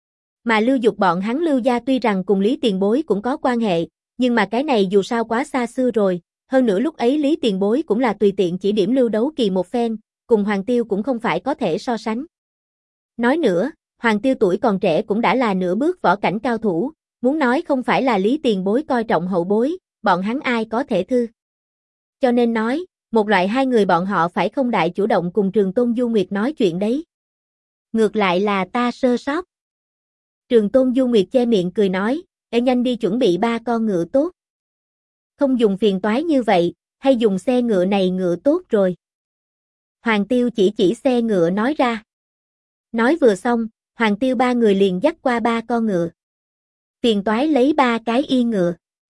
Mà Lưu Dục bọn hắn Lưu gia tuy rằng cùng Lý Tiền Bối cũng có quan hệ, nhưng mà cái này dù sao quá xa xưa rồi, hơn nữa lúc ấy Lý Tiền Bối cũng là tùy tiện chỉ điểm Lưu Đấu Kỳ một phen, cùng Hoàng Tiêu cũng không phải có thể so sánh. Nói nữa, Hoàng Tiêu tuổi còn trẻ cũng đã là nửa bước võ cảnh cao thủ, muốn nói không phải là Lý Tiền Bối coi trọng hậu bối, bọn hắn ai có thể thư. Cho nên nói, một loại hai người bọn họ phải không đại chủ động cùng Trường Tôn Du Nguyệt nói chuyện đấy. Ngược lại là ta sơ sót. Trường Tôn Du Nguyệt che miệng cười nói, "Ê nhanh đi chuẩn bị ba con ngựa tốt. Không dùng phiền toái như vậy, hay dùng xe ngựa này ngựa tốt rồi." Hoàng Tiêu chỉ xe ngựa nói ra. Nói vừa xong, Hoàng Tiêu ba người liền dắt qua ba con ngựa. Phiền toái lấy ba cái yên ngựa.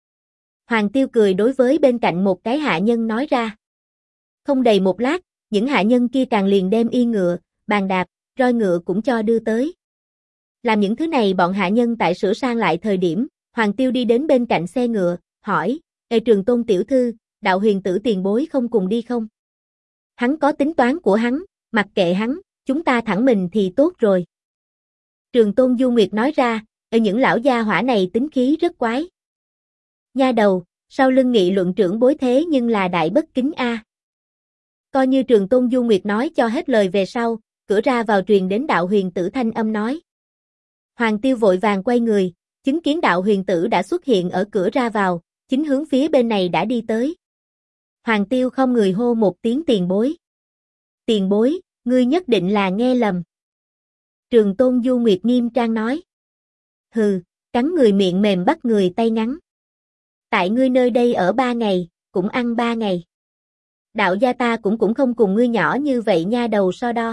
Hoàng Tiêu cười đối với bên cạnh một cái hạ nhân nói ra. Không đầy một lát, những hạ nhân kia càng liền đem yên ngựa, bàn đạp, roi ngựa cũng cho đưa tới. Làm những thứ này bọn hạ nhân tại sửa sang lại thời điểm, Hoàng Tiêu đi đến bên cạnh xe ngựa, hỏi, "Ê Trường Tôn tiểu thư, Đạo Huyền tử tiền bối không cùng đi không?" Hắn có tính toán của hắn, mặc kệ hắn, chúng ta thẳng mình thì tốt rồi. Trường Tôn Du Nguyệt nói ra, những lão gia hỏa này tính khí rất quái. Nha đầu, sau lưng nghị luận trưởng bối thế nhưng là đại bất kính a. Coi như Trường Tôn Du Nguyệt nói cho hết lời về sau, cửa ra vào truyền đến Đạo Huyền tử thanh âm nói. Hoàng Tiêu vội vàng quay người, chứng kiến Đạo Huyền tử đã xuất hiện ở cửa ra vào, chính hướng phía bên này đã đi tới. Hoàng Tiêu không người hô một tiếng tiền bối. Tiền bối, ngươi nhất định là nghe lầm. Trường Tôn Du Nguyệt nghiêm trang nói. Hừ, cắn người miệng mềm bắt người tay ngắn. Tại ngươi nơi đây ở 3 ngày, cũng ăn 3 ngày. Đạo gia ta cũng không cùng ngươi nhỏ như vậy nha đầu so đo.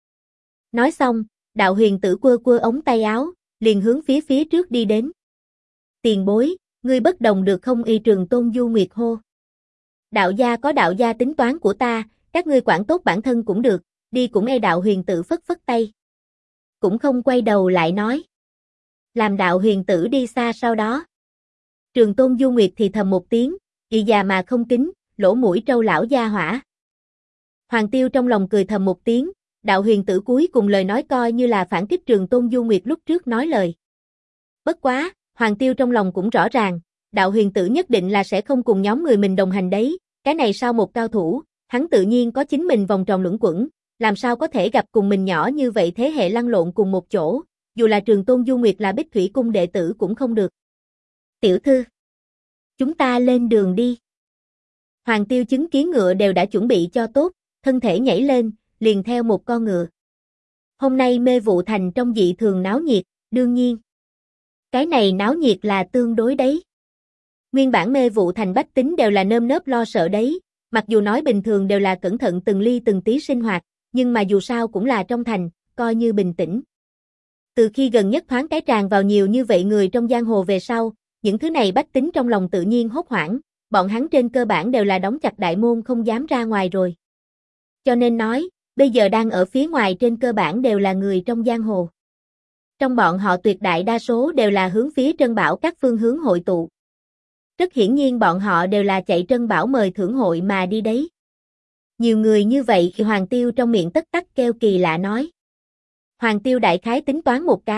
Nói xong, Đạo Huyền tử quơ ống tay áo, liền hướng phía trước đi đến. Tiền bối, ngươi bất đồng được không? Y Trường Tôn Du Nguyệt hô. Đạo gia có đạo gia tính toán của ta, các ngươi quản tốt bản thân cũng được, đi cũng e. Đạo Huyền tử phất tay. Cũng không quay đầu lại nói. Làm Đạo Huyền tử đi xa sau đó. Trường Tôn Du Nguyệt thì thầm một tiếng, y già mà không kính, lỗ mũi trâu lão gia hỏa. Hoàng Tiêu trong lòng cười thầm một tiếng, Đạo Huyền tử cuối cùng lời nói coi như là phản kích Trường Tôn Du Nguyệt lúc trước nói lời. Bất quá, Hoàng Tiêu trong lòng cũng rõ ràng, Đạo Huyền tử nhất định là sẽ không cùng nhóm người mình đồng hành đấy, cái này sau một cao thủ, hắn tự nhiên có chính mình vòng tròn luẩn quẩn, làm sao có thể gặp cùng mình nhỏ như vậy thế hệ lăn lộn cùng một chỗ, dù là Trường Tôn Du Nguyệt là Bích Thủy cung đệ tử cũng không được. Tiểu thư, chúng ta lên đường đi. Hoàng Tiêu chứng kiến ngựa đều đã chuẩn bị cho tốt, thân thể nhảy lên, liền theo một con ngựa. Hôm nay Mê Vụ Thành trong dị thường náo nhiệt, đương nhiên. Cái này náo nhiệt là tương đối đấy. Nguyên bản Mê Vụ Thành bách tính đều là nơm nớp lo sợ đấy, mặc dù nói bình thường đều là cẩn thận từng ly từng tí sinh hoạt, nhưng mà dù sao cũng là trong thành, coi như bình tĩnh. Từ khi gần nhất thoáng cái tràn vào nhiều như vậy người trong giang hồ về sau, những thứ này bách tính trong lòng tự nhiên hốt hoảng, bọn hắn trên cơ bản đều là đóng chặt đại môn không dám ra ngoài rồi. Cho nên nói, bây giờ đang ở phía ngoài trên cơ bản đều là người trong giang hồ. Trong bọn họ tuyệt đại đa số đều là hướng phía Trân Bảo các phương hướng hội tụ. Rất hiển nhiên bọn họ đều là chạy Trân Bảo mời thưởng hội mà đi đấy. Nhiều người như vậy thì Hoàng Tiêu trong miệng tất tắc kêu kỳ lạ nói. Hoàng Tiêu đại khái tính toán một cái,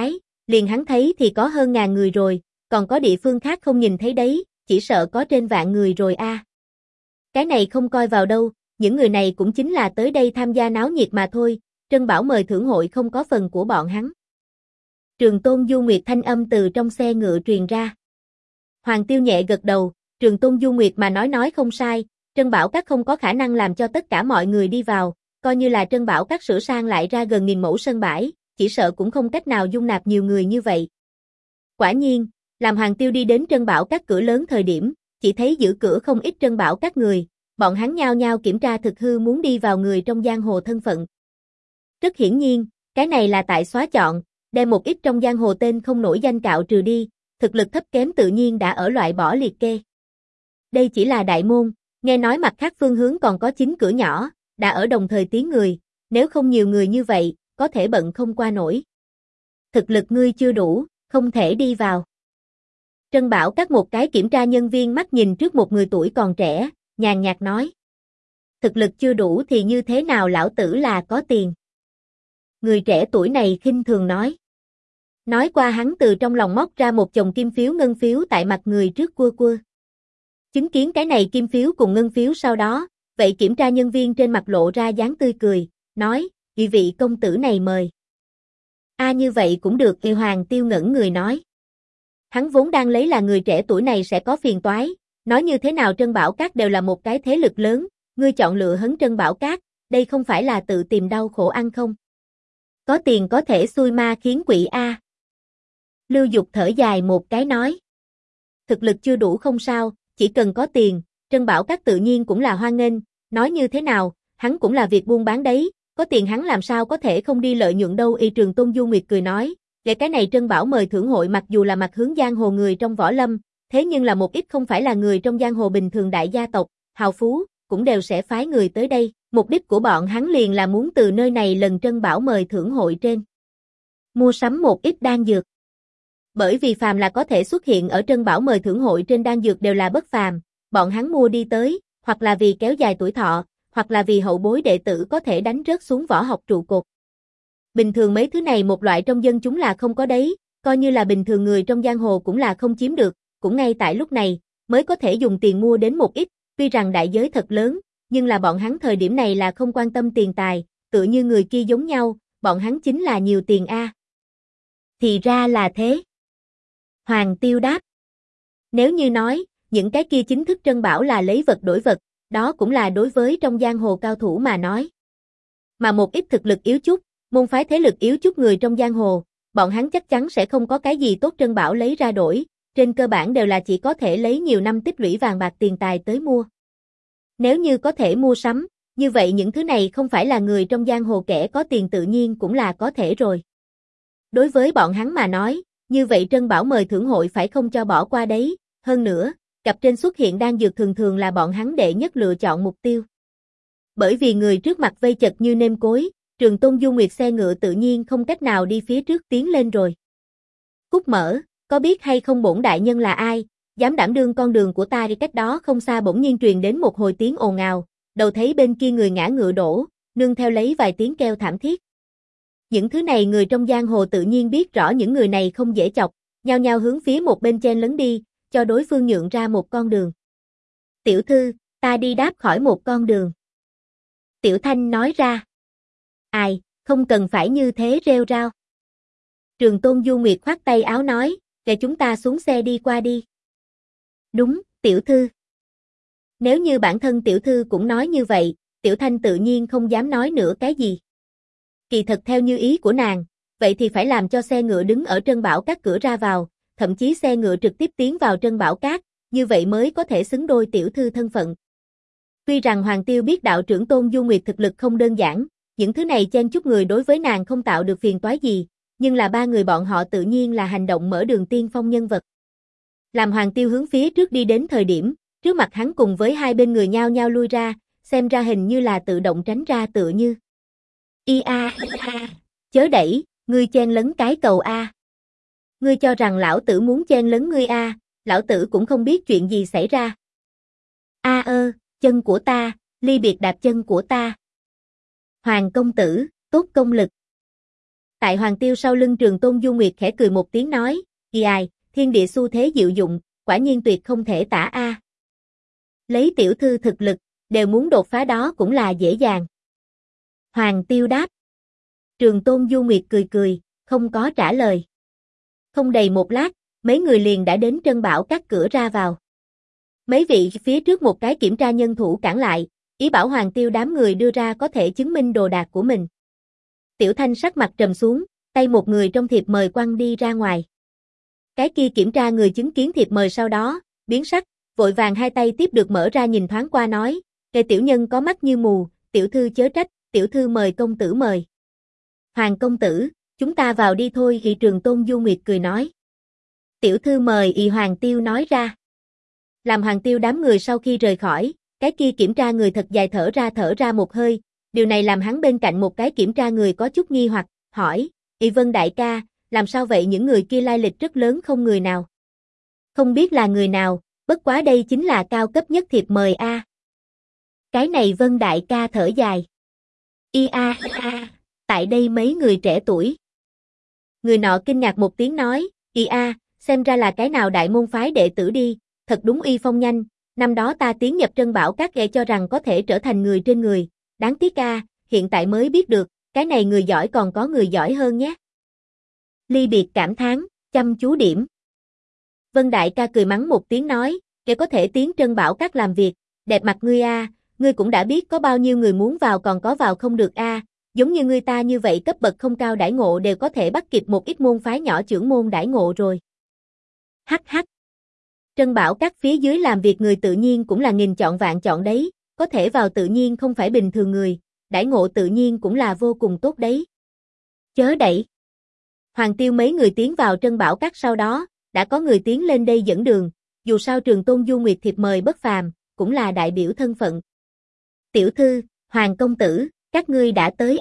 liền hắn thấy thì có hơn ngàn người rồi, còn có địa phương khác không nhìn thấy đấy, chỉ sợ có trên vạn người rồi a. Cái này không coi vào đâu, những người này cũng chính là tới đây tham gia náo nhiệt mà thôi, Trân Bảo mời thưởng hội không có phần của bọn hắn. Trường Tôn Du Nguyệt thanh âm từ trong xe ngựa truyền ra. Hoàng Tiêu nhẹ gật đầu, Trường Tôn Du Nguyệt mà nói không sai, Trân Bảo Các không có khả năng làm cho tất cả mọi người đi vào, coi như là Trân Bảo Các sửa sang lại ra gần 1000 mẫu sân bãi, chỉ sợ cũng không cách nào dung nạp nhiều người như vậy. Quả nhiên, làm Hoàng Tiêu đi đến Trân Bảo Các cửa lớn thời điểm, chỉ thấy giữ cửa không ít Trân Bảo Các người, bọn hắn nhao nhao kiểm tra thực hư muốn đi vào người trong giang hồ thân phận. Rất hiển nhiên, cái này là tại xóa chọn, đem một ít trong giang hồ tên không nổi danh cạo trừ đi, thực lực thấp kém tự nhiên đã ở loại bỏ liệt kê. Đây chỉ là đại môn, nghe nói mặt khác phương hướng còn có 9 cửa nhỏ, đã ở đồng thời tiến người, nếu không nhiều người như vậy, có thể bận không qua nổi. Thực lực ngươi chưa đủ, không thể đi vào. Trân Bảo Các một cái kiểm tra nhân viên mắt nhìn trước một người tuổi còn trẻ, nhàn nhạt nói. Thực lực chưa đủ thì như thế nào lão tử là có tiền. Người trẻ tuổi này khinh thường nói. Nói qua hắn từ trong lòng móc ra một chồng kim phiếu ngân phiếu tại mặt người trước cua cua. Chứng kiến cái này kim phiếu cùng ngân phiếu sau đó, vậy kiểm tra nhân viên trên mặt lộ ra dáng tươi cười, nói, vị công tử này mời. Như vậy cũng được, Hoàng Tiêu ngẩn người nói. Hắn vốn đang lấy là người trẻ tuổi này sẽ có phiền toái, nói như thế nào Trân Bảo Các đều là một cái thế lực lớn, ngươi chọn lựa hấn Trân Bảo Các, đây không phải là tự tìm đau khổ ăn không? Có tiền có thể xui ma khiến quỷ a. Lưu Dục thở dài một cái nói. Thực lực chưa đủ không sao, chỉ cần có tiền, Trân Bảo Các tự nhiên cũng là hoan nghênh, nói như thế nào, hắn cũng là việc buôn bán đấy, có tiền hắn làm sao có thể không đi lợi nhuận đâu. Trường Tôn Du Nguyệt cười nói, về cái này Trân Bảo mời thưởng hội mặc dù là mặt hướng giang hồ người trong võ lâm, thế nhưng là một ít không phải là người trong giang hồ bình thường đại gia tộc, hào phú, cũng đều sẽ phái người tới đây, mục đích của bọn hắn liền là muốn từ nơi này lần Trân Bảo mời thưởng hội trên mua sắm một ít đan dược. Bởi vì phàm là có thể xuất hiện ở Trân Bảo mời thưởng hội trên đan dược đều là bất phàm, bọn hắn mua đi tới, hoặc là vì kéo dài tuổi thọ, hoặc là vì hậu bối đệ tử có thể đánh rớt xuống võ học trụ cột. Bình thường mấy thứ này một loại trong dân chúng là không có đấy, coi như là bình thường người trong giang hồ cũng là không chiếm được, cũng ngay tại lúc này, mới có thể dùng tiền mua đến một ít, tuy rằng đại giới thật lớn, nhưng là bọn hắn thời điểm này là không quan tâm tiền tài, tựa như người kia giống nhau, bọn hắn chính là nhiều tiền a. Thì ra là thế. Hoàng Tiêu đáp. Nếu như nói, những cái kia chính thức Trân Bảo là lấy vật đổi vật, đó cũng là đối với trong giang hồ cao thủ mà nói. Mà một ít thực lực yếu chút, môn phái thế lực yếu chút người trong giang hồ, bọn hắn chắc chắn sẽ không có cái gì tốt Trân Bảo lấy ra đổi, trên cơ bản đều là chỉ có thể lấy nhiều năm tích lũy vàng bạc tiền tài tới mua. Nếu như có thể mua sắm, như vậy những thứ này không phải là người trong giang hồ kẻ có tiền tự nhiên cũng là có thể rồi. Đối với bọn hắn mà nói, như vậy Trân Bảo mời thưởng hội phải không cho bỏ qua đấy, hơn nữa, cặp trên xuất hiện đan dược thường thường là bọn hắn đệ nhất lựa chọn mục tiêu. Bởi vì người trước mặt vây chật như nêm cối, Trường Tôn Du Nguyệt xe ngựa tự nhiên không cách nào đi phía trước tiến lên rồi. Cúc Mở, có biết hay không bổn đại nhân là ai, dám đảm đương con đường của ta? Đi cách đó không xa bỗng nhiên truyền đến một hồi tiếng ồn ào, đầu thấy bên kia người ngã ngựa đổ, nương theo lấy vài tiếng kêu thảm thiết. Những thứ này người trong giang hồ tự nhiên biết rõ những người này không dễ chọc, nhao nhao hướng phía một bên chen lấn đi, cho đối phương nhượng ra một con đường. Tiểu thư, ta đi đáp khỏi một con đường. Tiểu Thanh nói ra. Ai, không cần phải như thế rêu rao. Trường Tôn Du Nguyệt khoát tay áo nói, để chúng ta xuống xe đi qua đi. Đúng, tiểu thư. Nếu như bản thân tiểu thư cũng nói như vậy, Tiểu Thanh tự nhiên không dám nói nữa cái gì. Kỳ thật theo như ý của nàng, vậy thì phải làm cho xe ngựa đứng ở Trân Bảo Các cửa ra vào, thậm chí xe ngựa trực tiếp tiến vào Trân Bảo Các, như vậy mới có thể xứng đôi tiểu thư thân phận. Tuy rằng Hoàng Tiêu biết đạo trưởng Tôn Du Nguyệt thực lực không đơn giản, những thứ này chen chúc người đối với nàng không tạo được phiền toái gì, nhưng là ba người bọn họ tự nhiên là hành động mở đường tiên phong nhân vật. Làm Hoàng Tiêu hướng phía trước đi đến thời điểm, trước mặt hắn cùng với hai bên người nhao nhao lui ra, xem ra hình như là tự động tránh ra tựa như. Chớ đẩy, ngươi chen lấn cái cầu a. Ngươi cho rằng lão tử muốn chen lấn ngươi a, lão tử cũng không biết chuyện gì xảy ra. Chân của ta, ly biệt đạp chân của ta. Hoàng công tử, tốt công lực. Tại Hoàng Tiêu sau lưng Trường Tôn Du Nguyệt khẽ cười một tiếng nói, ai, thiên địa xu thế diệu dụng, quả nhiên tuyệt không thể tả a. Lấy tiểu thư thực lực, đều muốn đột phá đó cũng là dễ dàng. Hoàng Tiêu đáp. Trường Tôn Du Nguyệt cười cười, không có trả lời. Không đầy một lát, mấy người liền đã đến Trân Bảo Các cửa ra vào. Mấy vị phía trước một cái kiểm tra nhân thủ cản lại, ý bảo Hoàng Tiêu đám người đưa ra có thể chứng minh đồ đạc của mình. Tiểu Thanh sắc mặt trầm xuống, tay một người trong thiệp mời quăng đi ra ngoài. Cái kia kiểm tra người chứng kiến thiệp mời sau đó, biến sắc, vội vàng hai tay tiếp được mở ra nhìn thoáng qua nói, kẻ tiểu nhân có mắt như mù, tiểu thư chớ trách, tiểu thư mời công tử mời. Hoàng công tử, chúng ta vào đi thôi, Nghị Trường Tôn Du Nguyệt cười nói. Tiểu thư mời, Hoàng Tiêu nói ra. Làm Hoàng Tiêu đám người sau khi rời khỏi, cái kia kiểm tra người thật dài thở ra một hơi, điều này làm hắn bên cạnh một cái kiểm tra người có chút nghi hoặc, hỏi, Vân đại ca, làm sao vậy, những người kia lai lịch rất lớn không người nào? Không biết là người nào, bất quá đây chính là cao cấp nhất thiệp mời a. Cái này Vân đại ca thở dài. Tại đây mấy người trẻ tuổi. Người nọ kinh ngạc một tiếng nói, xem ra là cái nào đại môn phái đệ tử đi, thật đúng uy phong nhanh, năm đó ta tiến nhập Trân Bảo Các e cho rằng có thể trở thành người trên người, đáng tiếc hiện tại mới biết được, cái này người giỏi còn có người giỏi hơn nhé. Ly biệt cảm thán, chăm chú điểm. Vân đại ca cười mắng một tiếng nói, kẻ có thể tiến Trân Bảo Các làm việc, đẹp mặt ngươi ngươi cũng đã biết có bao nhiêu người muốn vào còn có vào không được giống như ngươi ta như vậy cấp bậc không cao đãi ngộ đều có thể bắt kịp một ít môn phái nhỏ trưởng môn đãi ngộ rồi. Hắc. Trân Bảo Các phía dưới làm việc người tự nhiên cũng là nghìn chọn vạn chọn đấy, có thể vào tự nhiên không phải bình thường người, đãi ngộ tự nhiên cũng là vô cùng tốt đấy. Chớ đẩy. Hoàng Tiêu mấy người tiến vào Trân Bảo Các sau đó, đã có người tiến lên đây dẫn đường, dù sao Trường Tôn Du Nguyệt thiệp mời bất phàm, cũng là đại biểu thân phận. Tiểu thư, Hoàng công tử, các ngươi đã tới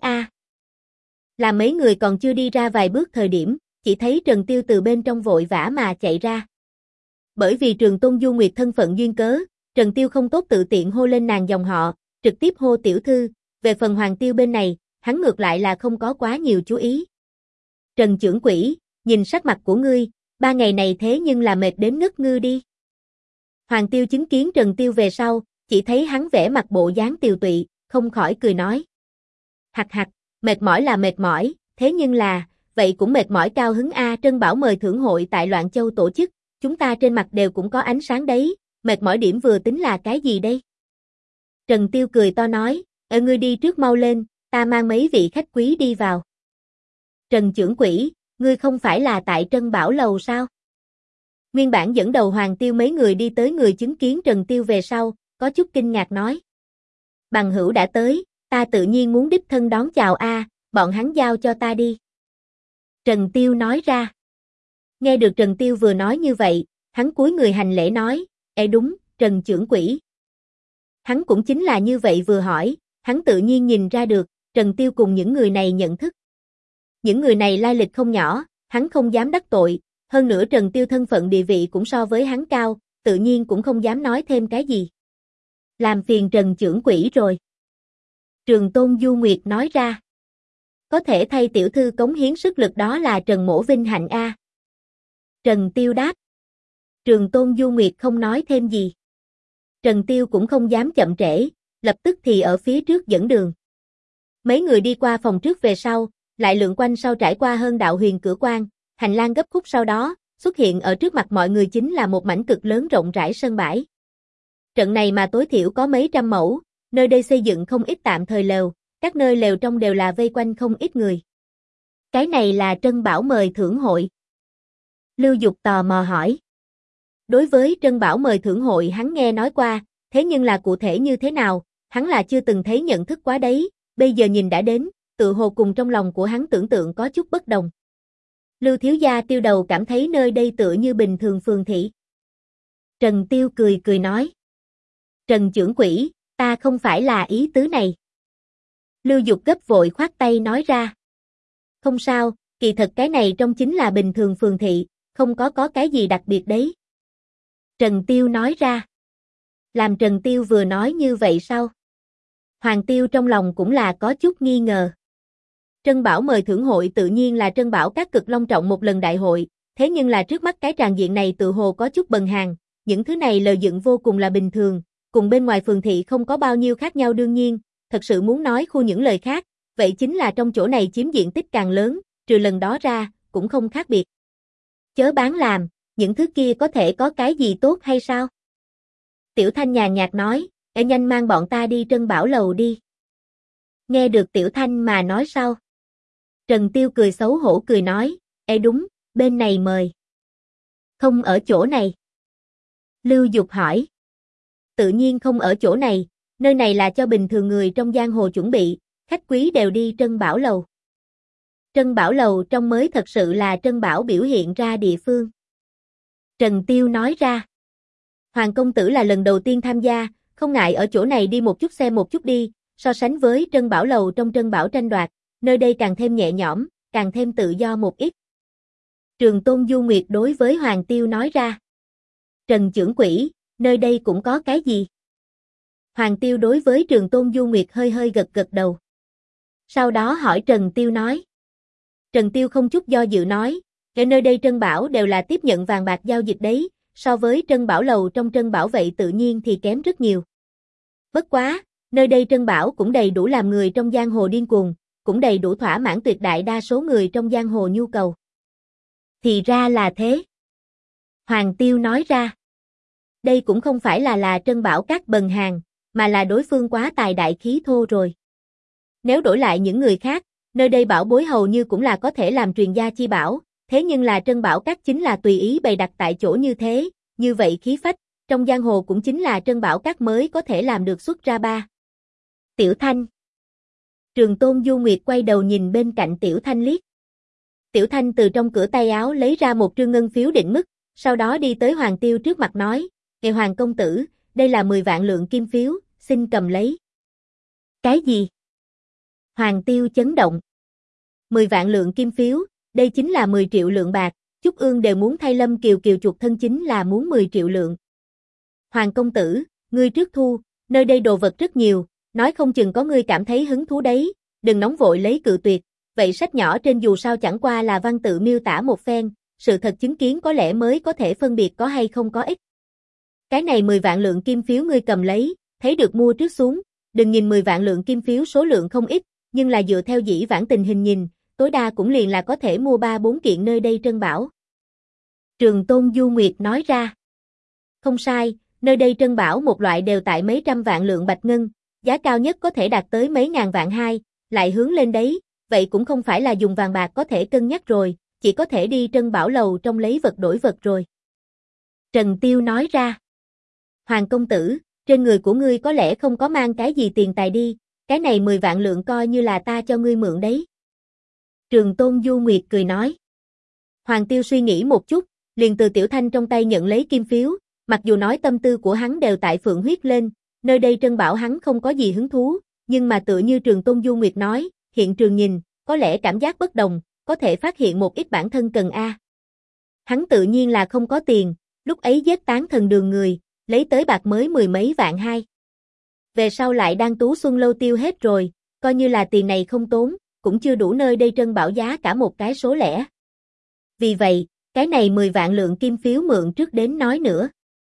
Là mấy người còn chưa đi ra vài bước thời điểm, chỉ thấy Trần Tiêu từ bên trong vội vã mà chạy ra. Bởi vì Trường Tôn Du Nguyệt thân phận duyên cớ, Trần Tiêu không tốt tự tiện hô lên nàng dòng họ, trực tiếp hô tiểu thư, về phần Hoàng Tiêu bên này, hắn ngược lại là không có quá nhiều chú ý. Trần trưởng quỹ, nhìn sắc mặt của ngươi, 3 ngày này thế nhưng là mệt đến ngất ngư đi. Hoàng Tiêu chứng kiến Trần Tiêu về sau, chỉ thấy hắn vẻ mặt bộ dáng tiều tụy, không khỏi cười nói. Hặc, mệt mỏi là mệt mỏi, thế nhưng là, vậy cũng mệt mỏi cao hứng Trân Bảo mời thưởng hội tại Loạn Châu tổ chức, chúng ta trên mặt đều cũng có ánh sáng đấy, mệt mỏi điểm vừa tính là cái gì đây? Trần Tiêu cười to nói, ngươi đi trước mau lên, ta mang mấy vị khách quý đi vào. Trần trưởng quỹ, ngươi không phải là tại Trân Bảo lầu sao? Nguyên bản dẫn đầu Hoàng Tiêu mấy người đi tới người chứng kiến Trần Tiêu về sau, có chút kinh ngạc nói. Bằng hữu đã tới, ta tự nhiên muốn đích thân đón chào bọn hắn giao cho ta đi. Trần Tiêu nói ra. Nghe được Trần Tiêu vừa nói như vậy, hắn cúi người hành lễ nói, đúng, Trần trưởng quỹ. Hắn cũng chính là như vậy vừa hỏi, hắn tự nhiên nhìn ra được, Trần Tiêu cùng những người này nhận thức. Những người này lai lịch không nhỏ, hắn không dám đắc tội, hơn nữa Trần Tiêu thân phận địa vị cũng so với hắn cao, tự nhiên cũng không dám nói thêm cái gì. Làm phiền Trần trưởng quỹ rồi. Trường Tôn Du Nguyệt nói ra. Có thể thay tiểu thư cống hiến sức lực đó là Trần mỗ vinh hạnh Trần Tiêu đáp. Trường Tôn Du Nguyệt không nói thêm gì. Trần Tiêu cũng không dám chậm trễ, lập tức thì ở phía trước dẫn đường. Mấy người đi qua phòng trước về sau, lại lượn quanh sau trải qua hơn đạo huyền cửa quan, hành lang gấp khúc sau đó, xuất hiện ở trước mặt mọi người chính là một mảnh cực lớn rộng rãi sân bãi. Trận này mà tối thiểu có mấy trăm mẫu, nơi đây xây dựng không ít tạm thời lều, các nơi lều trong đều là vây quanh không ít người. Cái này là Trân Bảo mời thưởng hội. Lưu Dục tò mò hỏi. Đối với Trân Bảo mời thưởng hội hắn nghe nói qua, thế nhưng là cụ thể như thế nào, hắn là chưa từng thấy nhận thức quá đấy, bây giờ nhìn đã đến, tự hồ cùng trong lòng của hắn tưởng tượng có chút bất đồng. Lưu thiếu gia Tiêu đầu cảm thấy nơi đây tựa như bình thường phường thị. Trần Tiêu cười nói. Trần trưởng quỹ, ta không phải là ý tứ này. Lưu Dục gấp vội khoát tay nói ra. Không sao, kỳ thật cái này trong chính là bình thường phường thị, không có cái gì đặc biệt đấy. Trần Tiêu nói ra. Làm Trần Tiêu vừa nói như vậy sao? Hoàng Tiêu trong lòng cũng là có chút nghi ngờ. Trân Bảo mời thưởng hội tự nhiên là Trân Bảo Các cực long trọng một lần đại hội, thế nhưng là trước mắt cái tràng diện này tự hồ có chút bần hàng, những thứ này lợi dựng vô cùng là bình thường, cùng bên ngoài phường thị không có bao nhiêu khác nhau đương nhiên, thật sự muốn nói khu những lời khác, vậy chính là trong chỗ này chiếm diện tích càng lớn, trừ lần đó ra, cũng không khác biệt. Chớ bán làm, những thứ kia có thể có cái gì tốt hay sao? Tiểu Thanh nhàn nhạt nói, nhanh mang bọn ta đi Trân Bảo lầu đi. Nghe được Tiểu Thanh mà nói sao? Trần Tiêu cười xấu hổ cười nói, đúng, bên này mời. Không ở chỗ này. Lưu Dục hỏi. Tự nhiên không ở chỗ này, nơi này là cho bình thường người trong giang hồ chuẩn bị, khách quý đều đi Trân Bảo lầu. Trân Bảo lầu trong mới thật sự là Trân Bảo biểu hiện ra địa phương. Trần Tiêu nói ra. Hoàng công tử là lần đầu tiên tham gia, không ngại ở chỗ này đi một chút xem một chút đi, so sánh với Trân Bảo lầu trong Trân Bảo tranh đoạt, nơi đây càng thêm nhẹ nhõm, càng thêm tự do một ít. Trường Tôn Du Nguyệt đối với Hoàng Tiêu nói ra. Trần trưởng quỹ, nơi đây cũng có cái gì? Hoàng Tiêu đối với Trường Tôn Du Nguyệt hơi hơi gật gật đầu. Sau đó hỏi Trần Tiêu nói. Trần Tiêu không chút do dự nói, ở nơi đây Trân Bảo đều là tiếp nhận vàng bạc giao dịch đấy, so với Trân Bảo lầu trong Trân Bảo vậy tự nhiên thì kém rất nhiều. Bất quá, nơi đây Trân Bảo cũng đầy đủ làm người trong giang hồ điên cuồng, cũng đầy đủ thỏa mãn tuyệt đại đa số người trong giang hồ nhu cầu. Thì ra là thế. Hoàng Tiêu nói ra. Đây cũng không phải là Trân Bảo Các bần hàng, mà là đối phương quá tài đại khí thô rồi. Nếu đổi lại những người khác, nơi đây bảo bối hầu như cũng là có thể làm truyền gia chi bảo, thế nhưng là Trân Bảo Các chính là tùy ý bày đặt tại chỗ như thế, như vậy khí phách, trong giang hồ cũng chính là Trân Bảo Các mới có thể làm được xuất ra ba. Tiểu Thanh. Trường Tôn Du Nguyệt quay đầu nhìn bên cạnh Tiểu Thanh liếc. Tiểu Thanh từ trong cửa tay áo lấy ra một trương ngân phiếu định mức, sau đó đi tới Hoàng Tiêu trước mặt nói, Hoàng công tử, đây là 10 vạn lượng kim phiếu, xin cầm lấy. Cái gì? Hoàng Tiêu chấn động. 10 vạn lượng kim phiếu, đây chính là 10 triệu lượng bạc, Chúc Ương đều muốn thay Lâm Kiều Kiều chuộc thân chính là muốn 10 triệu lượng. Hoàng công tử, ngươi trước thu, nơi đây đồ vật rất nhiều, nói không chừng có ngươi cảm thấy hứng thú đấy, đừng nóng vội lấy cự tuyệt, vậy sách nhỏ trên dù sao chẳng qua là văn tự miêu tả một phen, sự thật chứng kiến có lẽ mới có thể phân biệt có hay không có ích. Cái này 10 vạn lượng kim phiếu ngươi cầm lấy, thấy được mua trước xuống, đừng nhìn 10 vạn lượng kim phiếu số lượng không ít, nhưng là dựa theo dĩ vãng tình hình nhìn, tối đa cũng liền là có thể mua 3-4 kiện nơi đây Trân Bảo. Trường Tôn Du Nguyệt nói ra. Không sai, nơi đây Trân Bảo một loại đều tại mấy trăm vạn lượng bạch ngân, giá cao nhất có thể đạt tới mấy ngàn vạn hai, lại hướng lên đấy, vậy cũng không phải là dùng vàng bạc có thể cân nhắc rồi, chỉ có thể đi Trân Bảo lầu trong lấy vật đổi vật rồi. Trần Tiêu nói ra. Hoàng công tử, trên người của ngươi có lẽ không có mang cái gì tiền tài đi, cái này 10 vạn lượng coi như là ta cho ngươi mượn đấy. Trường Tôn Du Nguyệt cười nói. Hoàng Tiêu suy nghĩ một chút, liền từ Tiểu Thanh trong tay nhận lấy kim phiếu, mặc dù nói tâm tư của hắn đều tại Phượng Huyết lên, nơi đây Trân Bảo hắn không có gì hứng thú, nhưng mà tựa như Trường Tôn Du Nguyệt nói, hiện trường nhìn, có lẽ cảm giác bất đồng, có thể phát hiện một ít bản thân cần a. Hắn tự nhiên là không có tiền, lúc ấy giết tán thần đường người, lấy tới bạc mới 10 mấy vạn hai. Về sau lại đang Tú Xuân lâu tiêu hết rồi, coi như là tiền này không tốn, cũng chưa đủ nơi đây Trân Bảo giá cả một cái số lẻ. Vì vậy, cái này 10 vạn lượng kim phiếu mượn trước đến nói nữa.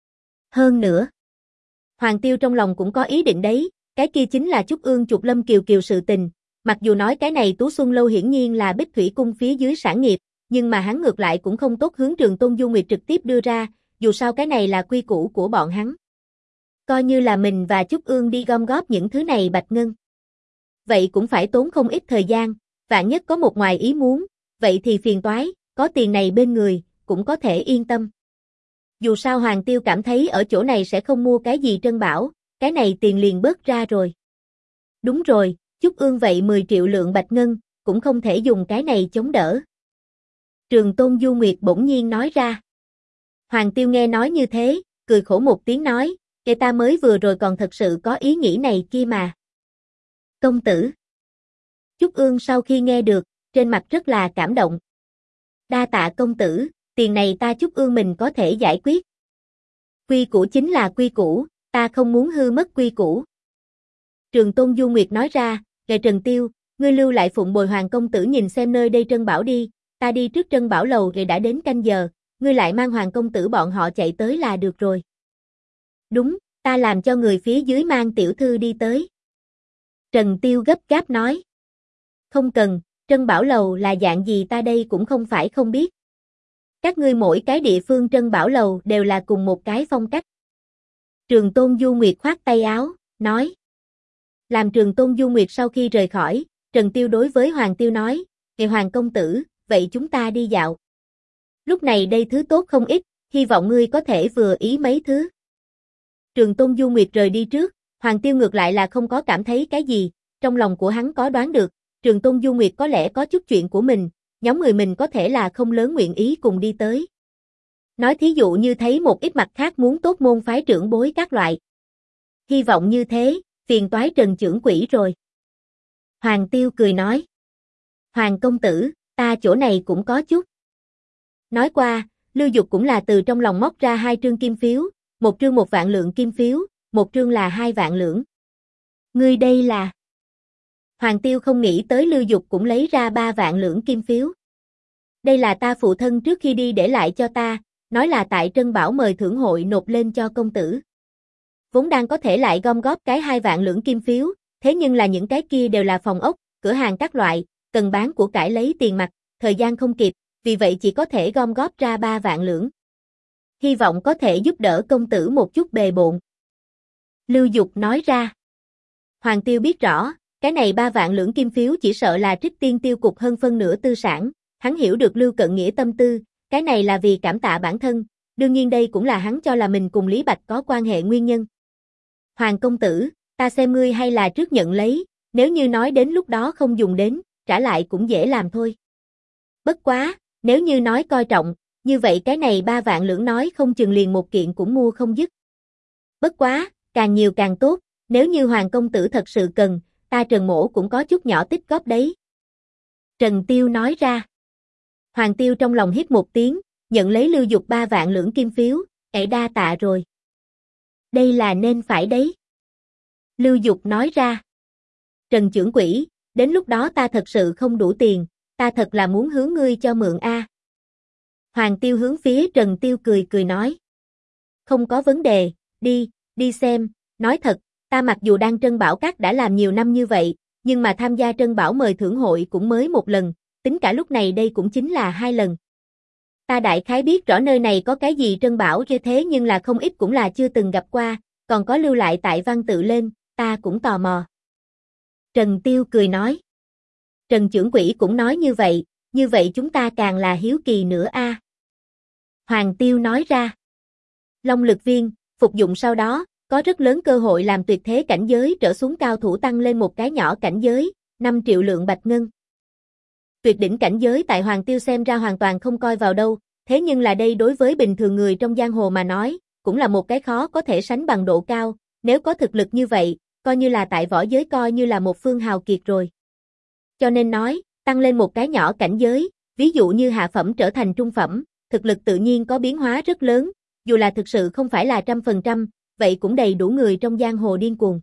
Hơn nữa, Hoàng Tiêu trong lòng cũng có ý định đấy, cái kia chính là Chúc Ương chuộc Lâm Kiều Kiều sự tình, mặc dù nói cái này Tú Xuân lâu hiển nhiên là Bích Thủy cung phía dưới sản nghiệp, nhưng mà hắn ngược lại cũng không tốt hướng Trường Tôn Du Nguyệt trực tiếp đưa ra, dù sao cái này là quy củ của bọn hắn. Coi như là mình và Chúc Ương đi gom góp những thứ này bạch ngân. Vậy cũng phải tốn không ít thời gian, vạn nhất có một ngoài ý muốn, vậy thì phiền toái, có tiền này bên người, cũng có thể yên tâm. Dù sao Hoàng Tiêu cảm thấy ở chỗ này sẽ không mua cái gì Trân Bảo, cái này tiền liền bớt ra rồi. Đúng rồi, Chúc Ương vậy 10 triệu lượng bạch ngân, cũng không thể dùng cái này chống đỡ. Trường Tôn Du Nguyệt bỗng nhiên nói ra. Hoàng Tiêu nghe nói như thế, cười khổ một tiếng nói, ta mới vừa rồi còn thật sự có ý nghĩ này kia mà. Công tử. Chúc Ương sau khi nghe được, trên mặt rất là cảm động. Đa tạ công tử, tiền này ta Chúc Ương mình có thể giải quyết. Quy củ chính là quy củ, ta không muốn hư mất quy củ. Trường Tôn Du Nguyệt nói ra, Trần Tiêu, ngươi lưu lại phụng bồi Hoàng công tử nhìn xem nơi đây Trân Bảo đi, ta đi trước Trân Bảo lầu rồi đã đến canh giờ, ngươi lại mang Hoàng công tử bọn họ chạy tới là được rồi. Đúng, ta làm cho người phía dưới mang tiểu thư đi tới. Trần Tiêu gấp gáp nói. Không cần, Trân Bảo lầu là dạng gì ta đây cũng không phải không biết. Các ngươi mỗi cái địa phương Trân Bảo lầu đều là cùng một cái phong cách. Trường Tôn Du Nguyệt khoát tay áo, nói. Làm Trường Tôn Du Nguyệt sau khi rời khỏi, Trần Tiêu đối với Hoàng Tiêu nói, "Ngày Hoàng công tử, vậy chúng ta đi dạo. Lúc này đây thứ tốt không ít, hy vọng ngươi có thể vừa ý mấy thứ." Trường Tôn Du Nguyệt rời đi trước, Hoàng Tiêu ngược lại là không có cảm thấy cái gì, trong lòng của hắn có đoán được, Trường Tôn Du Nguyệt có lẽ có chút chuyện của mình, nhóm người mình có thể là không lớn nguyện ý cùng đi tới. Nói thí dụ như thấy một ít mặt khác muốn tốt môn phái trưởng bối các loại. Hy vọng như thế, phiền toái Trần trưởng quỹ rồi. Hoàng Tiêu cười nói. Hoàng công tử, ta chỗ này cũng có chút. Nói qua, Lưu Dục cũng là từ trong lòng móc ra 2 trương kim phiếu, một trương 1 vạn lượng kim phiếu, một trương là 2 vạn lượng. Ngươi đây là... Hoàng Tiêu không nghĩ tới Lưu Dục cũng lấy ra 3 vạn lượng kim phiếu. Đây là ta phụ thân trước khi đi để lại cho ta, nói là tại Trân Bảo mời thưởng hội nộp lên cho công tử. Vốn đang có thể lại gom góp cái 2 vạn lượng kim phiếu, thế nhưng là những cái kia đều là phòng ốc, cửa hàng các loại, cần bán của cải lấy tiền mặt, thời gian không kịp, vì vậy chỉ có thể gom góp ra 3 vạn lượng. Hy vọng có thể giúp đỡ công tử một chút bề bộn. Lưu Dục nói ra. Hoàng Tiêu biết rõ, cái này 3 vạn lượng kim phiếu chỉ sợ là Trích Tiên tiêu cục hơn phân nửa tư sản, hắn hiểu được Lưu Cận Nghĩa tâm tư, cái này là vì cảm tạ bản thân, đương nhiên đây cũng là hắn cho là mình cùng Lý Bạch có quan hệ nguyên nhân. Hoàng công tử, ta xem ngươi hay là trước nhận lấy, nếu như nói đến lúc đó không dùng đến, trả lại cũng dễ làm thôi. Bất quá, nếu như nói coi trọng, như vậy cái này 3 vạn lượng nói không chừng liền một kiện cũng mua không dứt. Bất quá, càng nhiều càng tốt, nếu như Hoàng công tử thật sự cần, ta Trần Mỗ cũng có chút nhỏ tích góp đấy. Trần Tiêu nói ra. Hoàng Tiêu trong lòng hít một tiếng, nhận lấy Lưu Dục 3 vạn lượng kim phiếu, đa tạ rồi. Đây là nên phải đấy. Lưu Dục nói ra. Trần trưởng quỹ, đến lúc đó ta thật sự không đủ tiền, ta thật là muốn hướng ngươi cho mượn a. Hoàng Tiêu hướng phía Trần Tiêu cười cười nói. Không có vấn đề, đi xem, nói thật, ta mặc dù đang Trân Bảo Các đã làm nhiều năm như vậy, nhưng mà tham gia Trân Bảo mời thưởng hội cũng mới 1 lần, tính cả lúc này đây cũng chính là 2 lần. Ta đại khái biết rõ nơi này có cái gì Trân Bảo như thế nhưng là không ít cũng là chưa từng gặp qua, còn có lưu lại tại văn tự lên, ta cũng tò mò. Trần Tiêu cười nói. Trần trưởng quỹ cũng nói như vậy chúng ta càng là hiếu kỳ nữa a. Hoàng Tiêu nói ra. Long lực viên, phục dụng sau đó, có rất lớn cơ hội làm tuyệt thế cảnh giới trở xuống cao thủ tăng lên một cái nhỏ cảnh giới, 5 triệu lượng bạch ngân. Tuyệt đỉnh cảnh giới tại Hoàng Tiêu xem ra hoàn toàn không coi vào đâu, thế nhưng là đây đối với bình thường người trong giang hồ mà nói, cũng là một cái khó có thể sánh bằng độ cao, nếu có thực lực như vậy, coi như là tại võ giới coi như là một phương hào kiệt rồi. Cho nên nói, tăng lên một cái nhỏ cảnh giới, ví dụ như hạ phẩm trở thành trung phẩm, thực lực tự nhiên có biến hóa rất lớn, dù là thực sự không phải là 100%, vậy cũng đầy đủ người trong giang hồ điên cuồng.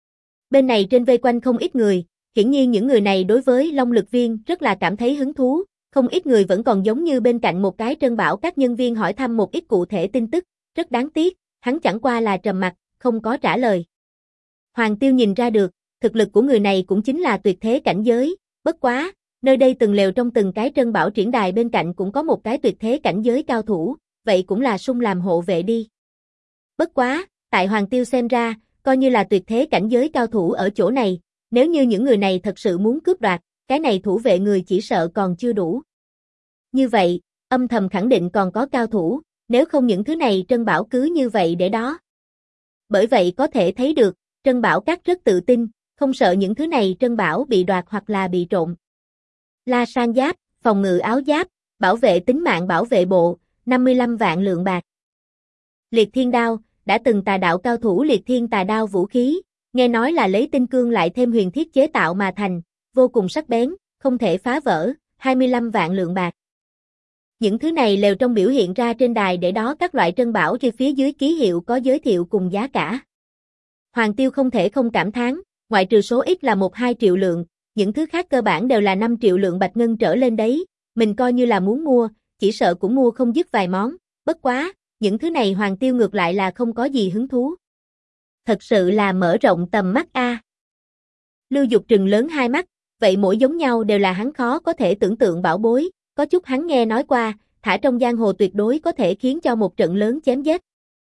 Bên này trên vây quanh không ít người, hiển nhiên những người này đối với Long lực viên rất là cảm thấy hứng thú, không ít người vẫn còn giống như bên cạnh một cái Trân Bảo các nhân viên hỏi thăm một ít cụ thể tin tức, rất đáng tiếc, hắn chẳng qua là trầm mặc, không có trả lời. Hoàng Tiêu nhìn ra được, thực lực của người này cũng chính là tuyệt thế cảnh giới, bất quá, nơi đây từng lều trong từng cái Trân Bảo triển đài bên cạnh cũng có một cái tuyệt thế cảnh giới cao thủ, vậy cũng là sung làm hộ vệ đi. Bất quá, tại Hoàng Tiêu xem ra, coi như là tuyệt thế cảnh giới cao thủ ở chỗ này, nếu như những người này thật sự muốn cướp đoạt, cái này thủ vệ người chỉ sợ còn chưa đủ. Như vậy, âm thầm khẳng định còn có cao thủ, nếu không những thứ này Trân Bảo cứ như vậy để đó. Bởi vậy có thể thấy được, Trân Bảo Các rất tự tin, không sợ những thứ này Trân Bảo bị đoạt hoặc là bị trộm. La Sang giáp, phòng ngự áo giáp, bảo vệ tính mạng bảo vệ bộ, 55 vạn lượng bạc. Liệt Thiên Đao, đã từng tà đạo cao thủ Liệt Thiên Tà Đao vũ khí, nghe nói là lấy tinh cương lại thêm huyền thiết chế tạo mà thành, vô cùng sắc bén, không thể phá vỡ, 25 vạn lượng bạc. Những thứ này đều trong biểu hiện ra trên đài để đó các loại trân bảo trên phía dưới ký hiệu có giới thiệu cùng giá cả. Hoàng Tiêu không thể không cảm thán, ngoại trừ số ít là 1-2 triệu lượng, những thứ khác cơ bản đều là 5 triệu lượng bạch ngân trở lên đấy, mình coi như là muốn mua, chỉ sợ cũng mua không dứt vài món, bất quá, những thứ này Hoàng Tiêu ngược lại là không có gì hứng thú. Thật sự là mở rộng tầm mắt a. Lưu Dục trừng lớn hai mắt, vậy mỗi giống nhau đều là hắn khó có thể tưởng tượng bảo bối, có chút hắn nghe nói qua, thả trong giang hồ tuyệt đối có thể khiến cho một trận lớn chém giết.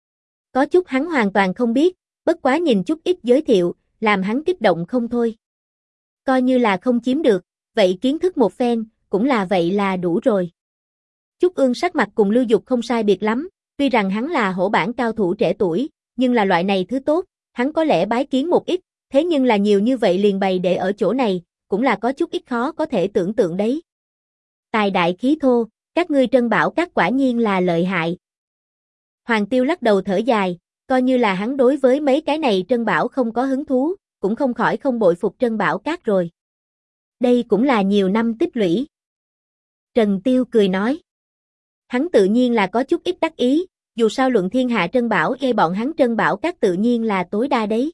Có chút hắn hoàn toàn không biết, bất quá nhìn chút ít giới thiệu, làm hắn kích động không thôi. Coi như là không chiếm được, vậy kiến thức một phen, cũng là vậy là đủ rồi. Trúc Ương sắc mặt cùng Lưu Dục không sai biệt lắm, tuy rằng hắn là hổ bản cao thủ trẻ tuổi, nhưng là loại này thứ tốt, hắn có lẽ bái kiến một ít, thế nhưng là nhiều như vậy liền bày để ở chỗ này, cũng là có chút ít khó có thể tưởng tượng đấy. Tài đại khí thô, các ngươi Trân Bảo Các quả nhiên là lợi hại. Hoàng Tiêu lắc đầu thở dài, coi như là hắn đối với mấy cái này Trân Bảo không có hứng thú, cũng không khỏi không bội phục Trân Bảo Các rồi. Đây cũng là nhiều năm tích lũy. Trần Tiêu cười nói. Hắn tự nhiên là có chút ít đắc ý, dù sao luận thiên hạ Trân Bảo bọn hắn Trân Bảo Các tự nhiên là tối đa đấy.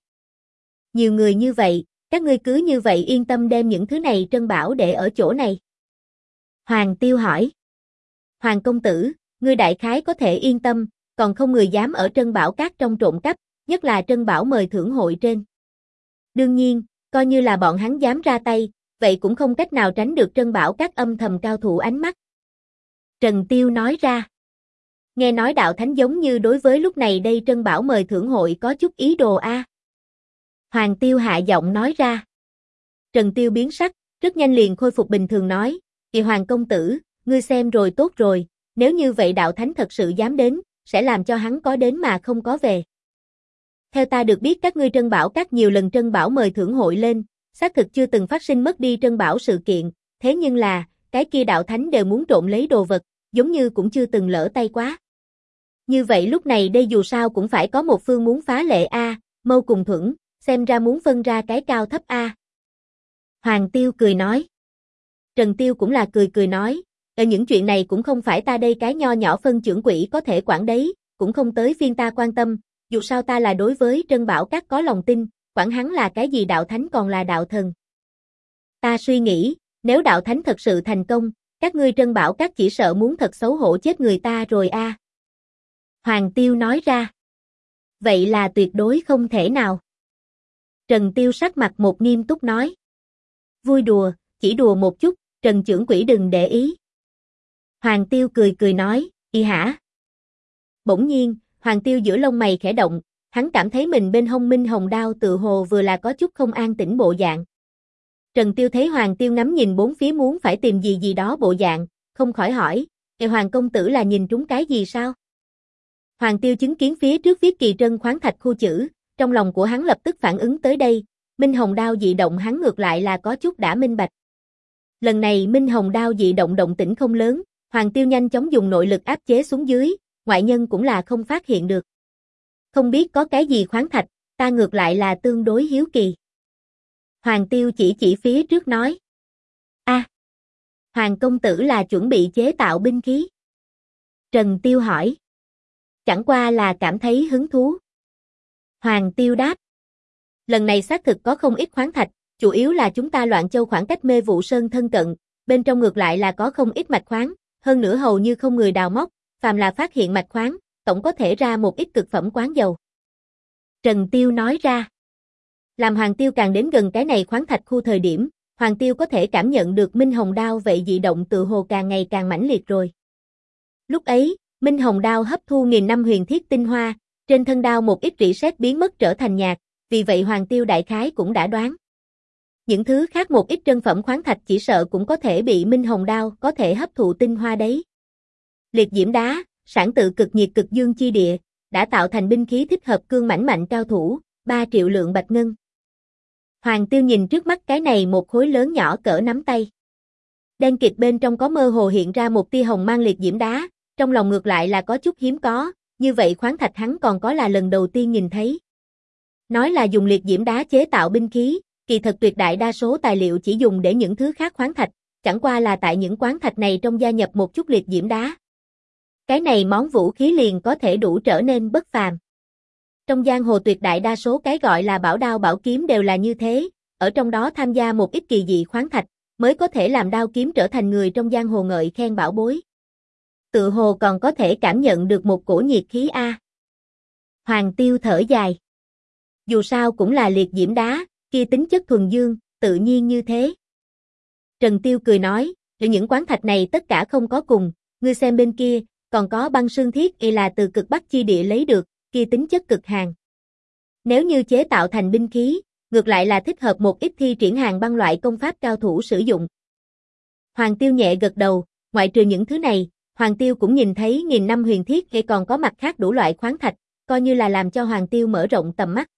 Nhiều người như vậy, các ngươi cứ như vậy yên tâm đem những thứ này Trân Bảo để ở chỗ này. Hoàng Tiêu hỏi. Hoàng công tử, ngươi đại khái có thể yên tâm, còn không người dám ở Trân Bảo Các trong trộm cắp, nhất là Trân Bảo mời thưởng hội trên. Đương nhiên, coi như là bọn hắn dám ra tay, vậy cũng không cách nào tránh được Trân Bảo Các âm thầm cao thủ ánh mắt. Trần Tiêu nói ra. Nghe nói đạo thánh giống như đối với lúc này đây Trân Bảo mời thưởng hội có chút ý đồ a. Hoàng Tiêu hạ giọng nói ra. Trần Tiêu biến sắc, rất nhanh liền khôi phục bình thường nói, "Kỳ Hoàng công tử, ngươi xem rồi tốt rồi, nếu như vậy đạo thánh thật sự dám đến, sẽ làm cho hắn có đến mà không có về. Theo ta được biết các ngươi Trân Bảo Các nhiều lần Trân Bảo mời thưởng hội lên, xác thực chưa từng phát sinh mất đi Trân Bảo sự kiện, thế nhưng là, cái kia đạo thánh đều muốn trộm lấy đồ vật, giống như cũng chưa từng lỡ tay quá. Như vậy lúc này đây dù sao cũng phải có một phương muốn phá lệ a, mâu cùng thuẫn, xem ra muốn phân ra cái cao thấp a." Hoàng Tiêu cười nói. Trần Tiêu cũng là cười cười nói, những chuyện này cũng không phải ta đây cái nho nhỏ phân trưởng quỹ có thể quản đấy, cũng không tới phiên ta quan tâm, dù sao ta là đối với Trân Bảo Các có lòng tin, quản hắn là cái gì đạo thánh còn là đạo thần. Ta suy nghĩ, nếu đạo thánh thật sự thành công, các ngươi Trân Bảo Các chỉ sợ muốn thật xấu hổ chết người ta rồi a." Hoàng Tiêu nói ra. Vậy là tuyệt đối không thể nào. Trần Tiêu sắc mặt một nghiêm túc nói. Vui đùa, chỉ đùa một chút, Trần trưởng quỹ đừng để ý. Hoàng Tiêu cười cười nói, y hả? Bỗng nhiên, Hoàng Tiêu giữa lông mày khẽ động, hắn cảm thấy mình bên hông minh hồng đao tự hồ vừa là có chút không an tĩnh bộ dạng. Trần Tiêu thấy Hoàng Tiêu ngắm nhìn bốn phía muốn phải tìm gì gì đó bộ dạng, không khỏi hỏi, Hoàng công tử là nhìn trúng cái gì sao? Hoàng Tiêu chứng kiến phía trước viết Kỳ Trân khoáng thạch khu chữ, trong lòng của hắn lập tức phản ứng tới đây, minh hồng đao dị động hắn ngược lại là có chút đã minh bạch. Lần này minh hồng đao dị động động tĩnh không lớn, Hoàng Tiêu nhanh chóng dùng nội lực áp chế xuống dưới, ngoại nhân cũng là không phát hiện được. Không biết có cái gì khoáng thạch, ta ngược lại là tương đối hiếu kỳ. Hoàng Tiêu chỉ phía trước nói. Hoàng công tử là chuẩn bị chế tạo binh khí. Trần Tiêu hỏi. Chẳng qua là cảm thấy hứng thú. Hoàng Tiêu đáp. Lần này xác thực có không ít khoáng thạch, chủ yếu là chúng ta Loạn Châu khoảng cách Mê Vụ Sơn thân cận, bên trong ngược lại là có không ít mạch khoáng, hơn nữa hầu như không người đào móc, phàm là phát hiện mạch khoáng, tổng có thể ra một ít cực phẩm quán dầu. Trần Tiêu nói ra. Làm Hoàng Tiêu càng đến gần cái này khoáng thạch khu thời điểm, Hoàng Tiêu có thể cảm nhận được Minh Hồng Đao vậy dị động tự hồ càng ngày càng mãnh liệt rồi. Lúc ấy, Minh Hồng Đao hấp thu nghìn năm huyền thiết tinh hoa, trên thân đao một ít rỉ sét biến mất trở thành nhạt, vì vậy Hoàng Tiêu đại khái cũng đã đoán. Những thứ khác một ít trân phẩm khoáng thạch chỉ sợ cũng có thể bị Minh Hồng Đao có thể hấp thụ tinh hoa đấy. Liệt diễm đá, sản tự cực nhiệt cực dương chi địa, đã tạo thành binh khí thích hợp cương mãnh mạnh cao thủ, 3 triệu lượng bạch ngân. Hoàng Tiêu nhìn trước mắt cái này một khối lớn nhỏ cỡ nắm tay. Đen kịt bên trong có mơ hồ hiện ra một tia hồng mang liệt diễm đá, trong lòng ngược lại là có chút hiếm có, như vậy khoáng thạch hắn còn có là lần đầu tiên nhìn thấy. Nói là dùng liệt diễm đá chế tạo binh khí, kỳ thật tuyệt đại đa số tài liệu chỉ dùng để những thứ khác khoáng thạch, chẳng qua là tại những khoáng thạch này trong gia nhập một chút liệt diễm đá. Cái này món vũ khí liền có thể đủ trở nên bất phàm. Trong giang hồ tuyệt đại đa số cái gọi là bảo đao bảo kiếm đều là như thế, ở trong đó tham gia một ít kỳ dị khoáng thạch, mới có thể làm đao kiếm trở thành người trong giang hồ ngợi khen bảo bối. Tự hồ còn có thể cảm nhận được một cổ nhiệt khí a. Hoàng Tiêu thở dài. Dù sao cũng là liệt diễm đá, kia tính chất thuần dương, tự nhiên như thế. Trần Tiêu cười nói, những quán thạch này tất cả không có cùng, ngươi xem bên kia, còn có băng sương thiết y là từ cực bắc chi địa lấy được, kia tính chất cực hàn. Nếu như chế tạo thành binh khí, ngược lại là thích hợp một ít thi triển hàng băng loại công pháp cao thủ sử dụng. Hoàng Tiêu nhẹ gật đầu, ngoại trừ những thứ này, Hoàng Tiêu cũng nhìn thấy nghìn năm huyền thiết y còn có mặt khác đủ loại khoáng thạch, coi như là làm cho Hoàng Tiêu mở rộng tầm mắt.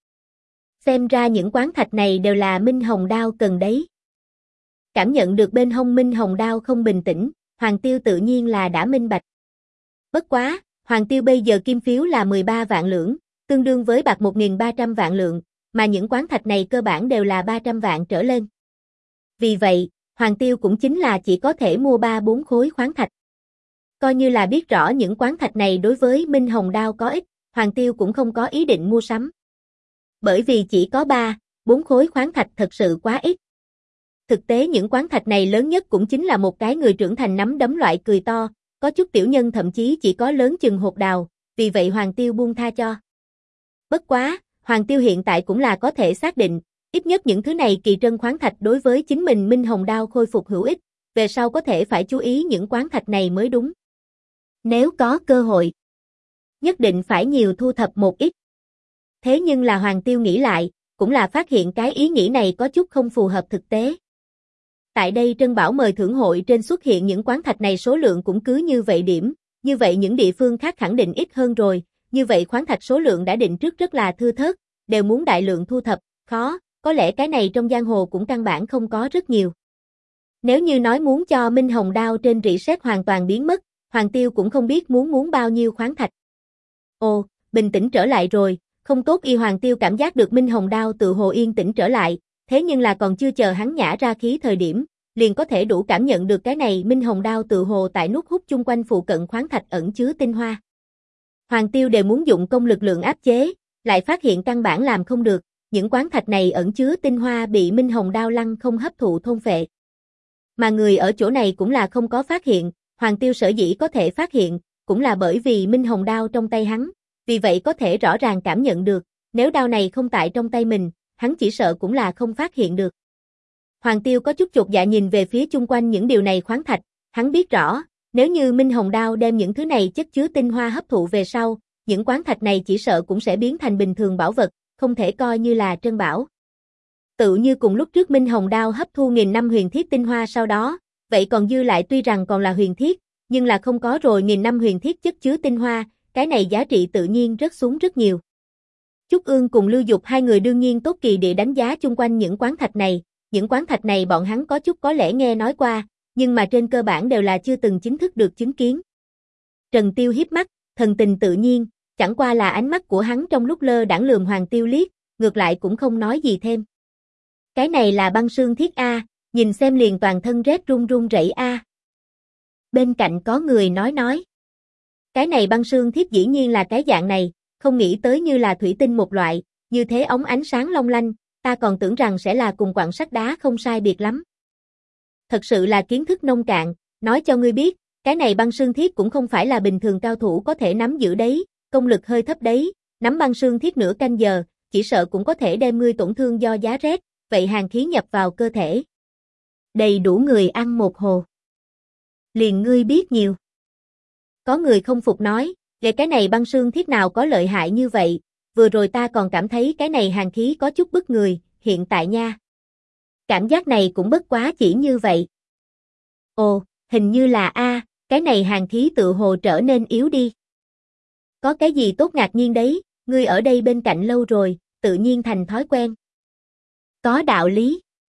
Xem ra những quán thạch này đều là Minh Hồng đao cần đấy. Cảm nhận được bên hông Minh Hồng đao không bình tĩnh, Hoàng Tiêu tự nhiên là đã minh bạch. Bất quá, Hoàng Tiêu bây giờ kim phiếu là 13 vạn lượng, tương đương với bạc 1.300 vạn lượng, mà những quán thạch này cơ bản đều là 300 vạn trở lên. Vì vậy, Hoàng Tiêu cũng chính là chỉ có thể mua 3-4 khối khoáng thạch. Coi như là biết rõ những quán thạch này đối với Minh Hồng đao có ích, Hoàng Tiêu cũng không có ý định mua sắm. Bởi vì chỉ có 3-4 khối khoáng thạch thật sự quá ít. Thực tế những quán thạch này lớn nhất cũng chính là một cái người trưởng thành nắm đấm loại cười to, có chút tiểu nhân thậm chí chỉ có lớn chừng hột đào, vì vậy Hoàng Tiêu buông tha cho. Bất quá, Hoàng Tiêu hiện tại cũng là có thể xác định, ít nhất những thứ này kỳ trân khoáng thạch đối với chính mình Minh Hồng đao khôi phục hữu ích, về sau có thể phải chú ý những quán thạch này mới đúng. Nếu có cơ hội, nhất định phải nhiều thu thập một ít. Thế nhưng là Hoàng Tiêu nghĩ lại, cũng là phát hiện cái ý nghĩ này có chút không phù hợp thực tế. Tại đây Trân Bảo mời thưởng hội trên xuất hiện những quán thạch này số lượng cũng cứ như vậy điểm, như vậy những địa phương khác khẳng định ít hơn rồi, như vậy khoáng thạch số lượng đã định trước rất là thưa thớt, đều muốn đại lượng thu thập, khó, có lẽ cái này trong giang hồ cũng căn bản không có rất nhiều. Nếu như nói muốn cho Minh Hồng đao trên reset hoàn toàn biến mất, Hoàng Tiêu cũng không biết muốn bao nhiêu khoáng thạch. Ồ, bình tĩnh trở lại rồi, không tốt y Hoàng Tiêu cảm giác được Minh Hồng đao tự hồ yên tĩnh trở lại, thế nhưng là còn chưa chờ hắn nhả ra khí thời điểm, liền có thể đủ cảm nhận được cái này Minh Hồng đao tự hồ tại nút hút chung quanh phụ cận khoáng thạch ẩn chứa tinh hoa. Hoàng Tiêu đều muốn dụng công lực lượng áp chế, lại phát hiện căn bản làm không được, những quán thạch này ẩn chứa tinh hoa bị Minh Hồng đao lăng không hấp thụ thôn phệ. Mà người ở chỗ này cũng là không có phát hiện, Hoàng Tiêu sở dĩ có thể phát hiện, cũng là bởi vì Minh Hồng đao trong tay hắn, vì vậy có thể rõ ràng cảm nhận được, nếu đao này không tại trong tay mình, hắn chỉ sợ cũng là không phát hiện được. Hoàng Tiêu có chút chột dạ nhìn về phía chung quanh những điều này khoáng thạch, hắn biết rõ, nếu như Minh Hồng đao đem những thứ này chất chứa tinh hoa hấp thụ về sau, những khoáng thạch này chỉ sợ cũng sẽ biến thành bình thường bảo vật, không thể coi như là trân bảo. Tự như cùng lúc trước Minh Hồng đao hấp thu nghìn năm huyền thiết tinh hoa sau đó, vậy còn dư lại tuy rằng còn là huyền thiết, nhưng là không có rồi nghìn năm huyền thiết chất chứa tinh hoa, cái này giá trị tự nhiên rớt xuống rất nhiều. Trúc Ương cùng Lưu Dục hai người đương nhiên tốt kỳ địa đánh giá chung quanh những quán thạch này, những quán thạch này bọn hắn có chút có lẽ nghe nói qua, nhưng mà trên cơ bản đều là chưa từng chính thức được chứng kiến. Trần Tiêu hiếp mắt, thần tình tự nhiên, chẳng qua là ánh mắt của hắn trong lúc lơ đãng lườm Hoàng Tiêu liếc, ngược lại cũng không nói gì thêm. Cái này là băng sương thiết a, nhìn xem liền toàn thân rét run run rẩy a. Bên cạnh có người nói. Cái này băng sương thiết dĩ nhiên là cái dạng này, không nghĩ tới như là thủy tinh một loại, như thế ống ánh sáng long lanh, ta còn tưởng rằng sẽ là cùng quặng sắt đá không sai biệt lắm. Thật sự là kiến thức nông cạn, nói cho ngươi biết, cái này băng sương thiết cũng không phải là bình thường cao thủ có thể nắm giữ đấy, công lực hơi thấp đấy, nắm băng sương thiết nửa canh giờ, chỉ sợ cũng có thể đem ngươi tổn thương do giá rét, vậy hàn khí nhập vào cơ thể. Đầy đủ người ăn một hồ. Liền ngươi biết nhiều. Có người không phục nói, về cái này băng sương thiết nào có lợi hại như vậy, vừa rồi ta còn cảm thấy cái này hàn khí có chút bức người, hiện tại nha. Cảm giác này cũng bất quá chỉ như vậy. Ồ, hình như là cái này hàn khí tự hồ trở nên yếu đi. Có cái gì tốt ngạc nhiên đấy, ngươi ở đây bên cạnh lâu rồi, tự nhiên thành thói quen. Có đạo lý.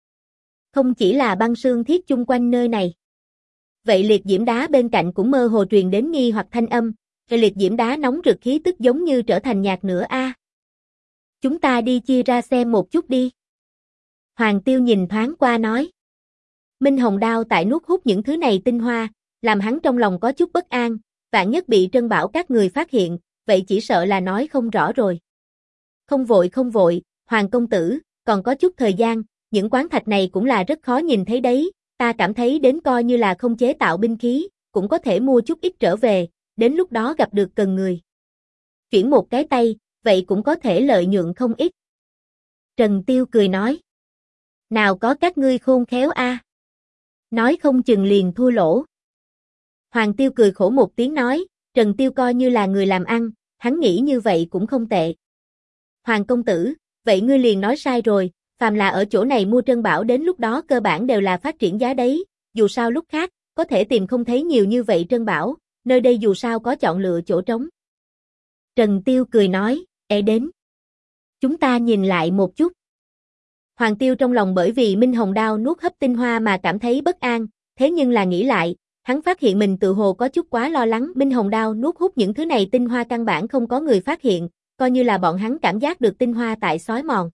Không chỉ là băng sương thiết chung quanh nơi này. Vậy liệt diễm đá bên cạnh cũng mơ hồ truyền đến nghi hoặc thanh âm, liệt diễm đá nóng rực khí tức giống như trở thành nhạt nữa a. Chúng ta đi chia ra xem một chút đi. Hoàng Tiêu nhìn thoáng qua nói. Minh Hồng đao tại nuốt hút những thứ này tinh hoa, làm hắn trong lòng có chút bất an, vạn nhất bị Trân Bảo các người phát hiện, vậy chỉ sợ là nói không rõ rồi. Không vội, Hoàng công tử, còn có chút thời gian, những quán thạch này cũng là rất khó nhìn thấy đấy, ta cảm thấy đến coi như là không chế tạo binh khí, cũng có thể mua chút ít trở về, đến lúc đó gặp được cần người. Chuyển một cái tay, vậy cũng có thể lợi nhuận không ít. Trần Tiêu cười nói. Nào có các ngươi khôn khéo a. Nói không chừng liền thua lỗ. Hoàng Tiêu cười khổ một tiếng nói, Trần Tiêu coi như là người làm ăn, hắn nghĩ như vậy cũng không tệ. Hoàng công tử, vậy ngươi liền nói sai rồi, phàm là ở chỗ này mua trân bảo đến lúc đó cơ bản đều là phát triển giá đấy, dù sao lúc khác, có thể tìm không thấy nhiều như vậy trân bảo, nơi đây dù sao có chọn lựa chỗ trống. Trần Tiêu cười nói, đến. Chúng ta nhìn lại một chút. Hoàng Tiêu trong lòng bởi vì Minh Hồng Đao nuốt hấp tinh hoa mà cảm thấy bất an, thế nhưng là nghĩ lại, hắn phát hiện mình tự hồ có chút quá lo lắng, Minh Hồng Đao nuốt hút những thứ này tinh hoa căn bản không có người phát hiện, coi như là bọn hắn cảm giác được tinh hoa tại xói mòn.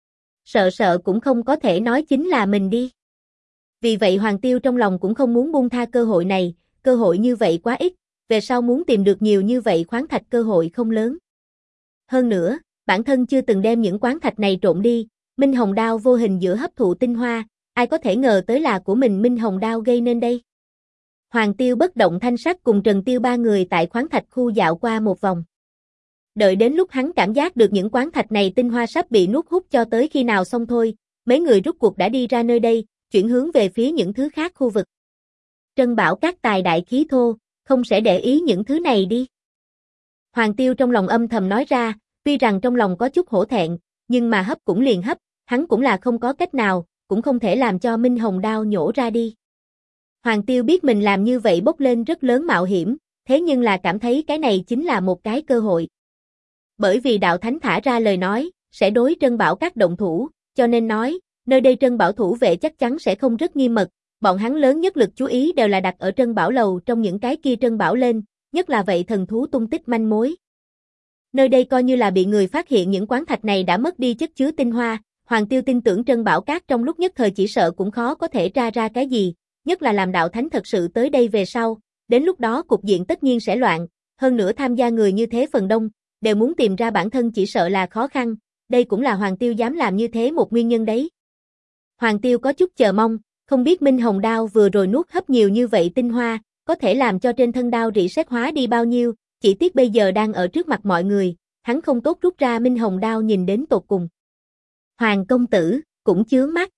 Sợ cũng không có thể nói chính là mình đi. Vì vậy Hoàng Tiêu trong lòng cũng không muốn buông tha cơ hội này, cơ hội như vậy quá ít, về sau muốn tìm được nhiều như vậy khoáng thạch cơ hội không lớn. Hơn nữa, bản thân chưa từng đem những khoáng thạch này trộn đi, Minh Hồng Đao vô hình giữa hấp thụ tinh hoa, ai có thể ngờ tới là của mình Minh Hồng Đao gây nên đây. Hoàng Tiêu bất động thanh sắc cùng Trần Tiêu ba người tại khoáng thạch khu dạo qua một vòng. Đợi đến lúc hắn cảm giác được những khoáng thạch này tinh hoa sắp bị nuốt hút cho tới khi nào xong thôi, mấy người rút cuộc đã đi ra nơi đây, chuyển hướng về phía những thứ khác khu vực. Trân bảo các tài đại khí thô, không sẽ để ý những thứ này đi. Hoàng Tiêu trong lòng âm thầm nói ra, tuy rằng trong lòng có chút hổ thẹn, nhưng mà hấp cũng liền hấp, hắn cũng là không có cách nào, cũng không thể làm cho Minh Hồng Đao nhổ ra đi. Hoàng Tiêu biết mình làm như vậy bốc lên rất lớn mạo hiểm, thế nhưng là cảm thấy cái này chính là một cái cơ hội. Bởi vì đạo thánh thả ra lời nói, sẽ đối Trân Bảo các động thủ, cho nên nói, nơi đây Trân Bảo thủ vệ chắc chắn sẽ không rất nghiêm mật, bọn hắn lớn nhất lực chú ý đều là đặt ở Trân Bảo lầu trong những cái kia Trân Bảo lên, nhất là vậy thần thú tung tích manh mối. Nơi đây coi như là bị người phát hiện những khoáng thạch này đã mất đi chất chứa tinh hoa, Hoàng Tiêu tin tưởng Trân Bảo các trong lúc nhất thời chỉ sợ cũng khó có thể tra ra cái gì, nhất là làm đạo thánh thật sự tới đây về sau, đến lúc đó cục diện tất nhiên sẽ loạn, hơn nữa tham gia người như thế phần đông, đều muốn tìm ra bản thân chỉ sợ là khó khăn, đây cũng là Hoàng Tiêu dám làm như thế một nguyên nhân đấy. Hoàng Tiêu có chút chờ mong, không biết Minh Hồng Đao vừa rồi nuốt hấp nhiều như vậy tinh hoa, có thể làm cho trên thân đao rỉ sét hóa đi bao nhiêu, chỉ tiếc bây giờ đang ở trước mặt mọi người, hắn không tốt rút ra Minh Hồng Đao nhìn đến tột cùng. Hoàng công tử, cũng chướng mắt.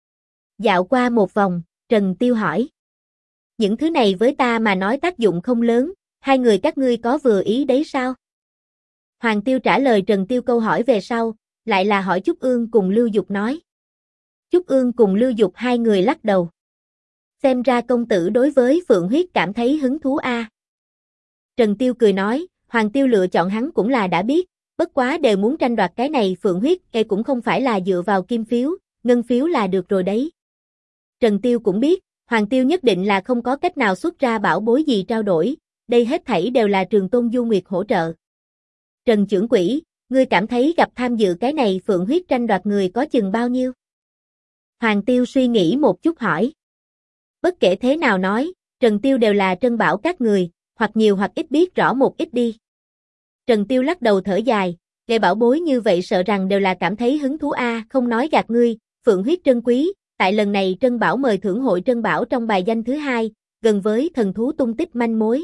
Dạo qua một vòng, Trần Tiêu hỏi. Những thứ này với ta mà nói tác dụng không lớn, hai người các ngươi có vừa ý đấy sao? Hoàng Tiêu trả lời Trần Tiêu câu hỏi về sau, lại là hỏi Trúc Ương cùng Lưu Dục nói. Trúc Ương cùng Lưu Dục hai người lắc đầu. Xem ra công tử đối với Phượng huyết cảm thấy hứng thú a. Trần Tiêu cười nói, Hoàng Tiêu lựa chọn hắn cũng là đã biết, bất quá đều muốn tranh đoạt cái này Phượng huyết, cũng không phải là dựa vào kim phiếu, ngân phiếu là được rồi đấy. Trần Tiêu cũng biết, Hoàng Tiêu nhất định là không có cách nào xuất ra bảo bối gì trao đổi, đây hết thảy đều là Trường Tôn Du Nguyệt hỗ trợ. Trần trưởng quỹ, ngươi cảm thấy gặp tham dự cái này Phượng huyết tranh đoạt người có chừng bao nhiêu? Hoàng Tiêu suy nghĩ một chút hỏi. Bất kể thế nào nói, Trần Tiêu đều là Trân Bảo các người, hoặc nhiều hoặc ít biết rõ một ít đi. Trần Tiêu lắc đầu thở dài, gây bảo bối như vậy sợ rằng đều là cảm thấy hứng thú a, không nói gạt ngươi, Phượng huyết trân quý, tại lần này Trân Bảo mời thưởng hội Trân Bảo trong bài danh thứ 2, gần với thần thú tung tích manh mối.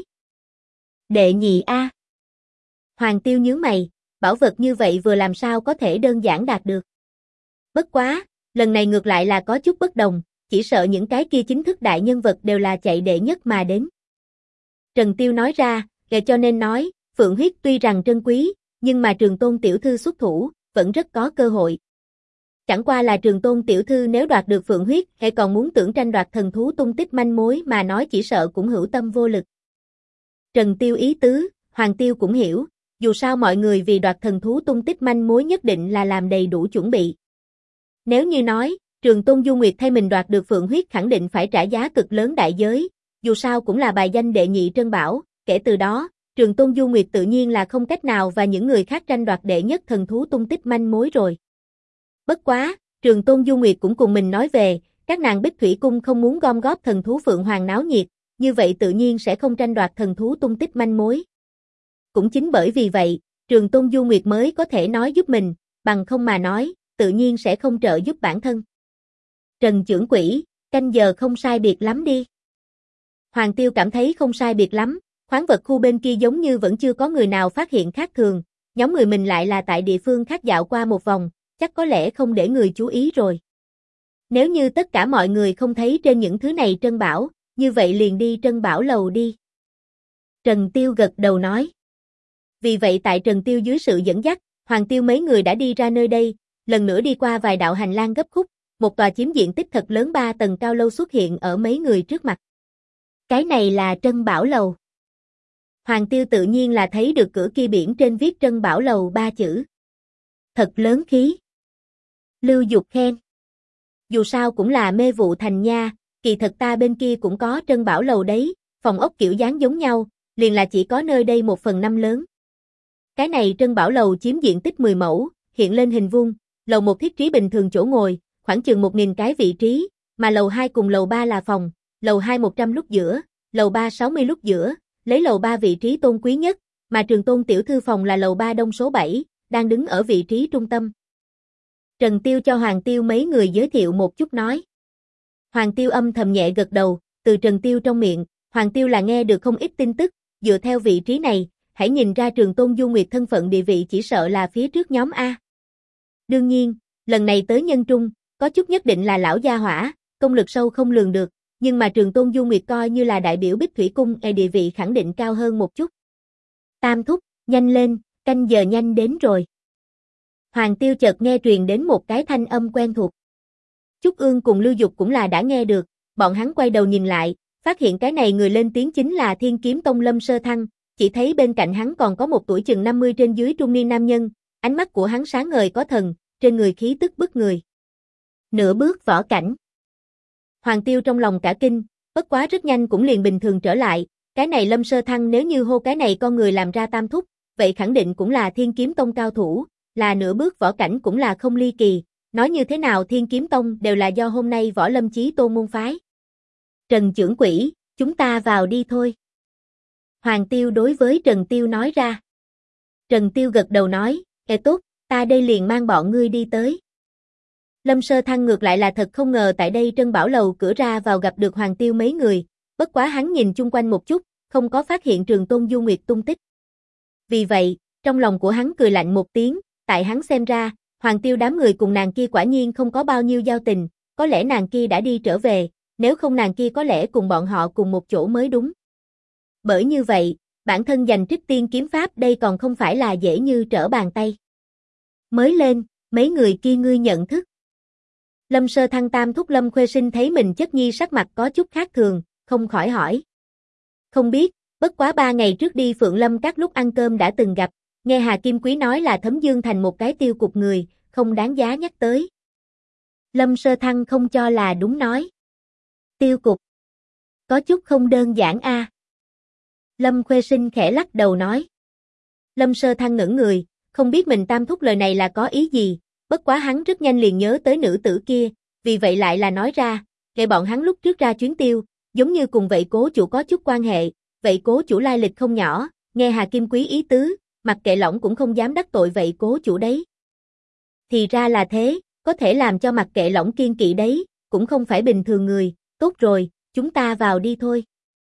Đệ nhị a. Hoàng Tiêu nhướng mày, bảo vật như vậy vừa làm sao có thể đơn giản đạt được. Bất quá, lần này ngược lại là có chút bất đồng, chỉ sợ những cái kia chính thức đại nhân vật đều là chạy đệ nhất mà đến. Trần Tiêu nói ra, cho nên nói, Phượng huyết tuy rằng trân quý, nhưng mà Trường Tôn tiểu thư xuất thủ, vẫn rất có cơ hội. Chẳng qua là Trường Tôn tiểu thư nếu đoạt được Phượng huyết, còn muốn tưởng tranh đoạt thần thú tung tích manh mối mà nói chỉ sợ cũng hữu tâm vô lực. Trần Tiêu ý tứ, Hoàng Tiêu cũng hiểu, dù sao mọi người vì đoạt thần thú tung tích manh mối nhất định là làm đầy đủ chuẩn bị. Nếu như nói, Trường Tôn Du Nguyệt thay mình đoạt được Phượng huyết khẳng định phải trả giá cực lớn đại giới, dù sao cũng là bài danh đệ nhị Trân Bảo, kể từ đó, Trường Tôn Du Nguyệt tự nhiên là không cách nào và những người khác tranh đoạt đệ nhất thần thú tung tích manh mối rồi. Bất quá, Trường Tôn Du Nguyệt cũng cùng mình nói về, các nàng Bích Thủy Cung không muốn gom góp thần thú Phượng Hoàng náo nhiệt, như vậy tự nhiên sẽ không tranh đoạt thần thú tung tích manh mối. Cũng chính bởi vì vậy, Trường Tôn Du Nguyệt mới có thể nói giúp mình, bằng không mà nói, tự nhiên sẽ không trợ giúp bản thân. Trần chưởng quỹ, canh giờ không sai biệt lắm đi. Hoàng Tiêu cảm thấy không sai biệt lắm, khoáng vật khu bên kia giống như vẫn chưa có người nào phát hiện khác thường, nhóm người mình lại là tại địa phương khác dạo qua một vòng, chắc có lẽ không để người chú ý rồi. Nếu như tất cả mọi người không thấy trên những thứ này Trân Bảo, như vậy liền đi Trân Bảo lầu đi. Trần Tiêu gật đầu nói. Vì vậy tại Trần Tiêu dưới sự dẫn dắt, Hoàng Tiêu mấy người đã đi ra nơi đây, lần nữa đi qua vài đạo hành lang gấp khúc, một tòa chiếm diện tích thật lớn 3 tầng cao lâu xuất hiện ở mấy người trước mặt. Cái này là Trân Bảo lầu. Hoàng Tiêu tự nhiên là thấy được cửa kia biển trên viết Trân Bảo lầu 3 chữ. Thật lớn khí. Lưu Dục khen. Dù sao cũng là mê vụ thành nha, kỳ thật ta bên kia cũng có Trân Bảo lầu đấy, phòng ốc kiểu dáng giống nhau, liền là chỉ có nơi đây 1/5 lớn. Cái này Trân Bảo lầu chiếm diện tích 10 mẫu, hiện lên hình vuông, lầu 1 thiết trí bình thường chỗ ngồi, khoảng chừng 1000 cái vị trí, mà lầu 2 cùng lầu 3 là phòng, lầu 2 100 lúc giữa, lầu 3 60 lúc giữa, lấy lầu 3 vị trí tôn quý nhất, mà Trường Tôn tiểu thư phòng là lầu 3 đông số 7, đang đứng ở vị trí trung tâm. Trần Tiêu cho Hoàng Tiêu mấy người giới thiệu một chút nói. Hoàng Tiêu âm thầm nhẹ gật đầu, từ Trần Tiêu trong miệng, Hoàng Tiêu là nghe được không ít tin tức, dựa theo vị trí này, hãy nhìn ra Trường Tôn Du Nguyệt thân phận địa vị chỉ sợ là phía trước nhóm A. Đương nhiên, lần này tới Nhân Trung, có chút nhất định là lão gia hỏa, công lực sâu không lường được, nhưng mà Trường Tôn Du Nguyệt coi như là đại biểu Bích Thủy Cung địa vị khẳng định cao hơn một chút. Tam thúc, nhanh lên, canh giờ nhanh đến rồi. Hoàng Tiêu chợt nghe truyền đến một cái thanh âm quen thuộc. Trúc Ương cùng Lưu Dục cũng là đã nghe được, bọn hắn quay đầu nhìn lại, phát hiện cái này người lên tiếng chính là Thiên Kiếm Tông Lâm Sơ Thăng, chỉ thấy bên cạnh hắn còn có một tuổi chừng 50 trên dưới trung niên nam nhân, ánh mắt của hắn sáng ngời có thần, trên người khí tức bức người. Nửa bước võ cảnh. Hoàng Tiêu trong lòng cả kinh, bất quá rất nhanh cũng liền bình thường trở lại, cái này Lâm Sơ Thăng nếu như hô cái này con người làm ra tam thúc, vậy khẳng định cũng là Thiên Kiếm Tông cao thủ, là nửa bước võ cảnh cũng là không ly kỳ, nói như thế nào Thiên Kiếm Tông đều là do hôm nay Võ Lâm Chí Tôn môn phái. Trần chưởng quỹ, chúng ta vào đi thôi. Hoàng Tiêu đối với Trần Tiêu nói ra. Trần Tiêu gật đầu nói, tốt, ta đây liền mang bọn ngươi đi tới. Lâm Sơ Thăng ngược lại là thật không ngờ tại đây Trân Bảo lầu cửa ra vào gặp được Hoàng Tiêu mấy người, bất quá hắn nhìn chung quanh một chút, không có phát hiện Trường Tôn Du Nguyệt tung tích. Vì vậy, trong lòng của hắn cười lạnh một tiếng, tại hắn xem ra, Hoàng Tiêu đám người cùng nàng kia quả nhiên không có bao nhiêu giao tình, có lẽ nàng kia đã đi trở về, nếu không nàng kia có lẽ cùng bọn họ cùng một chỗ mới đúng. Bởi như vậy, bản thân giành Trích Tiên kiếm pháp đây còn không phải là dễ như trở bàn tay. Mới lên, mấy người kia ngươi nhận thức. Lâm Sơ Thăng tam thúc Lâm Khuê Sinh thấy mình chất nhi sắc mặt có chút khác thường, không khỏi hỏi. Không biết, bất quá 3 ngày trước đi Phượng Lâm các lúc ăn cơm đã từng gặp, nghe Hà Kim Quý nói là Thấm Dương Thành một cái tiêu cục người, không đáng giá nhắc tới. Lâm Sơ Thăng không cho là đúng nói. Tiêu cục. Có chút không đơn giản a. Lâm Khuê Sinh khẽ lắc đầu nói. Lâm Sơ Thăng ngẩn người, không biết mình tam thúc lời này là có ý gì, bất quá hắn rất nhanh liền nhớ tới nữ tử kia, vì vậy lại là nói ra, kể bọn hắn lúc trước ra chuyến tiêu, giống như cùng vậy cố chủ có chút quan hệ, vậy cố chủ lai lịch không nhỏ, nghe Hà Kim Quý ý tứ, mặc kệ lỏng cũng không dám đắc tội vậy cố chủ đấy. Thì ra là thế, có thể làm cho mặc kệ lỏng kiên kỵ đấy, cũng không phải bình thường người, tốt rồi, chúng ta vào đi thôi.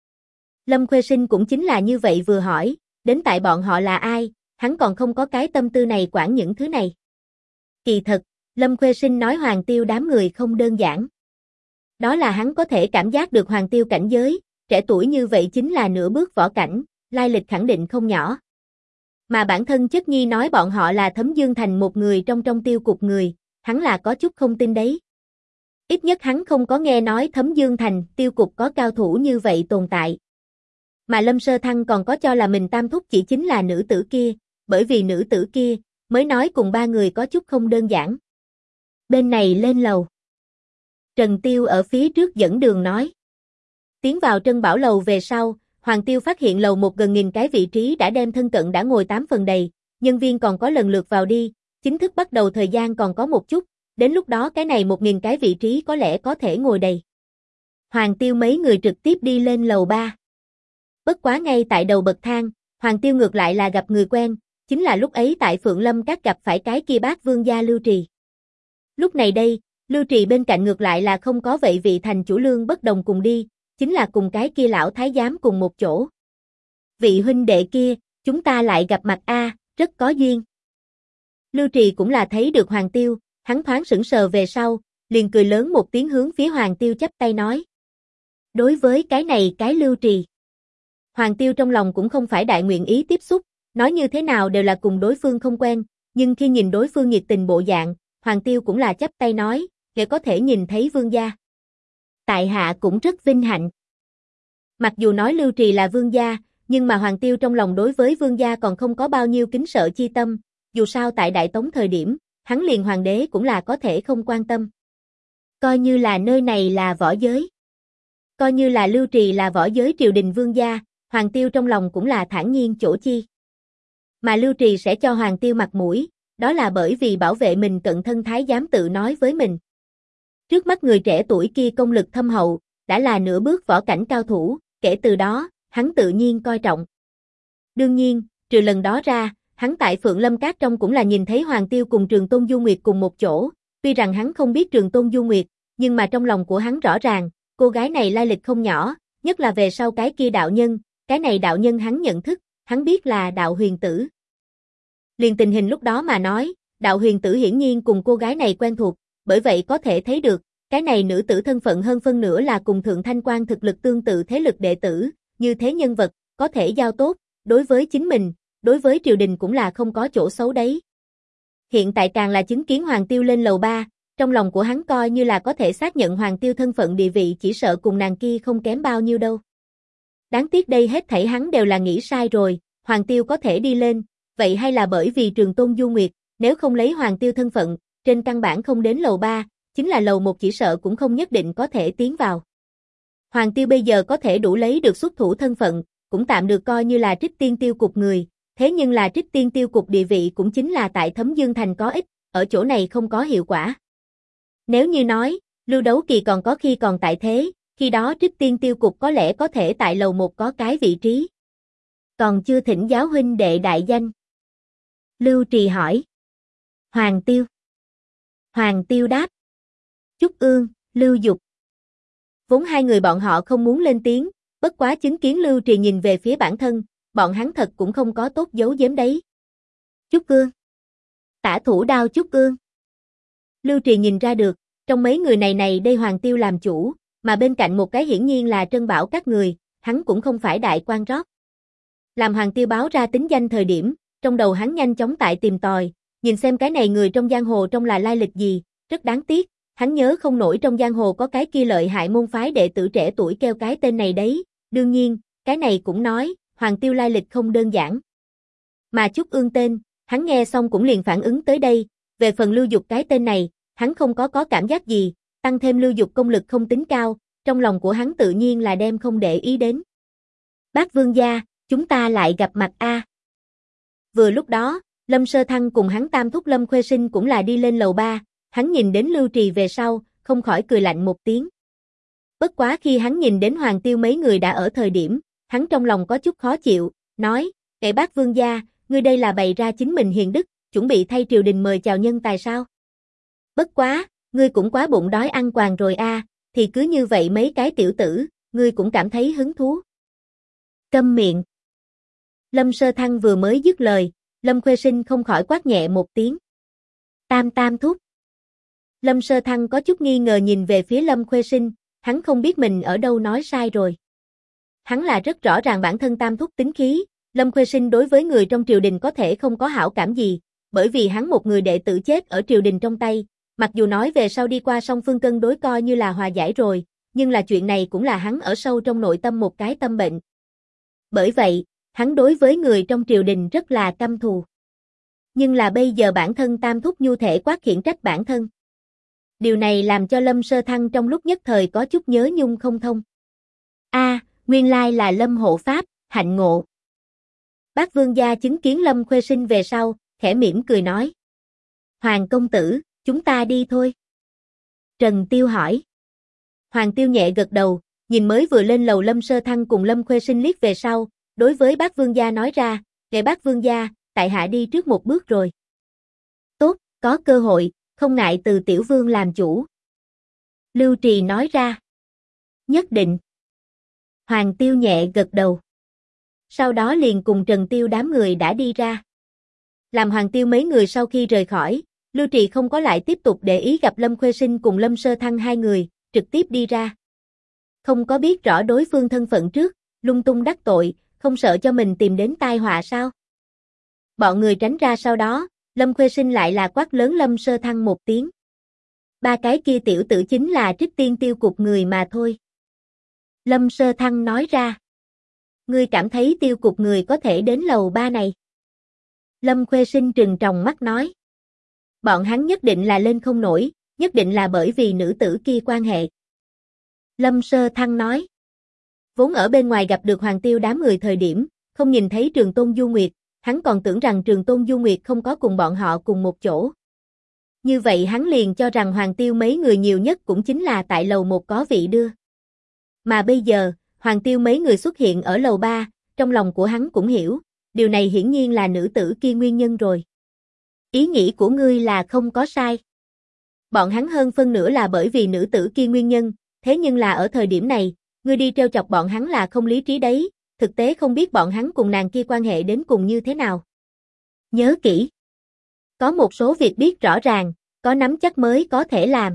Lâm Khuê Sinh cũng chính là như vậy vừa hỏi, đến tại bọn họ là ai, hắn còn không có cái tâm tư này quản những thứ này. Kỳ thật, Lâm Khuê Sinh nói Hoàng Tiêu đám người không đơn giản. Đó là hắn có thể cảm giác được Hoàng Tiêu cảnh giới, trẻ tuổi như vậy chính là nửa bước võ cảnh, lai lịch khẳng định không nhỏ. Mà bản thân chất nhi nói bọn họ là Thấm Dương Thành một người trong tiêu cục người, hắn là có chút không tin đấy. Ít nhất hắn không có nghe nói Thấm Dương Thành tiêu cục có cao thủ như vậy tồn tại. Mà Lâm Sơ Thăng còn có cho là mình tam thúc chỉ chính là nữ tử kia, bởi vì nữ tử kia mới nói cùng 3 người có chút không đơn giản. Bên này lên lầu. Trần Tiêu ở phía trước dẫn đường nói. Tiến vào Trân Bảo lầu về sau, Hoàng Tiêu phát hiện lầu 1 gần nghìn cái vị trí đã đem thân cận đã ngồi 8 phần đầy, nhân viên còn có lần lượt vào đi, chính thức bắt đầu thời gian còn có một chút, đến lúc đó cái này 1000 cái vị trí có lẽ có thể ngồi đầy. Hoàng Tiêu mấy người trực tiếp đi lên lầu 3. Bất quá ngay tại đầu bậc thang, Hoàng Tiêu ngược lại là gặp người quen, chính là lúc ấy tại Phượng Lâm Các gặp phải cái kia bác vương gia Lưu Trì. Lúc này đây, Lưu Trì bên cạnh ngược lại là không có vậy vị thành chủ Lương Bất Đồng cùng đi, chính là cùng cái kia lão thái giám cùng một chỗ. Vị huynh đệ kia, chúng ta lại gặp mặt a, rất có duyên. Lưu Trì cũng là thấy được Hoàng Tiêu, hắn thoáng sững sờ về sau, liền cười lớn một tiếng hướng phía Hoàng Tiêu chắp tay nói. Đối với cái này cái Lưu Trì, Hoàng Tiêu trong lòng cũng không phải đại nguyện ý tiếp xúc, nói như thế nào đều là cùng đối phương không quen, nhưng khi nhìn đối phương nhiệt tình bộ dạng, Hoàng Tiêu cũng là chắp tay nói, để có thể nhìn thấy vương gia. Tại hạ cũng rất vinh hạnh. Mặc dù nói Lưu Trì là vương gia, nhưng mà Hoàng Tiêu trong lòng đối với vương gia còn không có bao nhiêu kính sợ chi tâm, dù sao tại Đại Tống thời điểm, hắn liền hoàng đế cũng là có thể không quan tâm. Coi như là nơi này là võ giới. Coi như là Lưu Trì là võ giới triều đình vương gia, Hoàng Tiêu trong lòng cũng là thản nhiên chỗ chi. Mà Lưu Trì sẽ cho Hoàng Tiêu mặt mũi, đó là bởi vì bảo vệ mình cận thân thái giám tự nói với mình. Trước mắt người trẻ tuổi kia công lực thâm hậu, đã là nửa bước võ cảnh cao thủ, kể từ đó, hắn tự nhiên coi trọng. Đương nhiên, trừ lần đó ra, hắn tại Phượng Lâm Các trong cũng là nhìn thấy Hoàng Tiêu cùng Trường Tôn Du Nguyệt cùng một chỗ, tuy rằng hắn không biết Trường Tôn Du Nguyệt, nhưng mà trong lòng của hắn rõ ràng, cô gái này lai lịch không nhỏ, nhất là về sau cái kia đạo nhân, cái này đạo nhân hắn nhận thức, hắn biết là đạo huyền tử. Liền tình hình lúc đó mà nói, đạo huyền tử hiển nhiên cùng cô gái này quen thuộc, bởi vậy có thể thấy được, cái này nữ tử thân phận hơn phân nửa là cùng Thượng Thanh Quan thực lực tương tự thế lực đệ tử, như thế nhân vật, có thể giao tốt, đối với chính mình, đối với triều đình cũng là không có chỗ xấu đấy. Hiện tại càng là chứng kiến Hoàng Tiêu lên lầu 3, trong lòng của hắn coi như là có thể xác nhận Hoàng Tiêu thân phận địa vị chỉ sợ cùng nàng kia không kém bao nhiêu đâu. Đáng tiếc đây hết thảy hắn đều là nghĩ sai rồi, Hoàng Tiêu có thể đi lên, vậy hay là bởi vì Trường Tôn Du Nguyệt, nếu không lấy Hoàng Tiêu thân phận, trên căn bản không đến lầu 3, chính là lầu 1 chỉ sợ cũng không nhất định có thể tiến vào. Hoàng Tiêu bây giờ có thể đủ lấy được xuất thủ thân phận, cũng tạm được coi như là Trích Tiên Tiêu Cục người, thế nhưng là Trích Tiên Tiêu Cục địa vị cũng chính là tại Thấm Dương Thành có ích, ở chỗ này không có hiệu quả. Nếu như nói, Lưu Đấu Kỳ còn có khi còn tại thế, khi đó Trích Tiên Tiêu Cục có lẽ có thể tại lầu 1 có cái vị trí. Còn chưa thỉnh giáo huynh đệ đại danh. Lưu Trì hỏi. Hoàng Tiêu. Hoàng Tiêu đáp. Trúc Ương, Lưu Dục. Vốn hai người bọn họ không muốn lên tiếng, bất quá chứng kiến Lưu Trì nhìn về phía bản thân, bọn hắn thật cũng không có tốt giấu giếm đấy. Trúc Ương. Tả thủ đao Trúc Ương. Lưu Trì nhìn ra được, trong mấy người này đây Hoàng Tiêu làm chủ, mà bên cạnh một cái hiển nhiên là Trân Bảo các người, hắn cũng không phải đại quan rót. Làm Hoàng Tiêu báo ra tính danh thời điểm, trong đầu hắn nhanh chóng tại tìm tòi, nhìn xem cái này người trong giang hồ trong là lai lịch gì, rất đáng tiếc, hắn nhớ không nổi trong giang hồ có cái kia lợi hại môn phái đệ tử trẻ tuổi kêu cái tên này đấy, đương nhiên, cái này cũng nói, Hoàng Tiêu lai lịch không đơn giản. Mà Trúc Ương tên, hắn nghe xong cũng liền phản ứng tới đây, về phần Lưu Dục cái tên này, hắn không có cảm giác gì, tăng thêm Lưu Dục công lực không tính cao, trong lòng của hắn tự nhiên là đem không để ý đến. Bác Vương gia, chúng ta lại gặp mặt a. Vừa lúc đó, Lâm Sơ Thăng cùng hắn tam thúc Lâm Khuê Sinh cũng là đi lên lầu 3, hắn nhìn đến Lưu Trì về sau, không khỏi cười lạnh một tiếng. Bất quá khi hắn nhìn đến Hoàng Tiêu mấy người đã ở thời điểm, hắn trong lòng có chút khó chịu, nói, kệ bác Vương gia, ngươi đây là bày ra chính mình hiền đức, chuẩn bị thay triều đình mời chào nhân tài sao? Bất quá, ngươi cũng quá bụng đói ăn quàng rồi a, thì cứ như vậy mấy cái tiểu tử, ngươi cũng cảm thấy hứng thú. Câm miệng. Lâm Sơ Thăng vừa mới dứt lời, Lâm Khuê Sinh không khỏi quát nhẹ một tiếng. Tam thúc. Lâm Sơ Thăng có chút nghi ngờ nhìn về phía Lâm Khuê Sinh, hắn không biết mình ở đâu nói sai rồi. Hắn là rất rõ ràng bản thân tam thúc tính khí, Lâm Khuê Sinh đối với người trong triều đình có thể không có hảo cảm gì, bởi vì hắn một người đệ tử chết ở triều đình trong tay, mặc dù nói về sau đi qua song phương cân đối coi như là hòa giải rồi, nhưng là chuyện này cũng là hắn ở sâu trong nội tâm một cái tâm bệnh. Bởi vậy, hắn đối với người trong triều đình rất là căm thù. Nhưng là bây giờ bản thân tam thúc nhu thể quát khiển trách bản thân. Điều này làm cho Lâm Sơ Thăng trong lúc nhất thời có chút nhớ nhung không thông. Nguyên lai là Lâm hộ pháp, hạnh ngộ. Bác Vương gia chứng kiến Lâm Khuê Sinh về sau, khẽ mỉm cười nói. Hoàng công tử, chúng ta đi thôi. Trần Tiêu hỏi. Hoàng Tiêu nhẹ gật đầu, nhìn mới vừa lên lầu Lâm Sơ Thăng cùng Lâm Khuê Sinh liếc về sau, đối với bác Vương gia nói ra, kệ bác Vương gia, tại hạ đi trước một bước rồi. Tốt, có cơ hội, không ngại từ tiểu vương làm chủ, Lưu Trì nói ra. Nhất định. Hoàng Tiêu nhẹ gật đầu. Sau đó liền cùng Trần Tiêu đám người đã đi ra. Làm Hoàng Tiêu mấy người sau khi rời khỏi, Lưu Trì không có lại tiếp tục để ý gặp Lâm Khuê Sinh cùng Lâm Sơ Thăng hai người, trực tiếp đi ra. Không có biết rõ đối phương thân phận trước, lung tung đắc tội, không sợ cho mình tìm đến tai họa sao? Bọn người tránh ra sau đó, Lâm Khuê Sinh lại là quát lớn Lâm Sơ Thăng một tiếng. Ba cái kia tiểu tử chính là Trích Tiên tiêu cục người mà thôi. Lâm Sơ Thăng nói ra. Ngươi cảm thấy tiêu cục người có thể đến lầu 3 này? Lâm Khuê Sinh trừng tròng mắt nói. Bọn hắn nhất định là lên không nổi, nhất định là bởi vì nữ tử kia quan hệ. Lâm Sơ Thăng nói. Vốn ở bên ngoài gặp được Hoàng Tiêu đám người thời điểm, không nhìn thấy Trường Tôn Du Nguyệt, hắn còn tưởng rằng Trường Tôn Du Nguyệt không có cùng bọn họ cùng một chỗ. Như vậy hắn liền cho rằng Hoàng Tiêu mấy người nhiều nhất cũng chính là tại lầu 1 có vị đưa. Mà bây giờ, Hoàng Tiêu mấy người xuất hiện ở lầu 3, trong lòng của hắn cũng hiểu, điều này hiển nhiên là nữ tử kia nguyên nhân rồi. Ý nghĩ của ngươi là không có sai. Bọn hắn hơn phân nửa là bởi vì nữ tử kia nguyên nhân, thế nhưng là ở thời điểm này, ngươi đi trêu chọc bọn hắn là không lý trí đấy, thực tế không biết bọn hắn cùng nàng kia quan hệ đến cùng như thế nào. Nhớ kỹ. Có một số việc biết rõ ràng, có nắm chắc mới có thể làm.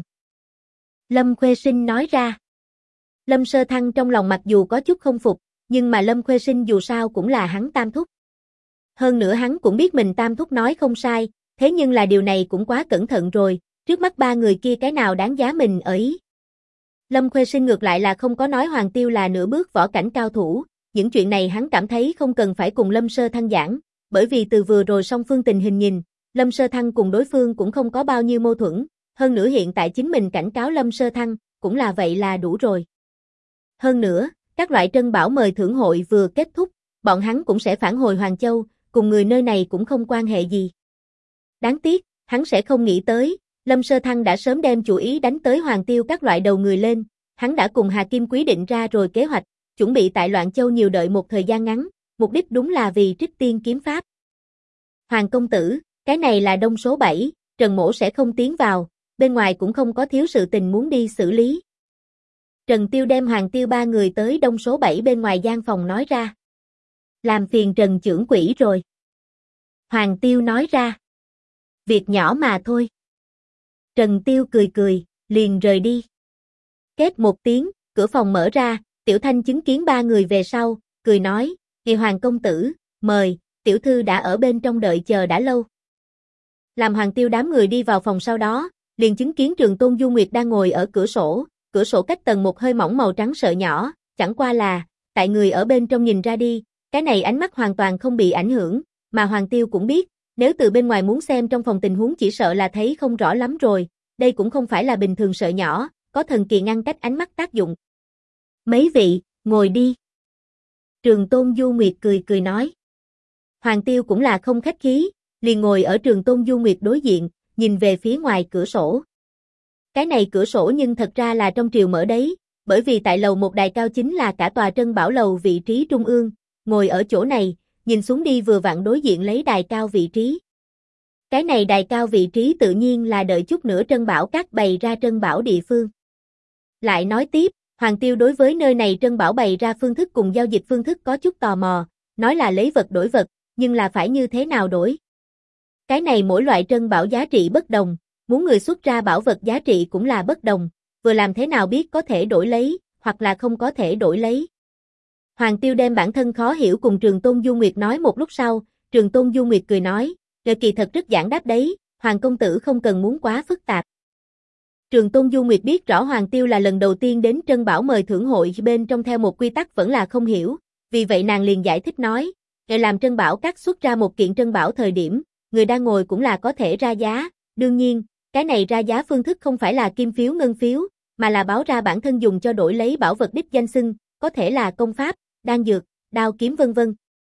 Lâm Khuê Sinh nói ra. Lâm Sơ Thăng trong lòng mặc dù có chút không phục, nhưng mà Lâm Khuê Sinh dù sao cũng là hắn tam thúc. Hơn nữa hắn cũng biết mình tam thúc nói không sai, thế nhưng là điều này cũng quá cẩn thận rồi, trước mắt ba người kia cái nào đáng giá mình ở ý. Lâm Khuê Sinh ngược lại là không có nói Hoàng Tiêu là nửa bước võ cảnh cao thủ, những chuyện này hắn cảm thấy không cần phải cùng Lâm Sơ Thăng giảng, bởi vì từ vừa rồi song phương tình hình nhìn, Lâm Sơ Thăng cùng đối phương cũng không có bao nhiêu mâu thuẫn, hơn nữa hiện tại chính mình cảnh cáo Lâm Sơ Thăng, cũng là vậy là đủ rồi. Hơn nữa, các loại trân bảo mời thưởng hội vừa kết thúc, bọn hắn cũng sẽ phản hồi Hoàng Châu, cùng người nơi này cũng không quan hệ gì. Đáng tiếc, hắn sẽ không nghĩ tới, Lâm Sơ Thăng đã sớm đem chủ ý đánh tới Hoàng Tiêu các loại đầu người lên, hắn đã cùng Hà Kim Quý định ra rồi kế hoạch, chuẩn bị tại Loạn Châu nhiều đợi một thời gian ngắn, mục đích đúng là vì Trích Tiên kiếm pháp. Hoàng công tử, cái này là đông số 7, Trần Mỗ sẽ không tiến vào, bên ngoài cũng không có thiếu sự tình muốn đi xử lý. Trần Tiêu đem Hoàng Tiêu ba người tới đông số 7 bên ngoài gian phòng nói ra. Làm phiền Trần trưởng quỹ rồi. Hoàng Tiêu nói ra. Việc nhỏ mà thôi. Trần Tiêu cười cười, liền rời đi. Kết một tiếng, cửa phòng mở ra, Tiểu Thanh chứng kiến ba người về sau, cười nói, Kỳ Hoàng công tử, mời, tiểu thư đã ở bên trong đợi chờ đã lâu. Làm Hoàng Tiêu đám người đi vào phòng sau đó, liền chứng kiến Trường Tôn Du Nguyệt đang ngồi ở cửa sổ cách tầng một hơi mỏng màu trắng sợi nhỏ, chẳng qua là, tại người ở bên trong nhìn ra đi, cái này ánh mắt hoàn toàn không bị ảnh hưởng, mà Hoàng Tiêu cũng biết, nếu từ bên ngoài muốn xem trong phòng tình huống chỉ sợ là thấy không rõ lắm rồi, đây cũng không phải là bình thường sợi nhỏ, có thần kỳ ngăn cách ánh mắt tác dụng. Mấy vị, ngồi đi. Trường Tôn Du Nguyệt cười cười nói. Hoàng Tiêu cũng là không khách khí, liền ngồi ở Trường Tôn Du Nguyệt đối diện, nhìn về phía ngoài cửa sổ. Cái này cửa sổ nhưng thật ra là trong triều mở đấy, bởi vì tại lầu một đài cao chính là cả tòa Trân Bảo lầu vị trí trung ương, ngồi ở chỗ này, nhìn xuống đi vừa vặn đối diện lấy đài cao vị trí. Cái này đài cao vị trí tự nhiên là đợi chút nữa Trân Bảo các bày ra Trân Bảo địa phương. Lại nói tiếp, Hoàng Tiêu đối với nơi này Trân Bảo bày ra phương thức cùng giao dịch phương thức có chút tò mò, nói là lấy vật đổi vật, nhưng là phải như thế nào đổi? Cái này mỗi loại Trân Bảo giá trị bất đồng, muốn người xuất ra bảo vật giá trị cũng là bất đồng, vừa làm thế nào biết có thể đổi lấy, hoặc là không có thể đổi lấy. Hoàng Tiêu đem bản thân khó hiểu cùng Trường Tôn Du Nguyệt nói một lúc sau, Trường Tôn Du Nguyệt cười nói, kỳ thật rất giản đáp đấy, Hoàng công tử không cần muốn quá phức tạp. Trường Tôn Du Nguyệt biết rõ Hoàng Tiêu là lần đầu tiên đến Trân Bảo mời thưởng hội bên trong theo một quy tắc vẫn là không hiểu, vì vậy nàng liền giải thích nói, để làm Trân Bảo các xuất ra một kiện Trân Bảo thời điểm, người đang ngồi cũng là có thể ra giá, đương nhiên, cái này ra giá phương thức không phải là kim phiếu ngân phiếu, mà là báo ra bản thân dùng cho đổi lấy bảo vật đích danh xưng, có thể là công pháp, đan dược, đao kiếm vân vân.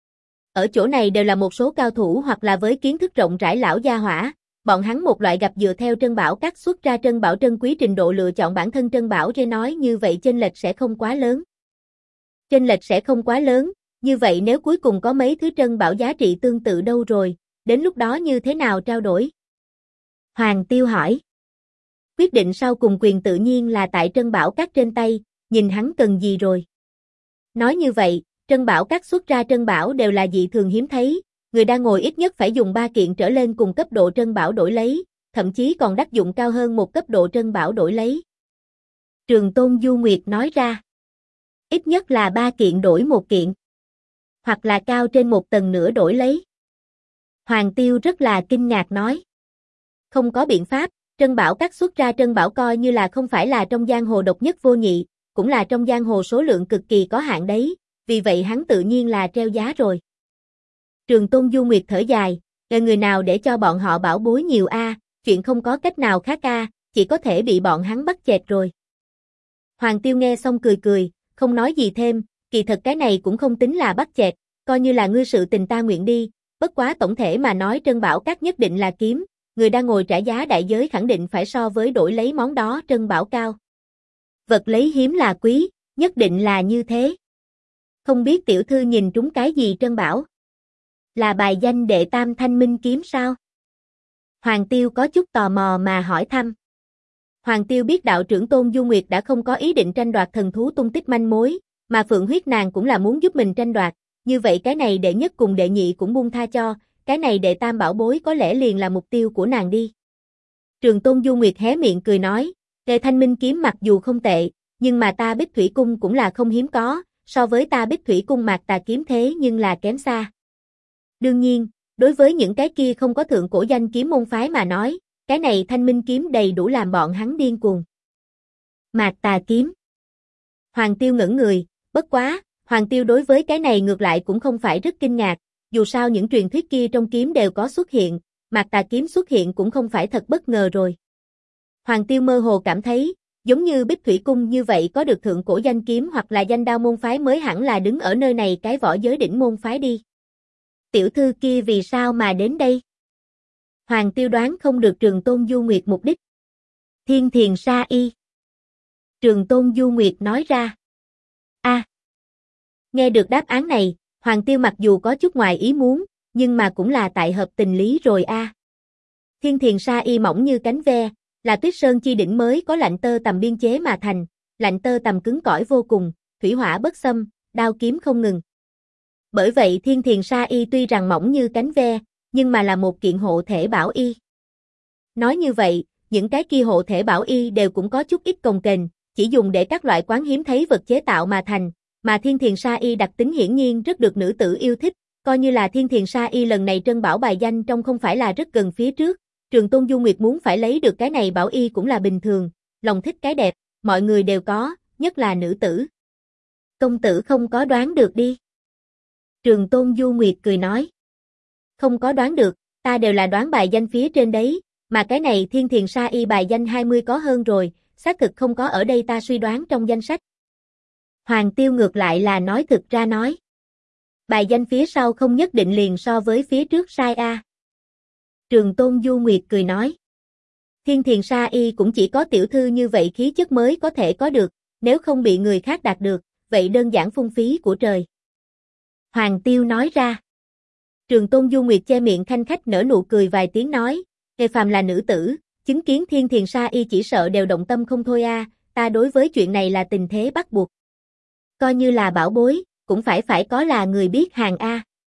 Ở chỗ này đều là một số cao thủ hoặc là với kiến thức rộng rãi lão gia hỏa, bọn hắn một loại gặp dựa theo Trân Bảo các xuất ra Trân Bảo trân quý trình độ lựa chọn bản thân Trân Bảo để nói như vậy chênh lệch sẽ không quá lớn. Chênh lệch sẽ không quá lớn, như vậy nếu cuối cùng có mấy thứ Trân Bảo giá trị tương tự đâu rồi, đến lúc đó như thế nào trao đổi? Hoàng Tiêu hỏi. Quyết định sau cùng quyền tự nhiên là tại Trân Bảo Các trên tay, nhìn hắn cần gì rồi. Nói như vậy, Trân Bảo Các xuất ra trân bảo đều là dị thường hiếm thấy, người đang ngồi ít nhất phải dùng 3 kiện trở lên cùng cấp độ trân bảo đổi lấy, thậm chí còn đắc dụng cao hơn một cấp độ trân bảo đổi lấy. Trường Tôn Du Nguyệt nói ra, ít nhất là 3 kiện đổi 1 kiện, hoặc là cao trên 1 tầng nữa đổi lấy. Hoàng Tiêu rất là kinh ngạc nói, không có biện pháp, Trân Bảo Các xuất ra trân bảo coi như là không phải là trong giang hồ độc nhất vô nhị, cũng là trong giang hồ số lượng cực kỳ có hạn đấy, vì vậy hắn tự nhiên là treo giá rồi. Trường Tôn Du Nguyệt thở dài, người nào để cho bọn họ bảo bối nhiều chuyện không có cách nào khác chỉ có thể bị bọn hắn bắt chẹt rồi. Hoàng Tiêu nghe xong cười cười, không nói gì thêm, kỳ thật cái này cũng không tính là bắt chẹt, coi như là ngươi sự tình ta nguyện đi, bất quá tổng thể mà nói Trân Bảo Các nhất định là kiếm, người đang ngồi trả giá đại giới khẳng định phải so với đổi lấy món đó trân bảo cao. Vật lấy hiếm là quý, nhất định là như thế. Không biết tiểu thư nhìn trúng cái gì trân bảo? Là bài danh đệ tam thanh minh kiếm sao? Hoàng Tiêu có chút tò mò mà hỏi thăm. Hoàng Tiêu biết đạo trưởng Tôn Du Nguyệt đã không có ý định tranh đoạt thần thú tung tích manh mối, mà Phượng Huyết nàng cũng là muốn giúp mình tranh đoạt, như vậy cái này đệ nhất cùng đệ nhị cũng buông tha cho, cái này đệ tam bảo bối có lẽ liền là mục tiêu của nàng đi. Trường Tôn Du Nguyệt hé miệng cười nói, đệ thanh minh kiếm mặc dù không tệ, nhưng mà ta Bích Thủy Cung cũng là không hiếm có, so với ta Bích Thủy Cung Mạc Tà kiếm thế nhưng là kém xa. Đương nhiên, đối với những cái kia không có thượng cổ danh kiếm môn phái mà nói, cái này thanh minh kiếm đầy đủ làm bọn hắn điên cuồng. Mạc Tà kiếm. Hoàng Tiêu ngẩn người, bất quá, Hoàng Tiêu đối với cái này ngược lại cũng không phải rất kinh ngạc, dù sao những truyền thuyết kia trong kiếm đều có xuất hiện, Mạc Tà kiếm xuất hiện cũng không phải thật bất ngờ rồi. Hoàng Tiêu mơ hồ cảm thấy, giống như Bích Thủy Cung như vậy có được thượng cổ danh kiếm hoặc là danh đao môn phái mới hẳn là đứng ở nơi này cái võ giới đỉnh môn phái đi. Tiểu thư kia vì sao mà đến đây? Hoàng Tiêu đoán không được Trường Tôn Du Nguyệt mục đích. Thiên Thiền Sa Y. Trường Tôn Du Nguyệt nói ra. Nghe được đáp án này, Hoàng Tiêu mặc dù có chút ngoài ý muốn, nhưng mà cũng là tại hợp tình lý rồi Thiên Thiền Sa Y mỏng như cánh ve, là Tuyết Sơn chi đỉnh mới có lạnh tơ tằm biên chế mà thành, lạnh tơ tằm cứng cỏi vô cùng, thủy hỏa bất xâm, đao kiếm không ngừng. Bởi vậy Thiên Thiền Sa Y tuy rằng mỏng như cánh ve, nhưng mà là một kiện hộ thể bảo y. Nói như vậy, những cái kia hộ thể bảo y đều cũng có chút ít cồng kềnh, chỉ dùng để các loại quán hiếm thấy vật chế tạo mà thành, mà Thiên Thiền Sa Y đặc tính hiển nhiên rất được nữ tử yêu thích, coi như là Thiên Thiền Sa Y lần này trân bảo bài danh trong không phải là rất gần phía trước, Trường Tôn Du Nguyệt muốn phải lấy được cái này bảo y cũng là bình thường, lòng thích cái đẹp, mọi người đều có, nhất là nữ tử. Công tử không có đoán được đi. Trường Tôn Du Nguyệt cười nói. Không có đoán được, ta đều là đoán bài danh phía trên đấy, mà cái này Thiên Thiền Sa Y bài danh 20 có hơn rồi, xác thực không có ở đây ta suy đoán trong danh sách. Hoàng Tiêu ngược lại là nói thực ra nói. Bài danh phía sau không nhất định liền so với phía trước sai Trường Tôn Du Nguyệt cười nói. Thiên Thiền Sa Y cũng chỉ có tiểu thư như vậy khí chất mới có thể có được, nếu không bị người khác đạt được, vậy đơn giản phung phí của trời. Hoàng Tiêu nói ra. Trường Tôn Du Nguyệt che miệng khanh khách nở nụ cười vài tiếng nói, nghề phàm là nữ tử, chứng kiến Thiên Thiền Sa Y chỉ sợ đều động tâm không thôi ta đối với chuyện này là tình thế bắt buộc. Coi như là bảo bối, cũng phải có là người biết hàng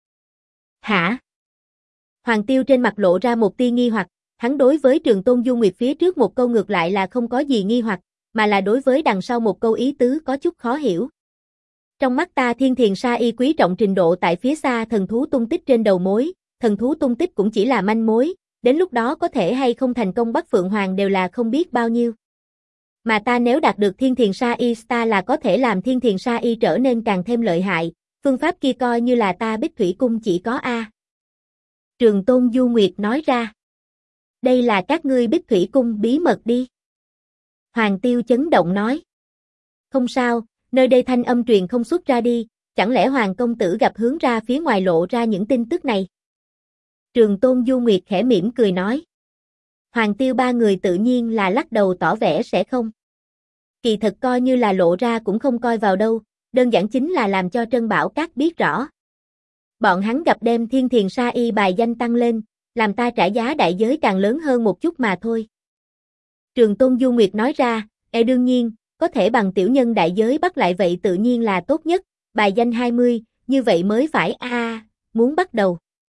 Hả? Hoàng Tiêu trên mặt lộ ra một tia nghi hoặc, hắn đối với Trường Tôn Du Nguyệt phía trước một câu ngược lại là không có gì nghi hoặc, mà là đối với đằng sau một câu ý tứ có chút khó hiểu. Trong mắt ta Thiên Thiền Sa Y quý trọng trình độ tại phía xa thần thú tung tích trên đầu mối, thần thú tung tích cũng chỉ là manh mối, đến lúc đó có thể hay không thành công bắt Phượng Hoàng đều là không biết bao nhiêu. Mà ta nếu đạt được Thiên Thiền Sa Y ta là có thể làm Thiên Thiền Sa Y trở nên càng thêm lợi hại, phương pháp kia coi như là ta Bích Thủy Cung chỉ có Trường Tôn Du Nguyệt nói ra. Đây là các ngươi Bích Thủy Cung bí mật đi. Hoàng Tiêu chấn động nói. Không sao, nơi đây thanh âm truyền không xuất ra đi, chẳng lẽ Hoàng công tử gặp hướng ra phía ngoài lộ ra những tin tức này? Trường Tôn Du Nguyệt khẽ mỉm cười nói. Hoàng Tiêu ba người tự nhiên là lắc đầu tỏ vẻ sẽ không. Kỳ thật coi như là lộ ra cũng không coi vào đâu, đơn giản chính là làm cho Trân Bảo Các biết rõ. Bọn hắn gặp đem Thiên Thiền Sa Y bài danh tăng lên, làm ta trả giá đại giới càng lớn hơn một chút mà thôi. Trường Tôn Du Nguyệt nói ra, đương nhiên, có thể bằng tiểu nhân đại giới bắt lại vậy tự nhiên là tốt nhất, bài danh 20, như vậy mới phải muốn bắt đầu.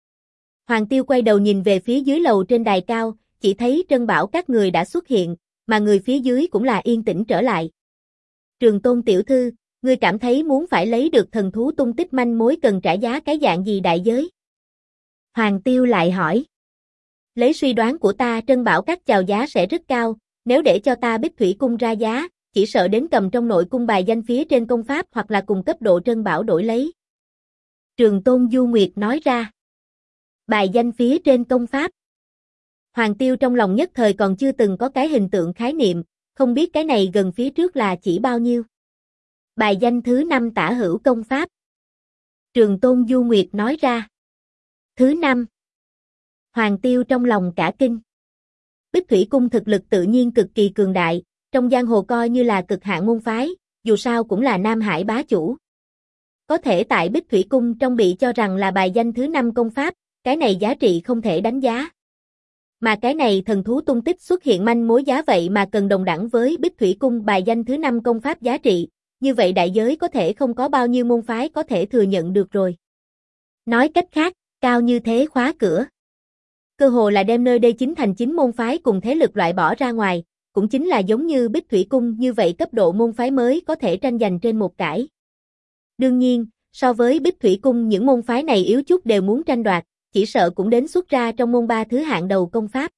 Hoàng Tiêu quay đầu nhìn về phía dưới lầu trên đài cao, chỉ thấy Trân Bảo các người đã xuất hiện, mà người phía dưới cũng là yên tĩnh trở lại. Trường Tôn tiểu thư, ngươi cảm thấy muốn phải lấy được thần thú tung tích manh mối cần trả giá cái dạng gì đại giới? Hoàng Tiêu lại hỏi. Lấy suy đoán của ta Trân Bảo các chào giá sẽ rất cao, nếu để cho ta Bích Thủy Cung ra giá, chỉ sợ đến cầm trong nội cung bài danh phía trên công pháp hoặc là cùng cấp độ Trân Bảo đổi lấy. Trường Tôn Du Nguyệt nói ra. Bài danh phía trên công pháp. Hoàng Tiêu trong lòng nhất thời còn chưa từng có cái hình tượng khái niệm, không biết cái này gần phía trước là chỉ bao nhiêu. Bài danh thứ 5 tả hữu công pháp. Trường Tôn Du Nguyệt nói ra. Thứ 5. Hoàng Tiêu trong lòng cả kinh. Bích Thủy Cung thực lực tự nhiên cực kỳ cường đại, trong giang hồ coi như là cực hạn môn phái, dù sao cũng là Nam Hải bá chủ. Có thể tại Bích Thủy Cung trong bị cho rằng là bài danh thứ 5 công pháp, cái này giá trị không thể đánh giá. Mà cái này thần thú tung tích xuất hiện manh mối giá vậy mà cần đồng đẳng với Bích Thủy Cung bài danh thứ 5 công pháp giá trị, như vậy đại giới có thể không có bao nhiêu môn phái có thể thừa nhận được rồi. Nói cách khác, cao như thế khóa cửa. Cơ hồ là đem nơi đây chính thành chính môn phái cùng thế lực loại bỏ ra ngoài, cũng chính là giống như Bích Thủy Cung như vậy cấp độ môn phái mới có thể tranh giành trên một cải. Đương nhiên, so với Bích Thủy Cung những môn phái này yếu chút đều muốn tranh đoạt, chỉ sợ cũng đến xuất ra trong môn 3 thứ hạng đầu công pháp.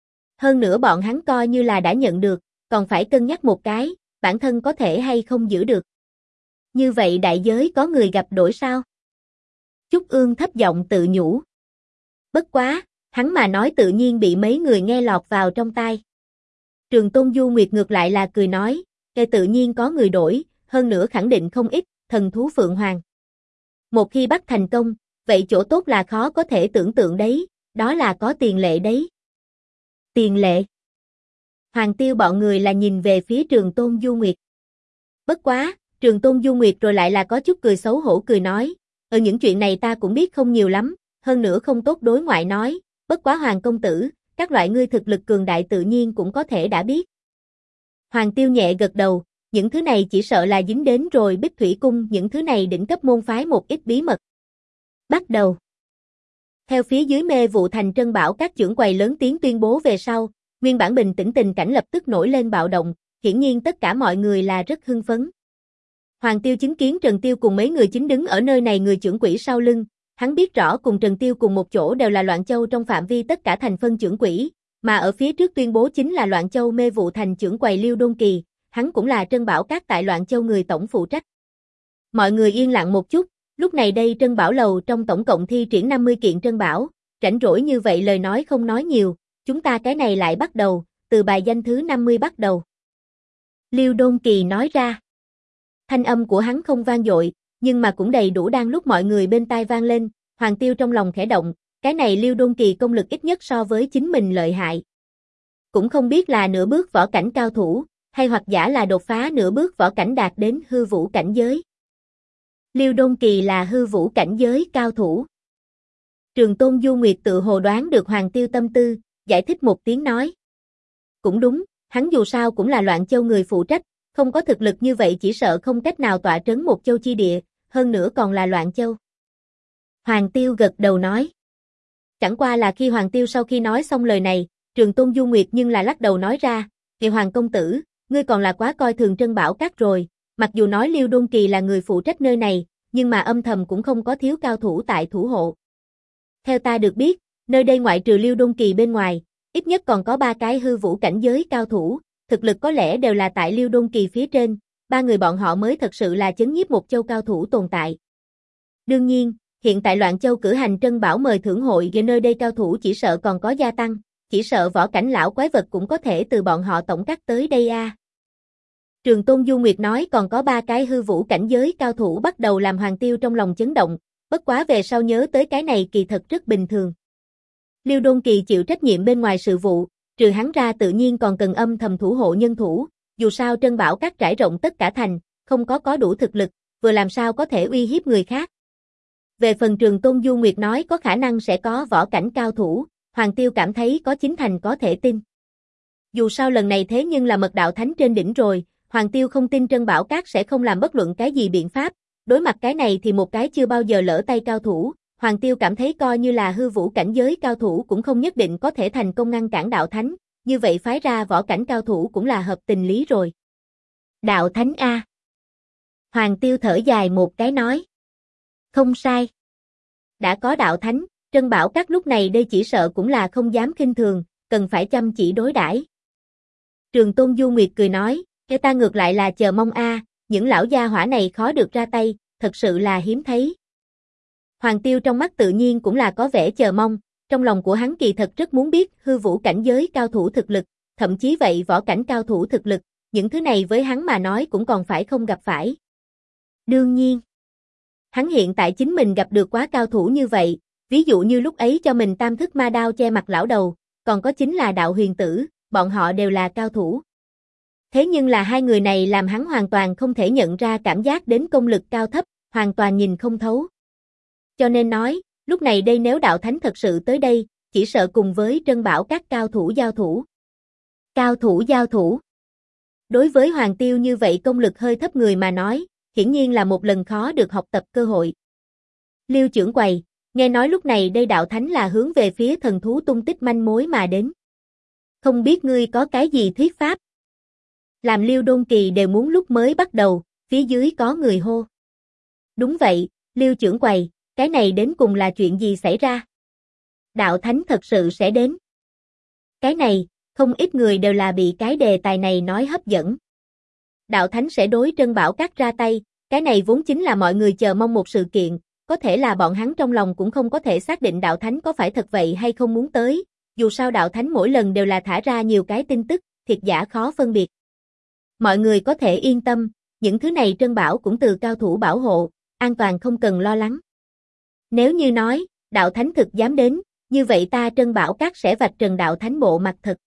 Hơn nữa bọn hắn coi như là đã nhận được, còn phải cân nhắc một cái, bản thân có thể hay không giữ được. Như vậy đại giới có người gặp đổi sao? Trúc Ương thấp giọng tự nhủ. Bất quá, hắn mà nói tự nhiên bị mấy người nghe lọt vào trong tai. Trường Tôn Du Nguyệt ngược lại là cười nói, tự nhiên có người đổi, hơn nữa khẳng định không ít, thần thú Phượng Hoàng. Một khi bắt thành công, vậy chỗ tốt là khó có thể tưởng tượng đấy, đó là có tiền lệ đấy. Tiền lệ. Hoàng Tiêu bọn người là nhìn về phía Trường Tôn Du Nguyệt. Bất quá, Trường Tôn Du Nguyệt rồi lại là có chút cười xấu hổ cười nói, những chuyện này ta cũng biết không nhiều lắm, hơn nữa không tốt đối ngoại nói, bất quá Hoàng công tử, các loại ngươi thực lực cường đại tự nhiên cũng có thể đã biết. Hoàng Tiêu nhẹ gật đầu, những thứ này chỉ sợ là dính đến rồi Bích Thủy Cung những thứ này đỉnh cấp môn phái một ít bí mật. Bắt đầu. Theo phía dưới Mê Vụ Thành Trân Bảo các trưởng quầy lớn tiếng tuyên bố về sau, nguyên bản bình tĩnh tình cảnh lập tức nổi lên bạo động, hiển nhiên tất cả mọi người là rất hưng phấn. Hoàng Tiêu chứng kiến Trần Tiêu cùng mấy người chính đứng ở nơi này người trưởng quỹ sau lưng, hắn biết rõ cùng Trần Tiêu cùng một chỗ đều là Loạn Châu trong phạm vi tất cả thành phân trưởng quỹ, mà ở phía trước tuyên bố chính là Loạn Châu Mê Vụ Thành trưởng quầy Liêu Đôn Kỳ, hắn cũng là Trân Bảo các tại Loạn Châu người tổng phụ trách. Mọi người yên lặng một chút, lúc này đây Trân Bảo lầu trong tổng cộng thi triển 50 kiện Trân Bảo, rảnh rỗi như vậy lời nói không nói nhiều, chúng ta cái này lại bắt đầu, từ bài danh thứ 50 bắt đầu. Liêu Đôn Kỳ nói ra. Thanh âm của hắn không vang dội, nhưng mà cũng đầy đủ đang lúc mọi người bên tai vang lên, Hoàng Tiêu trong lòng khẽ động, cái này Liêu Đôn Kỳ công lực ít nhất so với chính mình lợi hại. Cũng không biết là nửa bước võ cảnh cao thủ, hay hoặc giả là đột phá nửa bước võ cảnh đạt đến hư vũ cảnh giới. Liêu Đôn Kỳ là hư vũ cảnh giới cao thủ. Trường Tôn Du Nguyệt tự hồ đoán được Hoàng Tiêu tâm tư, giải thích một tiếng nói. Cũng đúng, hắn dù sao cũng là Loạn Châu người phụ trách, không có thực lực như vậy chỉ sợ không cách nào tọa trấn một châu chi địa, hơn nữa còn là Loạn Châu. Hoàng Tiêu gật đầu nói. Chẳng qua là khi Hoàng Tiêu sau khi nói xong lời này, Trường Tôn Du Nguyệt nhưng là lắc đầu nói ra, "Kìa Hoàng công tử, ngươi còn là quá coi thường Trân Bảo các rồi, mặc dù nói Liêu Đôn Kỳ là người phụ trách nơi này, nhưng mà âm thầm cũng không có thiếu cao thủ tại thủ hộ. Theo ta được biết, nơi đây ngoại trừ Liêu Đôn Kỳ bên ngoài, ít nhất còn có 3 cái hư vũ cảnh giới cao thủ, thực lực có lẽ đều là tại Liêu Đôn Kỳ phía trên, 3 người bọn họ mới thật sự là chấn nhiếp một châu cao thủ tồn tại. Đương nhiên, hiện tại Loạn Châu cử hành Trân Bảo mời thưởng hội về nơi đây cao thủ chỉ sợ còn có gia tăng, chỉ sợ võ cảnh lão quái vật cũng có thể từ bọn họ tổng cắt tới đây a." Trường Tôn Du Nguyệt nói còn có 3 cái hư vũ cảnh giới cao thủ bắt đầu làm Hoàng Tiêu trong lòng chấn động, bất quá về sau nhớ tới cái này kỳ thật rất bình thường. Liêu Đôn Kỳ chịu trách nhiệm bên ngoài sự vụ, trừ hắn ra tự nhiên còn cần âm thầm thủ hộ nhân thủ, dù sao Trân Bảo các trải rộng tất cả thành, không có đủ thực lực, vừa làm sao có thể uy hiếp người khác. Về phần Trường Tôn Du Nguyệt nói có khả năng sẽ có võ cảnh cao thủ, Hoàng Tiêu cảm thấy có 9 thành có thể tin. Dù sao lần này thế nhưng là mật đạo thánh trên đỉnh rồi, Hoàng Tiêu không tin Trân Bảo Các sẽ không làm bất luận cái gì biện pháp, đối mặt cái này thì một cái chưa bao giờ lỡ tay cao thủ, Hoàng Tiêu cảm thấy coi như là hư vũ cảnh giới cao thủ cũng không nhất định có thể thành công ngăn cản đạo thánh, như vậy phái ra võ cảnh cao thủ cũng là hợp tình lý rồi. Đạo thánh A. Hoàng Tiêu thở dài một cái nói. Không sai. Đã có đạo thánh, Trân Bảo Các lúc này đây chỉ sợ cũng là không dám khinh thường, cần phải chăm chỉ đối đãi. Trường Tôn Du Nguyệt cười nói, cái ta ngược lại là chờ mong a, những lão gia hỏa này khó được ra tay, thật sự là hiếm thấy. Hoàng Tiêu trong mắt tự nhiên cũng là có vẻ chờ mong, trong lòng của hắn kỳ thật rất muốn biết hư vũ cảnh giới cao thủ thực lực, thậm chí vậy võ cảnh cao thủ thực lực, những thứ này với hắn mà nói cũng còn phải không gặp phải. Đương nhiên, hắn hiện tại chính mình gặp được quá cao thủ như vậy, ví dụ như lúc ấy cho mình tam thức ma đao che mặt lão đầu, còn có chính là đạo huyền tử, bọn họ đều là cao thủ. Thế nhưng là hai người này làm hắn hoàn toàn không thể nhận ra cảm giác đến công lực cao thấp, hoàn toàn nhìn không thấu. Cho nên nói, lúc này đây nếu đạo thánh thật sự tới đây, chỉ sợ cùng với Trân Bảo Các cao thủ giao thủ. Cao thủ giao thủ. Đối với Hoàng Tiêu như vậy công lực hơi thấp người mà nói, hiển nhiên là một lần khó được học tập cơ hội. Liêu trưởng quầy, nghe nói lúc này đây đạo thánh là hướng về phía thần thú tung tích manh mối mà đến. Không biết ngươi có cái gì thuyết pháp? Làm Liêu Đôn Kỳ đều muốn lúc mới bắt đầu, phía dưới có người hô. Đúng vậy, Liêu trưởng quầy, cái này đến cùng là chuyện gì xảy ra? Đạo thánh thật sự sẽ đến. Cái này, không ít người đều là bị cái đề tài này nói hấp dẫn. Đạo thánh sẽ đối Trân Bảo Các ra tay, cái này vốn chính là mọi người chờ mong một sự kiện, có thể là bọn hắn trong lòng cũng không có thể xác định đạo thánh có phải thật vậy hay không muốn tới, dù sao đạo thánh mỗi lần đều là thả ra nhiều cái tin tức, thiệt giả khó phân biệt. Mọi người có thể yên tâm, những thứ này Trân Bảo cũng từ cao thủ bảo hộ, an toàn không cần lo lắng. Nếu như nói, đạo thánh thực dám đến, như vậy ta Trân Bảo Các sẽ vạch trần đạo thánh bộ mặt thật.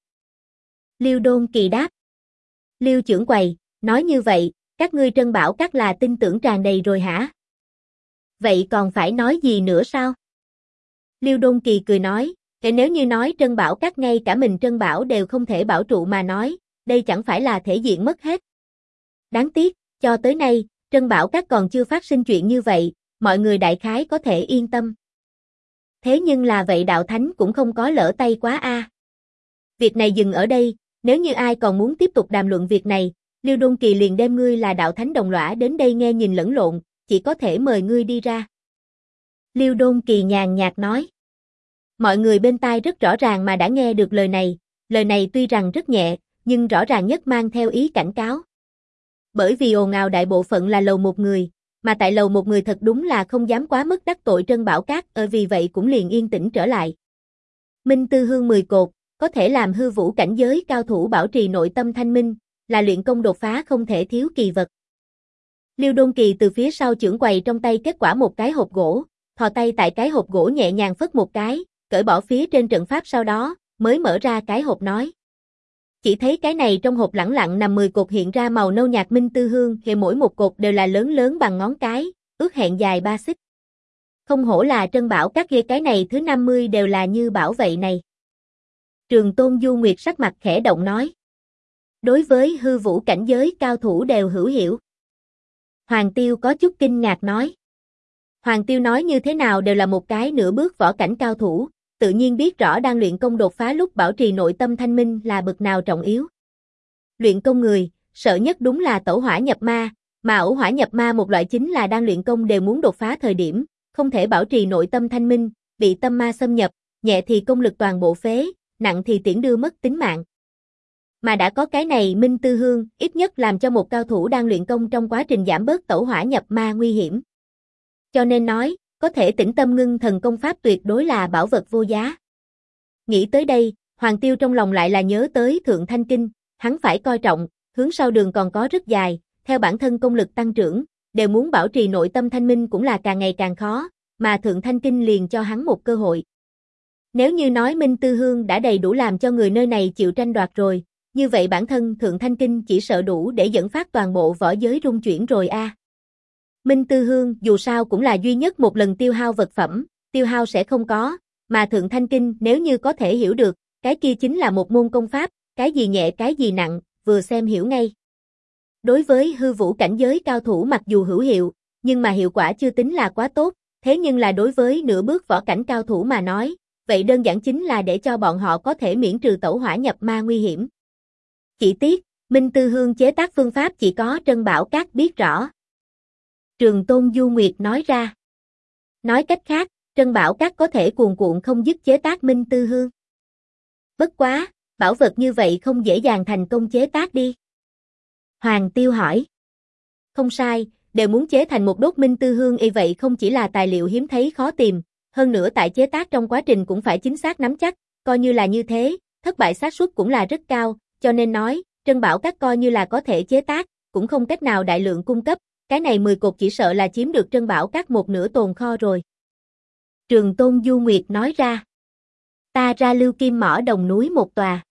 Liêu Đôn Kỳ đáp. Liêu trưởng quầy, nói như vậy, các ngươi Trân Bảo Các là tin tưởng tràn đầy rồi hả? Vậy còn phải nói gì nữa sao? Liêu Đôn Kỳ cười nói, kể nếu như nói Trân Bảo Các ngay cả mình Trân Bảo đều không thể bảo trụ mà nói, đây chẳng phải là thể diện mất hết. Đáng tiếc, cho tới nay, Trân Bảo Các còn chưa phát sinh chuyện như vậy, mọi người đại khái có thể yên tâm. Thế nhưng là vậy đạo thánh cũng không có lỡ tay quá a. Việc này dừng ở đây, nếu như ai còn muốn tiếp tục đàm luận việc này, Liêu Đôn Kỳ liền đem ngươi là đạo thánh đồng lõa đến đây nghe nhìn lẫn lộn, chỉ có thể mời ngươi đi ra. Liêu Đôn Kỳ nhàn nhạt nói. Mọi người bên tai rất rõ ràng mà đã nghe được lời này tuy rằng rất nhẹ, nhưng rõ ràng nhất mang theo ý cảnh cáo. Bởi vì ồn ào đại bộ phận là lầu một người, mà tại lầu một người thật đúng là không dám quá mức đắc tội Trân Bảo Các, vì vậy cũng liền yên tĩnh trở lại. Minh Tư Hương 10 cột, có thể làm hư vũ cảnh giới cao thủ bảo trì nội tâm thanh minh, là luyện công đột phá không thể thiếu kỳ vật. Liêu Đôn Kỳ từ phía sau chưởng quầy trong tay kết quả một cái hộp gỗ, thò tay tại cái hộp gỗ nhẹ nhàng phất một cái, cởi bỏ phía trên trận pháp sau đó, mới mở ra cái hộp nói. Chỉ thấy cái này trong hộp lẳng lặng nằm 10 cột hiện ra màu nâu nhạt minh tư hương, thì mỗi một cột đều là lớn lớn bằng ngón cái, ước hẹn dài 3 xích. Không hổ là Trân Bảo Các kia, cái này thứ 50 đều là như bảo vậy này. Trường Tôn Du Nguyệt sắc mặt khẽ động nói. Đối với hư vũ cảnh giới cao thủ đều hữu hiểu. Hoàng Tiêu có chút kinh ngạc nói. Hoàng Tiêu nói như thế nào đều là một cái nửa bước võ cảnh cao thủ, tự nhiên biết rõ đang luyện công đột phá lúc bảo trì nội tâm thanh minh là bậc nào trọng yếu. Luyện công người, sợ nhất đúng là tẩu hỏa nhập ma, mà ẩu hỏa nhập ma một loại chính là đang luyện công đều muốn đột phá thời điểm, không thể bảo trì nội tâm thanh minh, bị tâm ma xâm nhập, nhẹ thì công lực toàn bộ phế, nặng thì tiễn đưa mất tính mạng. Mà đã có cái này Minh Tư Hương, ít nhất làm cho một cao thủ đang luyện công trong quá trình giảm bớt tẩu hỏa nhập ma nguy hiểm. Cho nên nói, có thể tĩnh tâm ngưng thần công pháp tuyệt đối là bảo vật vô giá. Nghĩ tới đây, Hoàng Tiêu trong lòng lại là nhớ tới Thượng Thanh Kinh, hắn phải coi trọng, hướng sau đường còn có rất dài, theo bản thân công lực tăng trưởng, đều muốn bảo trì nội tâm thanh minh cũng là càng ngày càng khó, mà Thượng Thanh Kinh liền cho hắn một cơ hội. Nếu như nói Minh Tư Hương đã đầy đủ làm cho người nơi này chịu tranh đoạt rồi, như vậy bản thân Thượng Thanh Kinh chỉ sợ đủ để dẫn phát toàn bộ võ giới rung chuyển rồi a. Minh Tư Hương dù sao cũng là duy nhất một lần tiêu hao vật phẩm, tiêu hao sẽ không có, mà Thượng Thanh Kinh nếu như có thể hiểu được, cái kia chính là một môn công pháp, cái gì nhẹ cái gì nặng, vừa xem hiểu ngay. Đối với hư vũ cảnh giới cao thủ mặc dù hữu hiệu, nhưng mà hiệu quả chưa tính là quá tốt, thế nhưng là đối với nửa bước võ cảnh cao thủ mà nói, vậy đơn giản chính là để cho bọn họ có thể miễn trừ tẩu hỏa nhập ma nguy hiểm. Chỉ tiếc, Minh Tư Hương chế tác phương pháp chỉ có Trân Bảo Các biết rõ. Trường Tôn Du Nguyệt nói ra. Nói cách khác, Trân Bảo Các có thể cuồn cuộn không dứt chế tác Minh Tư Hương. Bất quá, bảo vật như vậy không dễ dàng thành công chế tác đi. Hoàng Tiêu hỏi. Không sai, đều muốn chế thành một đốt Minh Tư Hương y vậy không chỉ là tài liệu hiếm thấy khó tìm, hơn nữa tại chế tác trong quá trình cũng phải chính xác nắm chắc, coi như là như thế, thất bại xác suất cũng là rất cao, cho nên nói, Trân Bảo Các coi như là có thể chế tác, cũng không cách nào đại lượng cung cấp, cái này 10 cột chỉ sợ là chiếm được Trân Bảo Các một nửa tồn kho rồi. Trường Tôn Du Nguyệt nói ra. Ta ra Lưu Kim Mỏ Đồng núi một tòa.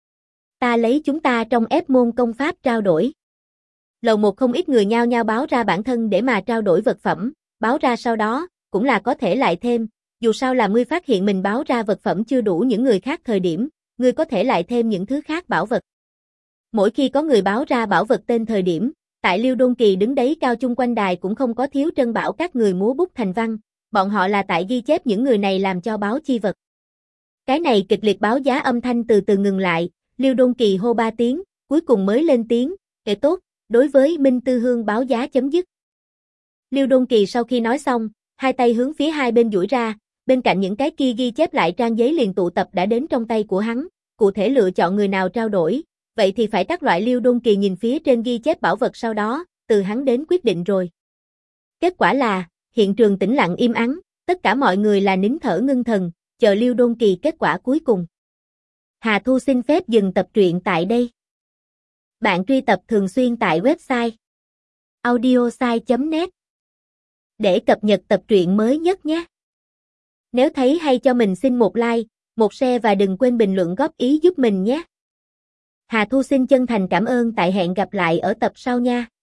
Ta lấy chúng ta trong ép môn công pháp trao đổi. Lầu một không ít người nhao nhao báo ra bản thân để mà trao đổi vật phẩm, báo ra sau đó, cũng là có thể lại thêm, dù sao là ngươi phát hiện mình báo ra vật phẩm chưa đủ những người khác thời điểm, ngươi có thể lại thêm những thứ khác bảo vật. Mỗi khi có người báo ra bảo vật tên thời điểm, tại Liêu Đôn Kỳ đứng đấy cao chung quanh đài cũng không có thiếu Trân Bảo Các người múa bút thành văn, bọn họ là tại ghi chép những người này làm cho báo chi vật. Cái này kịch liệt báo giá âm thanh từ từ ngừng lại, Liêu Đôn Kỳ hô 3 tiếng, cuối cùng mới lên tiếng, tốt, đối với Minh Tư Hương báo giá chấm dứt. Liêu Đôn Kỳ sau khi nói xong, hai tay hướng phía hai bên duỗi ra, bên cạnh những cái kia ghi chép lại trang giấy liền tụ tập đã đến trong tay của hắn, cụ thể lựa chọn người nào trao đổi, vậy thì phải các loại Liêu Đôn Kỳ nhìn phía trên ghi chép bảo vật sau đó, từ hắn đến quyết định rồi. Kết quả là, hiện trường tĩnh lặng im ắng, tất cả mọi người là nín thở ngưng thần, chờ Liêu Đôn Kỳ kết quả cuối cùng. Hà Thu xin phép dừng tập truyện tại đây. Bạn truy tập thường xuyên tại website audiosai.net để cập nhật tập truyện mới nhất nhé. Nếu thấy hay cho mình xin một like, một share và đừng quên bình luận góp ý giúp mình nhé. Hà Thu xin chân thành cảm ơn tại hẹn gặp lại ở tập sau nha.